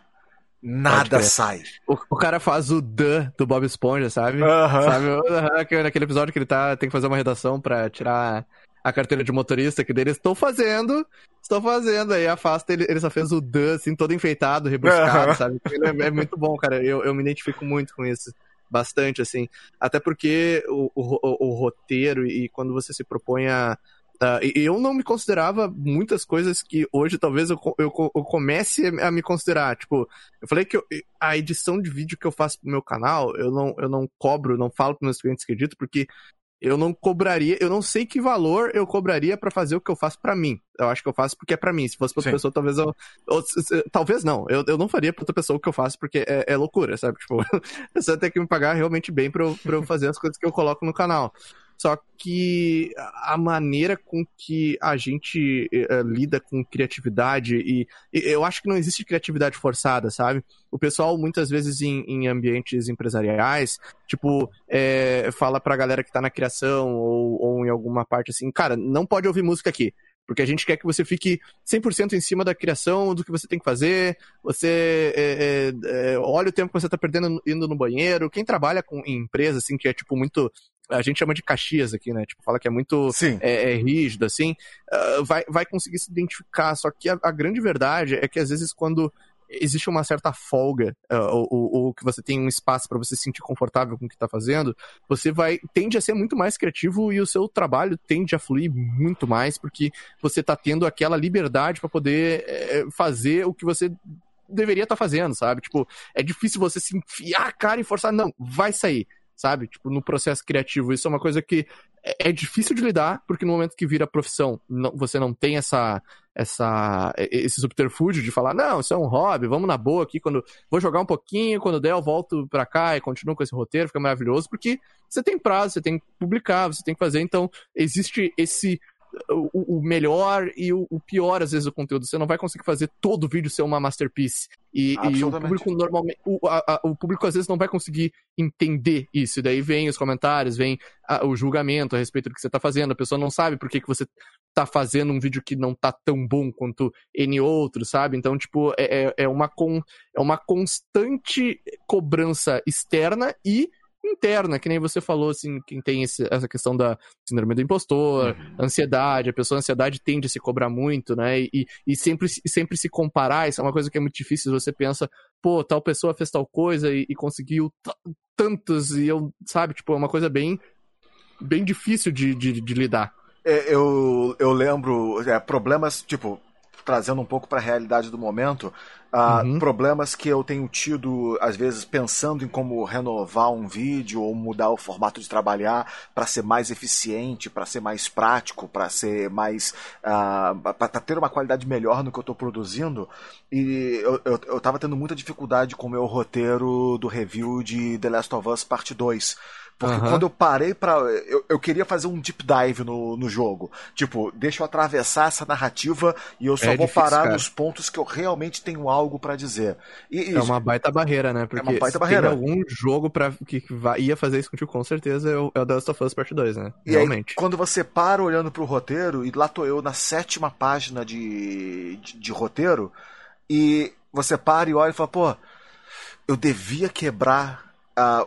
sai. O cara faz o do Bob Esponja, sabe? Sabe? Naquele episódio que ele tem que fazer uma redação pra tirar a carteira de motorista, que dele estou fazendo, aí afasta, ele só fez o assim, todo enfeitado, rebuscado, sabe? É muito bom, cara, eu me identifico muito com isso, bastante, assim, até porque o roteiro e quando você se propõe eu não me considerava muitas coisas que hoje talvez eu comece a me considerar, tipo, eu falei que a edição de vídeo que eu faço pro meu canal, eu não cobro, não falo pros meus clientes que edito, porque eu não cobraria, eu não sei que valor eu cobraria pra fazer o que eu faço pra mim. Eu acho que eu faço porque é pra mim. Se fosse pra outra pessoa, talvez talvez não. Eu não faria pra outra pessoa o que eu faço porque é loucura, sabe? Tipo, você tem que me pagar realmente bem pra eu fazer as coisas que eu coloco no canal. Só que a maneira com que a gente lida com criatividade e eu acho que não existe criatividade forçada, sabe? O pessoal, muitas vezes, em ambientes empresariais, tipo, fala pra galera que tá na criação ou em alguma parte assim, cara, não pode ouvir música aqui. Porque a gente quer que você fique 100% em cima da criação, do que você tem que fazer, você olha o tempo que você tá perdendo indo no banheiro. Quem trabalha em empresa, assim, que é tipo muito... A gente chama de Caxias aqui, né? Tipo, fala que é muito rígido, assim, vai conseguir se identificar. Só que a grande verdade é que, às vezes, quando existe uma certa folga, ou que você tem um espaço para você se sentir confortável com o que está fazendo, você tende a ser muito mais criativo e o seu trabalho tende a fluir muito mais, porque você está tendo aquela liberdade para poder fazer o que você deveria estar fazendo, sabe? Tipo, é difícil você se enfiar a cara e forçar, não, vai sair, sabe? Tipo, no processo criativo. Isso é uma coisa que é difícil de lidar, porque no momento que vira profissão, você não tem esse subterfúgio de falar, não, isso é um hobby, vamos na boa aqui, vou jogar um pouquinho, quando der eu volto pra cá e continuo com esse roteiro, fica maravilhoso, porque você tem prazo, você tem que publicar, você tem que fazer, então existe o melhor e o pior, às vezes, do conteúdo. Você não vai conseguir fazer todo o vídeo ser uma masterpiece. E o público normalmente... O público, às vezes, não vai conseguir entender isso. E daí vem os comentários, vem o julgamento a respeito do que você tá fazendo. A pessoa não sabe por que você tá fazendo um vídeo que não tá tão bom quanto N outro, sabe? Então, tipo, é uma constante cobrança externa e interna, que nem você falou, assim, quem tem essa questão da síndrome do impostor, ansiedade, a ansiedade tende a se cobrar muito, né, e sempre se comparar, isso é uma coisa que é muito difícil, você pensa, pô, tal pessoa fez tal coisa e conseguiu tantos, e eu, sabe, tipo, é uma coisa bem difícil de lidar. Eu lembro, problemas, tipo, trazendo um pouco para a realidade do momento, problemas que eu tenho tido, às vezes, pensando em como renovar um vídeo ou mudar o formato de trabalhar para ser mais eficiente, para ser mais prático, para ser mais. Para ter uma qualidade melhor no que eu estou produzindo. E eu tava tendo muita dificuldade com o meu roteiro do review de The Last of Us Parte 2. Porque quando eu parei pra. Eu queria fazer um deep dive no jogo. Tipo, deixa eu atravessar essa narrativa e eu só vou parar nos pontos que eu realmente tenho algo pra dizer. É uma baita barreira, né? Porque uma baita barreira. Tem algum jogo que ia fazer isso contigo, com certeza é o The Last of Us Part 2, né? E realmente. Aí, quando você para olhando pro roteiro, e lá tô eu na 7ª página de roteiro, e você para e olha e fala, pô, eu devia quebrar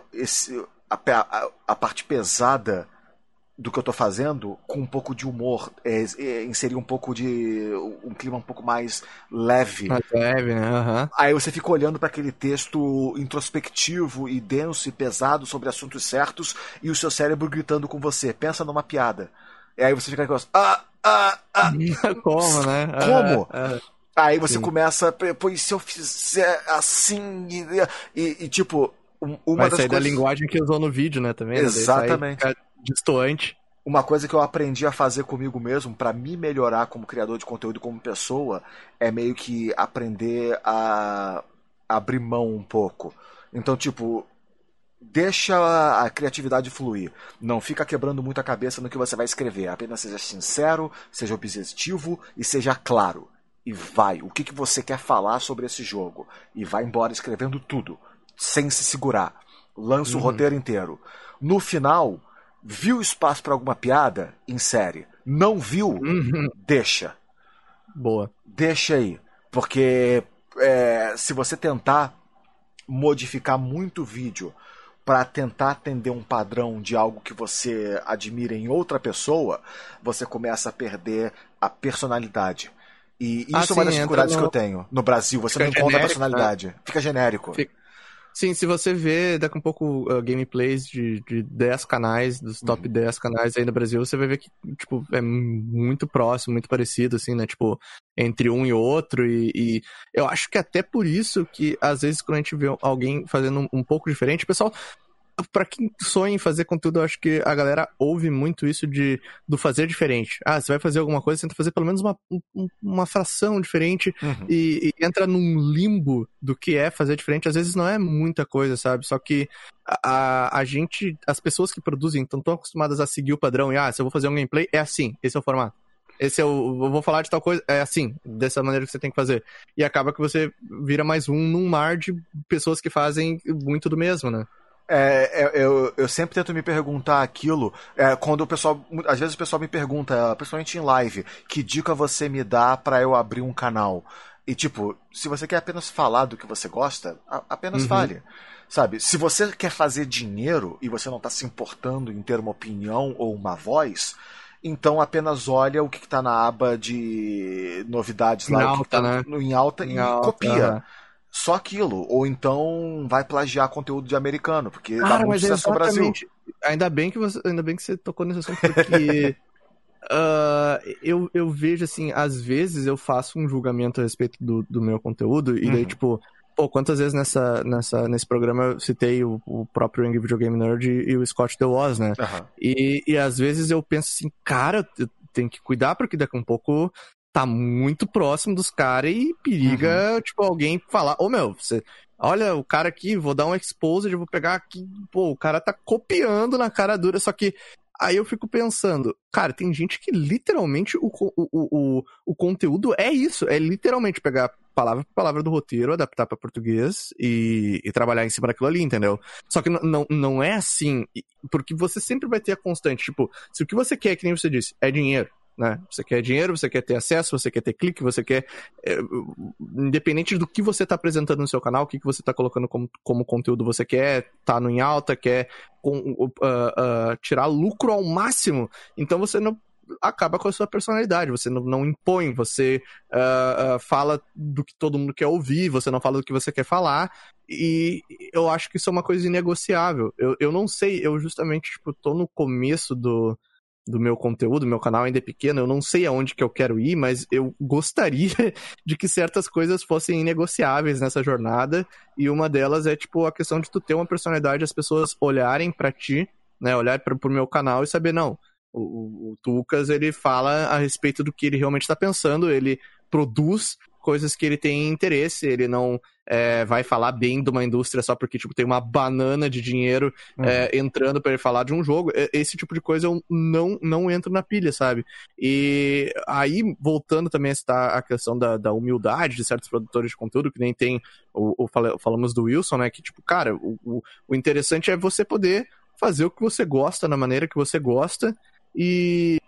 a parte pesada do que eu tô fazendo com um pouco de humor, inserir um pouco de um clima um pouco mais leve. Mais leve, né? Aí você fica olhando para aquele texto introspectivo e denso e pesado sobre assuntos certos e o seu cérebro gritando com você, pensa numa piada. E aí você fica com como, né? Como? Aí você começa, pois se eu fizer assim e tipo vai sair da linguagem que usou no vídeo, né, também. Exatamente. Né? Destoante. Uma coisa que eu aprendi a fazer comigo mesmo, pra me melhorar como criador de conteúdo e como pessoa, é meio que aprender a abrir mão um pouco. Então, tipo, deixa a criatividade fluir. Não fica quebrando muito a cabeça no que você vai escrever. Apenas seja sincero, seja objetivo e seja claro. E vai. O que você quer falar sobre esse jogo? E vai embora escrevendo tudo. Sem se segurar. Lança o roteiro inteiro. No final, viu espaço para alguma piada? Insere. Não viu? Deixa. Boa. Deixa aí. Porque se você tentar modificar muito o vídeo para tentar atender um padrão de algo que você admira em outra pessoa, você começa a perder a personalidade. E isso é uma das dificuldades que eu tenho. No Brasil, você não encontra personalidade. Né? Fica genérico. Sim, se você vê daqui a um pouco gameplays de 10 canais, dos top 10 canais aí no Brasil, você vai ver que, tipo, é muito próximo, muito parecido, assim, né? Tipo, entre um e outro. E eu acho que até por isso que, às vezes, quando a gente vê alguém fazendo um pouco diferente, o pessoal, pra quem sonha em fazer conteúdo, eu acho que a galera ouve muito isso do fazer diferente. Ah, você vai fazer alguma coisa, tenta fazer pelo menos uma fração diferente e entra num limbo do que é fazer diferente. Às vezes não é muita coisa, sabe? Só que a gente, as pessoas que produzem estão tão acostumadas a seguir o padrão e, se eu vou fazer um gameplay, é assim, esse é o formato. Eu vou falar de tal coisa, é assim, dessa maneira que você tem que fazer. E acaba que você vira mais num mar de pessoas que fazem muito do mesmo, né? Eu sempre tento me perguntar aquilo quando o pessoal. Às vezes o pessoal me pergunta, principalmente em live, que dica você me dá pra eu abrir um canal? E tipo, se você quer apenas falar do que você gosta, apenas fale. Sabe? Se você quer fazer dinheiro e você não tá se importando em ter uma opinião ou uma voz, então apenas olha o que tá na aba de novidades lá, alta, o que tá né? em alta e copia. Só aquilo, ou então vai plagiar conteúdo de americano, porque dá muito sucesso no Brasil. Ainda bem que você tocou nesse assunto, porque eu vejo assim, às vezes eu faço um julgamento a respeito do meu conteúdo, e daí, tipo, quantas vezes nesse programa eu citei o próprio Angry Video Game Nerd e o Scott The Woz, né? E às vezes eu penso assim, cara, eu tenho que cuidar, porque daqui a um pouco tá muito próximo dos caras e periga, tipo, alguém falar, você, olha o cara aqui, vou dar um exposed, vou pegar aqui, o cara tá copiando na cara dura, só que aí eu fico pensando, cara, tem gente que literalmente o conteúdo é isso, é literalmente pegar palavra por palavra do roteiro, adaptar pra português e trabalhar em cima daquilo ali, entendeu? Só que não é assim, porque você sempre vai ter a constante, tipo, se o que você quer, que nem você disse, é dinheiro, né? Você quer dinheiro, você quer ter acesso, você quer ter clique, você quer... independente do que você está apresentando no seu canal, o que você está colocando como conteúdo, você quer tá no em alta, quer tirar lucro ao máximo, então você não acaba com a sua personalidade, você não impõe, você fala do que todo mundo quer ouvir, você não fala do que você quer falar, e eu acho que isso é uma coisa inegociável. Eu não sei, eu justamente, tipo, tô no começo do meu conteúdo, meu canal ainda é pequeno, eu não sei aonde que eu quero ir, mas eu gostaria de que certas coisas fossem inegociáveis nessa jornada, e uma delas é, tipo, a questão de tu ter uma personalidade, as pessoas olharem pra ti, né, olhar pro meu canal e saber, não, o Tucas, ele fala a respeito do que ele realmente tá pensando, ele produz coisas que ele tem interesse, ele não vai falar bem de uma indústria só porque, tipo, tem uma banana de dinheiro entrando pra ele falar de um jogo. Esse tipo de coisa eu não entro na pilha, sabe? E aí, voltando também a citar a questão da humildade de certos produtores de conteúdo, que nem tem, falamos do Wilson, né, que, tipo, cara, o interessante é você poder fazer o que você gosta, na maneira que você gosta, e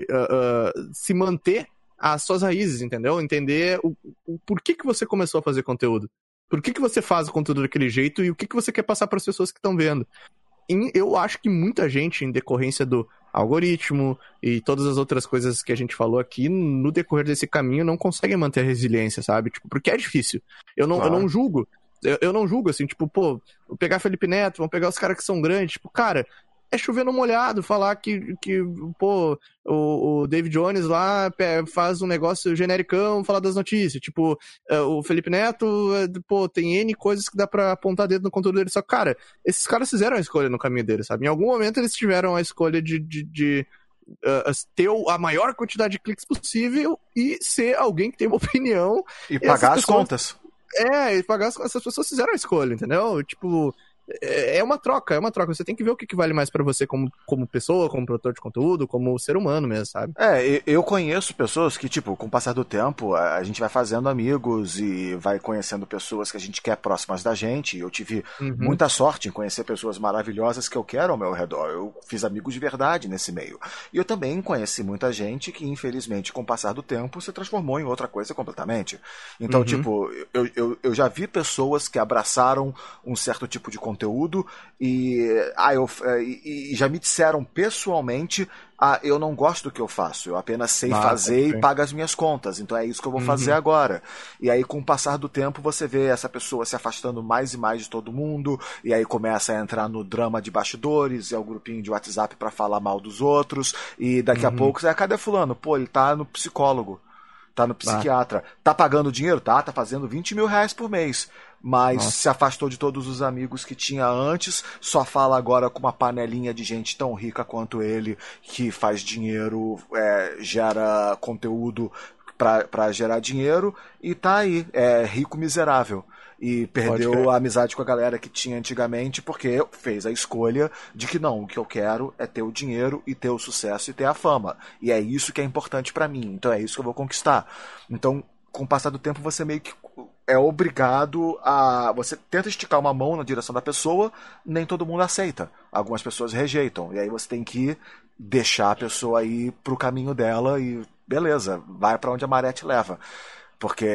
se manter as suas raízes, entendeu? Entender o porquê que você começou a fazer conteúdo. Por que você faz o conteúdo daquele jeito e o que você quer passar para as pessoas que estão vendo. E eu acho que muita gente, em decorrência do algoritmo e todas as outras coisas que a gente falou aqui, no decorrer desse caminho, não consegue manter a resiliência, sabe? Tipo, porque é difícil. Eu não julgo. Eu não julgo, assim, tipo, pô, vou pegar Felipe Neto, vamos pegar os caras que são grandes, tipo, cara, é chover no molhado, falar que pô, o David Jones lá faz um negócio genericão, falar das notícias, tipo, o Felipe Neto, pô, tem N coisas que dá pra apontar dentro no conteúdo dele, só que, cara, esses caras fizeram a escolha no caminho deles, sabe? Em algum momento eles tiveram a escolha de ter a maior quantidade de cliques possível e ser alguém que tem uma opinião. E pagar as contas. E pagar essas pessoas fizeram a escolha, entendeu? Tipo, é uma troca. Você tem que ver o que vale mais pra você como pessoa, como produtor de conteúdo, como ser humano mesmo, sabe? Eu conheço pessoas que, tipo, com o passar do tempo, a gente vai fazendo amigos e vai conhecendo pessoas que a gente quer próximas da gente. Eu tive muita sorte em conhecer pessoas maravilhosas que eu quero ao meu redor. Eu fiz amigos de verdade nesse meio. E eu também conheci muita gente que, infelizmente, com o passar do tempo, se transformou em outra coisa completamente. Então, tipo, eu já vi pessoas que abraçaram um certo tipo de conteúdo e já me disseram pessoalmente: eu não gosto do que eu faço, eu apenas sei fazer e pago as minhas contas, então é isso que eu vou fazer agora. E aí, com o passar do tempo, você vê essa pessoa se afastando mais e mais de todo mundo, e aí começa a entrar no drama de bastidores, é o grupinho de WhatsApp pra falar mal dos outros, e daqui a pouco você, cadê fulano? Pô, ele tá no psicólogo, tá no psiquiatra, tá pagando dinheiro? Tá fazendo 20 mil reais por mês, mas se afastou de todos os amigos que tinha antes, só fala agora com uma panelinha de gente tão rica quanto ele, que faz dinheiro, gera conteúdo pra gerar dinheiro, e tá aí, rico miserável. E perdeu a amizade com a galera que tinha antigamente, porque fez a escolha de que não, o que eu quero é ter o dinheiro e ter o sucesso e ter a fama. E é isso que é importante pra mim, então é isso que eu vou conquistar. Então, com o passar do tempo, você meio que é obrigado a... Você tenta esticar uma mão na direção da pessoa, nem todo mundo aceita. Algumas pessoas rejeitam. E aí você tem que deixar a pessoa ir pro caminho dela e beleza, vai pra onde a maré te leva. Porque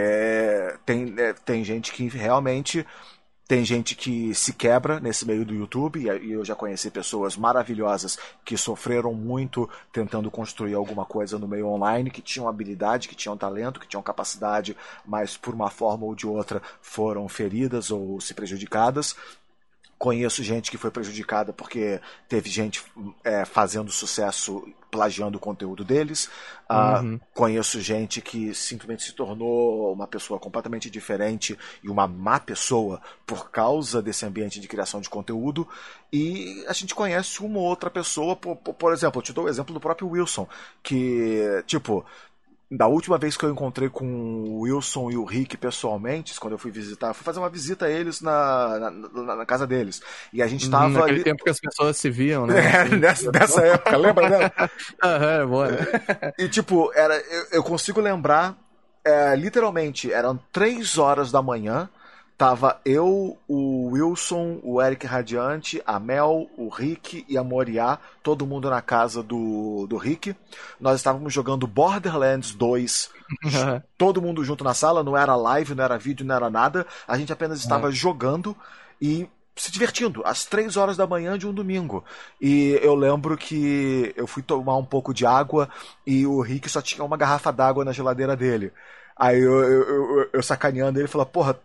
tem gente que realmente... Tem gente que se quebra nesse meio do YouTube, e eu já conheci pessoas maravilhosas que sofreram muito tentando construir alguma coisa no meio online, que tinham habilidade, que tinham talento, que tinham capacidade, mas por uma forma ou de outra foram feridas ou se prejudicadas. Conheço gente que foi prejudicada porque teve gente fazendo sucesso plagiando o conteúdo deles. Conheço gente que simplesmente se tornou uma pessoa completamente diferente e uma má pessoa por causa desse ambiente de criação de conteúdo. E a gente conhece uma ou outra pessoa, por exemplo, eu te dou o exemplo do próprio Wilson, que, tipo... Da última vez que eu encontrei com o Wilson e o Rick pessoalmente, quando eu fui fazer uma visita a eles na casa deles. E a gente tava naquele ali... tempo que as pessoas se viam, né? Nessa época, lembra, né? Bora. E tipo, eu consigo lembrar, literalmente, eram 3 horas da manhã, tava eu, o Wilson, o Eric Radiante, a Mel, o Rick e a Moriá, todo mundo na casa do Rick. Nós estávamos jogando Borderlands 2, todo mundo junto na sala, não era live, não era vídeo, não era nada. A gente apenas estava jogando e se divertindo, às 3 horas da manhã de um domingo. E eu lembro que eu fui tomar um pouco de água e o Rick só tinha uma garrafa d'água na geladeira dele. Aí eu sacaneando ele, falou, porra,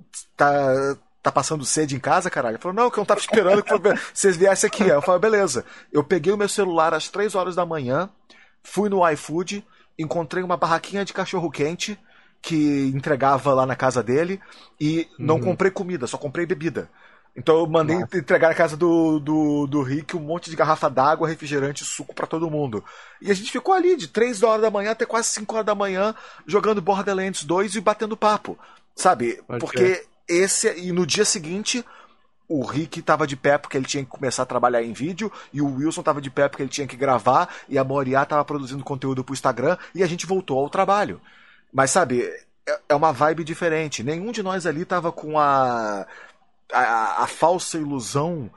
tá passando sede em casa, caralho? Ele falou, não, que eu não tava esperando que vocês viessem aqui. Aí eu falei, beleza. Eu peguei o meu celular às 3 horas da manhã, fui no iFood, encontrei uma barraquinha de cachorro-quente que entregava lá na casa dele e não comprei comida, só comprei bebida. Então eu mandei entregar na casa do Rick um monte de garrafa d'água, refrigerante e suco pra todo mundo. E a gente ficou ali de 3 horas da manhã até quase 5 horas da manhã jogando Borderlands 2 e batendo papo. Sabe? Porque e no dia seguinte o Rick tava de pé porque ele tinha que começar a trabalhar em vídeo, e o Wilson tava de pé porque ele tinha que gravar, e a Moriá tava produzindo conteúdo pro Instagram, e a gente voltou ao trabalho. Mas sabe, é uma vibe diferente. Nenhum de nós ali tava com a falsa ilusão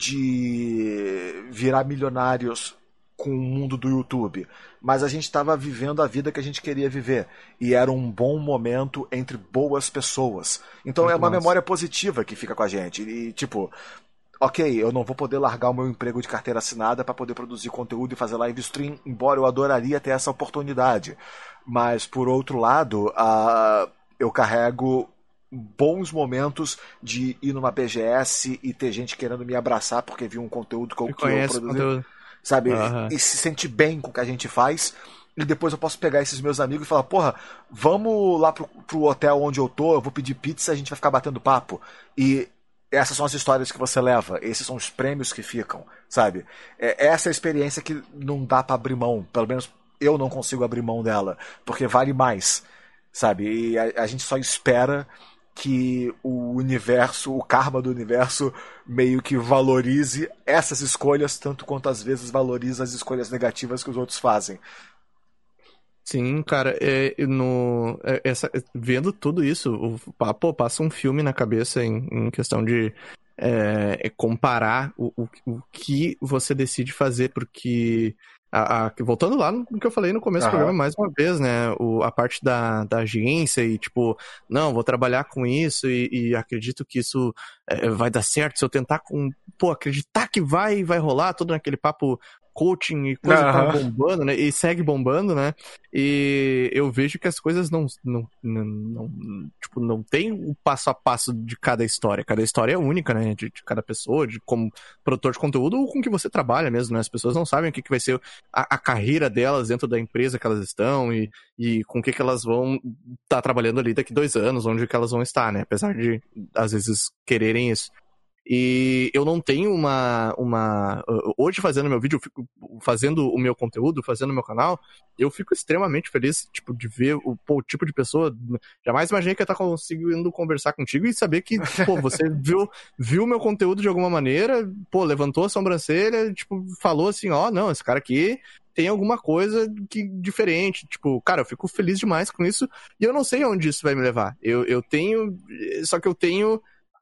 de virar milionários com o mundo do YouTube, mas a gente estava vivendo a vida que a gente queria viver, e era um bom momento entre boas pessoas. Então é uma memória positiva que fica com a gente, e tipo, ok, eu não vou poder largar o meu emprego de carteira assinada para poder produzir conteúdo e fazer live stream, embora eu adoraria ter essa oportunidade, mas por outro lado, eu carrego bons momentos de ir numa BGS e ter gente querendo me abraçar porque viu um conteúdo que eu produzi, sabe? E se sentir bem com o que a gente faz. E depois eu posso pegar esses meus amigos e falar, porra, vamos lá pro hotel onde eu tô, eu vou pedir pizza, a gente vai ficar batendo papo. E essas são as histórias que você leva, esses são os prêmios que ficam, sabe? Essa é a experiência que não dá pra abrir mão, pelo menos eu não consigo abrir mão dela, porque vale mais, sabe? E a gente só espera que o universo, o karma do universo meio que valorize essas escolhas tanto quanto às vezes valoriza as escolhas negativas que os outros fazem. Sim, cara, vendo tudo isso, passa um filme na cabeça em questão de comparar o que você decide fazer, porque voltando lá no que eu falei no começo do programa, mais uma vez, né, a parte da agência e tipo, não, vou trabalhar com isso e acredito que isso vai dar certo se eu tentar acreditar que vai rolar, todo naquele papo coaching e coisa tá bombando, né, e segue bombando, né, e eu vejo que as coisas não tem o passo a passo de cada história é única, né, de cada pessoa, de como produtor de conteúdo ou com que você trabalha mesmo, né, as pessoas não sabem o que vai ser a carreira delas dentro da empresa que elas estão e com o que elas vão estar trabalhando ali daqui 2 anos, onde que elas vão estar, né, apesar de às vezes quererem isso. E eu não tenho hoje fazendo meu vídeo, fazendo o meu conteúdo, fazendo o meu canal, eu fico extremamente feliz, tipo, de ver o tipo de pessoa. Jamais imaginei que eu ia estar conseguindo conversar contigo e saber que, você viu meu conteúdo de alguma maneira, levantou a sobrancelha, tipo, falou assim, não, esse cara aqui tem alguma coisa diferente, tipo, cara, eu fico feliz demais com isso, e eu não sei onde isso vai me levar. Só que eu tenho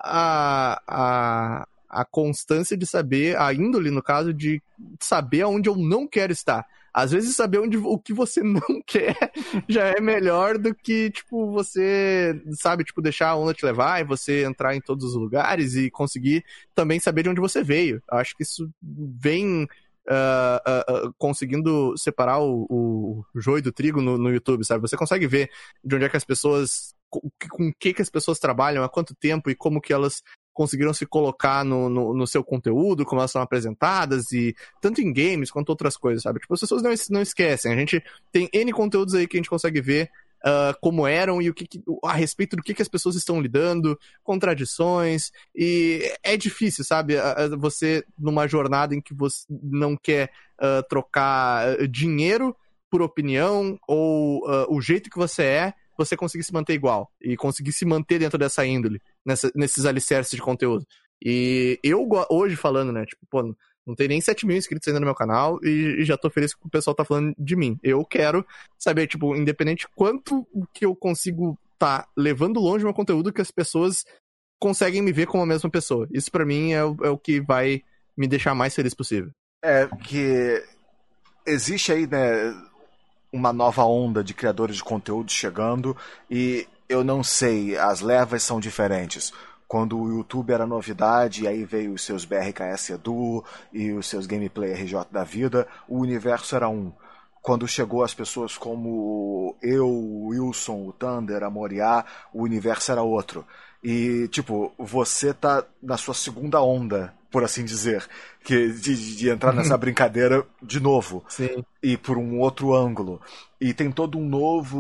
a constância de saber, a índole, no caso, de saber aonde eu não quero estar. Às vezes saber o que você não quer já é melhor do que, tipo, você, sabe, tipo, deixar a onda te levar e você entrar em todos os lugares e conseguir também saber de onde você veio. Eu acho que isso vem conseguindo separar o joio do trigo no YouTube, sabe? Você consegue ver de onde é que as pessoas, com o que as pessoas trabalham, há quanto tempo e como que elas conseguiram se colocar no seu conteúdo, como elas são apresentadas, e tanto em games quanto outras coisas, sabe? Tipo, as pessoas não esquecem. A gente tem N conteúdos aí que a gente consegue ver como eram e a respeito do que as pessoas estão lidando, contradições, e é difícil, sabe? Você, numa jornada em que você não quer trocar dinheiro por opinião ou o jeito que você conseguir se manter igual e conseguir se manter dentro dessa índole, nesses alicerces de conteúdo. E eu, hoje falando, né, tipo, não tem nem 7 mil inscritos ainda no meu canal e já tô feliz que o pessoal tá falando de mim. Eu quero saber, tipo, independente quanto que eu consigo tá levando longe o meu conteúdo, que as pessoas conseguem me ver como a mesma pessoa. Isso pra mim é o que vai me deixar mais feliz possível. É que existe aí, né, uma nova onda de criadores de conteúdo chegando e eu não sei, as levas são diferentes. Quando o YouTube era novidade, e aí veio os seus BRKS Edu e os seus Gameplay RJ da vida, o universo era um. Quando chegou as pessoas como eu, o Wilson, o Thunder, a Moriá, o universo era outro. E, tipo, você tá na sua segunda onda, por assim dizer, de entrar nessa brincadeira de novo. Sim. E por um outro ângulo. E tem todo um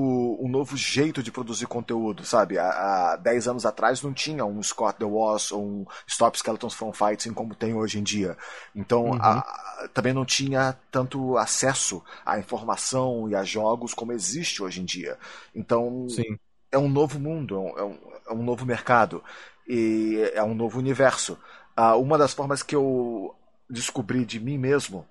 novo jeito de produzir conteúdo, sabe? Há 10 anos atrás não tinha um Scott The Woz ou um Stop Skeletons from Fighting como tem hoje em dia. Então, também não tinha tanto acesso à informação e a jogos como existe hoje em dia. Então, Sim. é um novo mundo, é um novo mercado. E é um novo universo. Uma das formas que eu descobri de mim mesmo,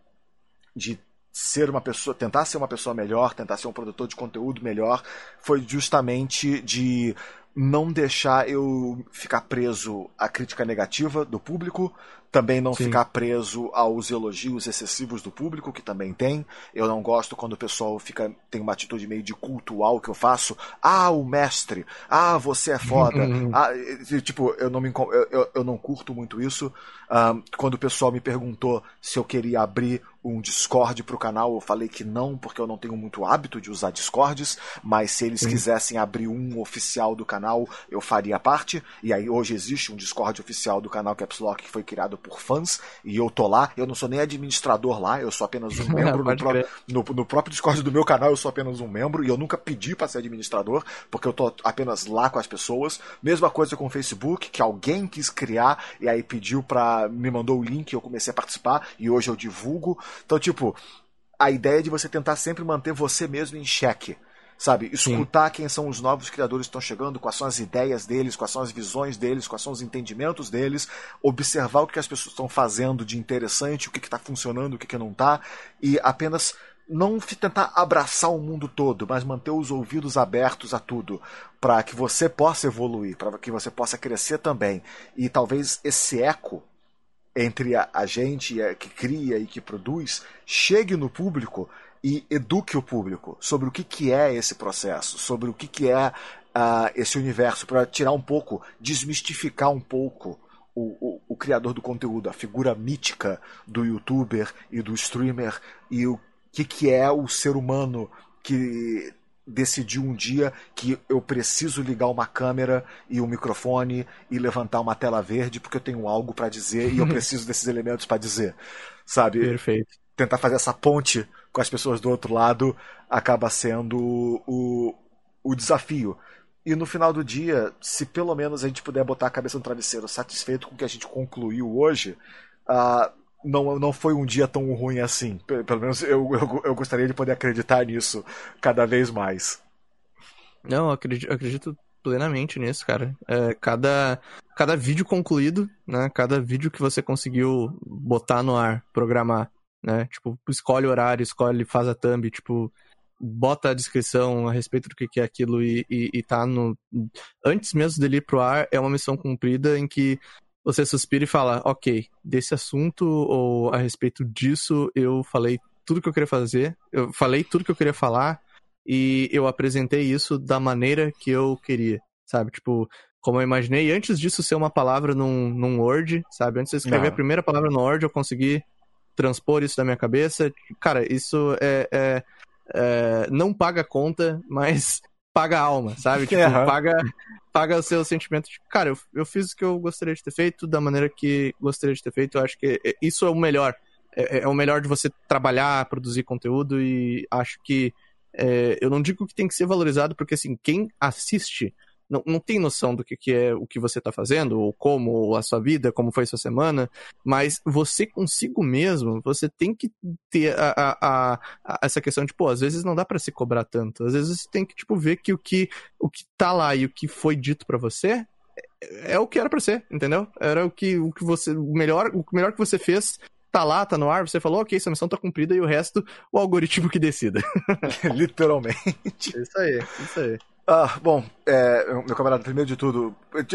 de ser uma pessoa, tentar ser uma pessoa melhor, tentar ser um produtor de conteúdo melhor, foi justamente de não deixar eu ficar preso à crítica negativa do público, também não ficar preso aos elogios excessivos do público, que também tem. Eu não gosto quando o pessoal tem uma atitude meio de cultuar o que eu faço. O mestre! Você é foda! Tipo, eu não curto muito isso. Quando o pessoal me perguntou se eu queria abrir um Discord pro canal, eu falei que não, porque eu não tenho muito hábito de usar Discords, mas se eles quisessem abrir um oficial do canal, eu faria parte. E aí hoje existe um Discord oficial do canal Caps Lock que foi criado por fãs, e eu tô lá. Eu não sou nem administrador lá, eu sou apenas um membro. No próprio Discord do meu canal eu sou apenas um membro, e eu nunca pedi pra ser administrador, porque eu tô apenas lá com as pessoas. Mesma coisa com o Facebook, que alguém quis criar, e aí me mandou o link, eu comecei a participar, e hoje eu divulgo. Então, tipo, a ideia de você tentar sempre manter você mesmo em xeque, sabe? Escutar quem são os novos criadores que estão chegando, quais são as ideias deles, quais são as visões deles, quais são os entendimentos deles, observar o que as pessoas estão fazendo de interessante, o que está funcionando, o que não está, e apenas não tentar abraçar o mundo todo, mas manter os ouvidos abertos a tudo, para que você possa evoluir, para que você possa crescer também. E talvez esse eco entre a gente que cria e que produz chegue no público e eduque o público sobre o que é esse processo, sobre o que é esse universo, para tirar um pouco, desmistificar um pouco o criador do conteúdo, a figura mítica do youtuber e do streamer, e o que é o ser humano que decidiu um dia que eu preciso ligar uma câmera e um microfone e levantar uma tela verde porque eu tenho algo para dizer e eu preciso desses elementos para dizer, sabe? Perfeito. Tentar fazer essa ponte com as pessoas do outro lado acaba sendo o desafio. E no final do dia, se pelo menos a gente puder botar a cabeça no travesseiro satisfeito com o que a gente concluiu hoje, não foi um dia tão ruim assim. Pelo menos eu gostaria de poder acreditar nisso cada vez mais. Não, eu acredito plenamente nisso, cara. Cada vídeo concluído, né? Cada vídeo que você conseguiu botar no ar, programar, né? Tipo, escolhe o horário, faz a thumb, tipo, bota a descrição a respeito do que é aquilo e tá no... Antes mesmo dele ir pro ar, é uma missão cumprida em que você suspira e fala, ok, desse assunto ou a respeito disso, eu falei tudo que eu queria fazer, eu falei tudo que eu queria falar e eu apresentei isso da maneira que eu queria, sabe? Tipo, como eu imaginei, antes disso ser uma palavra num Word, sabe? Antes de eu escrever a primeira palavra no Word, eu consegui transpor isso da minha cabeça. Cara, isso não paga conta, mas paga a alma, sabe? Tipo, paga o seu sentimento de, cara, eu fiz o que eu gostaria de ter feito, da maneira que gostaria de ter feito. Eu acho que isso é o melhor. É o melhor de você trabalhar, produzir conteúdo, e acho que eu não digo que tem que ser valorizado, porque assim, quem assiste não tem noção do que é o que você tá fazendo, ou como, ou a sua vida, como foi a sua semana, mas você consigo mesmo, você tem que ter essa questão de, pô, às vezes não dá pra se cobrar tanto, às vezes você tem que, tipo, ver que o que tá lá e o que foi dito pra você é o que era pra ser, entendeu? Era o melhor que você fez, tá lá, tá no ar, você falou, ok, essa missão tá cumprida, e o resto, o algoritmo que decida. Literalmente. Isso aí. Bom, meu camarada, primeiro de tudo,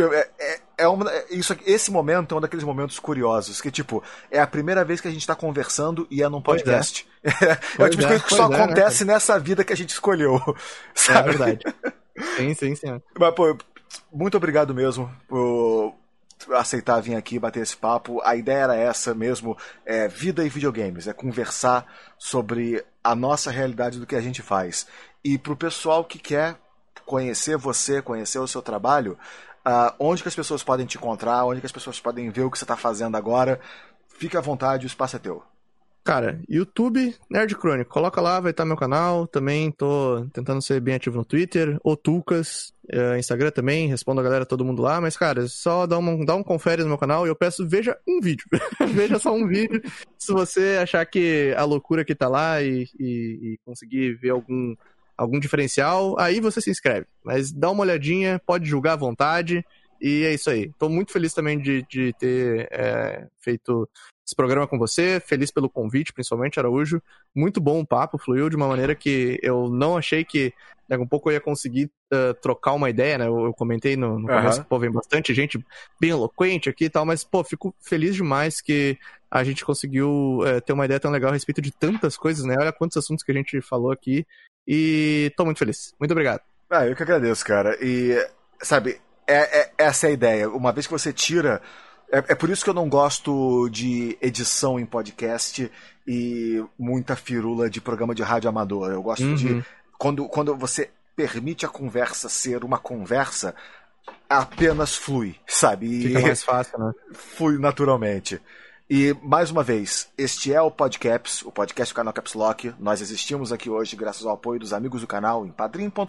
esse momento é um daqueles momentos curiosos, que, tipo, é a primeira vez que a gente tá conversando e é num podcast. É o tipo de coisa que só acontece nessa vida que a gente escolheu, sabe? É verdade. Sim. Mas, pô, muito obrigado mesmo por aceitar vir aqui bater esse papo. A ideia era essa mesmo, vida e videogames, é conversar sobre a nossa realidade do que a gente faz. E pro pessoal que quer conhecer você, conhecer o seu trabalho, onde que as pessoas podem te encontrar, onde que as pessoas podem ver o que você está fazendo agora, fique à vontade, o espaço é teu. Cara, YouTube, Nerd Chronicle, coloca lá, vai estar meu canal, também tô tentando ser bem ativo no Twitter, Otucas, Instagram também, respondo a galera, todo mundo lá, mas cara, só dá um confere no meu canal e eu peço, veja um vídeo, veja só um vídeo, se você achar que a loucura que tá lá e conseguir ver algum diferencial, aí você se inscreve, mas dá uma olhadinha, pode julgar à vontade, e é isso aí. Tô muito feliz também de ter feito esse programa com você, feliz pelo convite, principalmente, Araújo. Muito bom o papo, fluiu de uma maneira que eu não achei que daqui a pouco eu ia conseguir trocar uma ideia, né? Eu comentei no começo que, pô, vem bastante gente bem eloquente aqui e tal, mas, pô, fico feliz demais que a gente conseguiu ter uma ideia tão legal a respeito de tantas coisas, né? Olha quantos assuntos que a gente falou aqui e tô muito feliz. Muito obrigado. Eu que agradeço, cara. E, sabe, essa é a ideia. Uma vez que você tira... É por isso que eu não gosto de edição em podcast e muita firula de programa de rádio amador. Eu gosto de... Quando você permite a conversa ser uma conversa, apenas flui, sabe? Fica mais fácil, né? Flui naturalmente. E, mais uma vez, este é o Podcaps, o podcast do canal Caps Lock. Nós existimos aqui hoje graças ao apoio dos amigos do canal em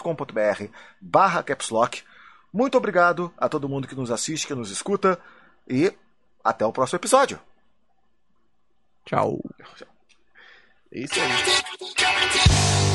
padrim.com.br/Caps Lock. Muito obrigado a todo mundo que nos assiste, que nos escuta. E até o próximo episódio. Tchau. É isso aí.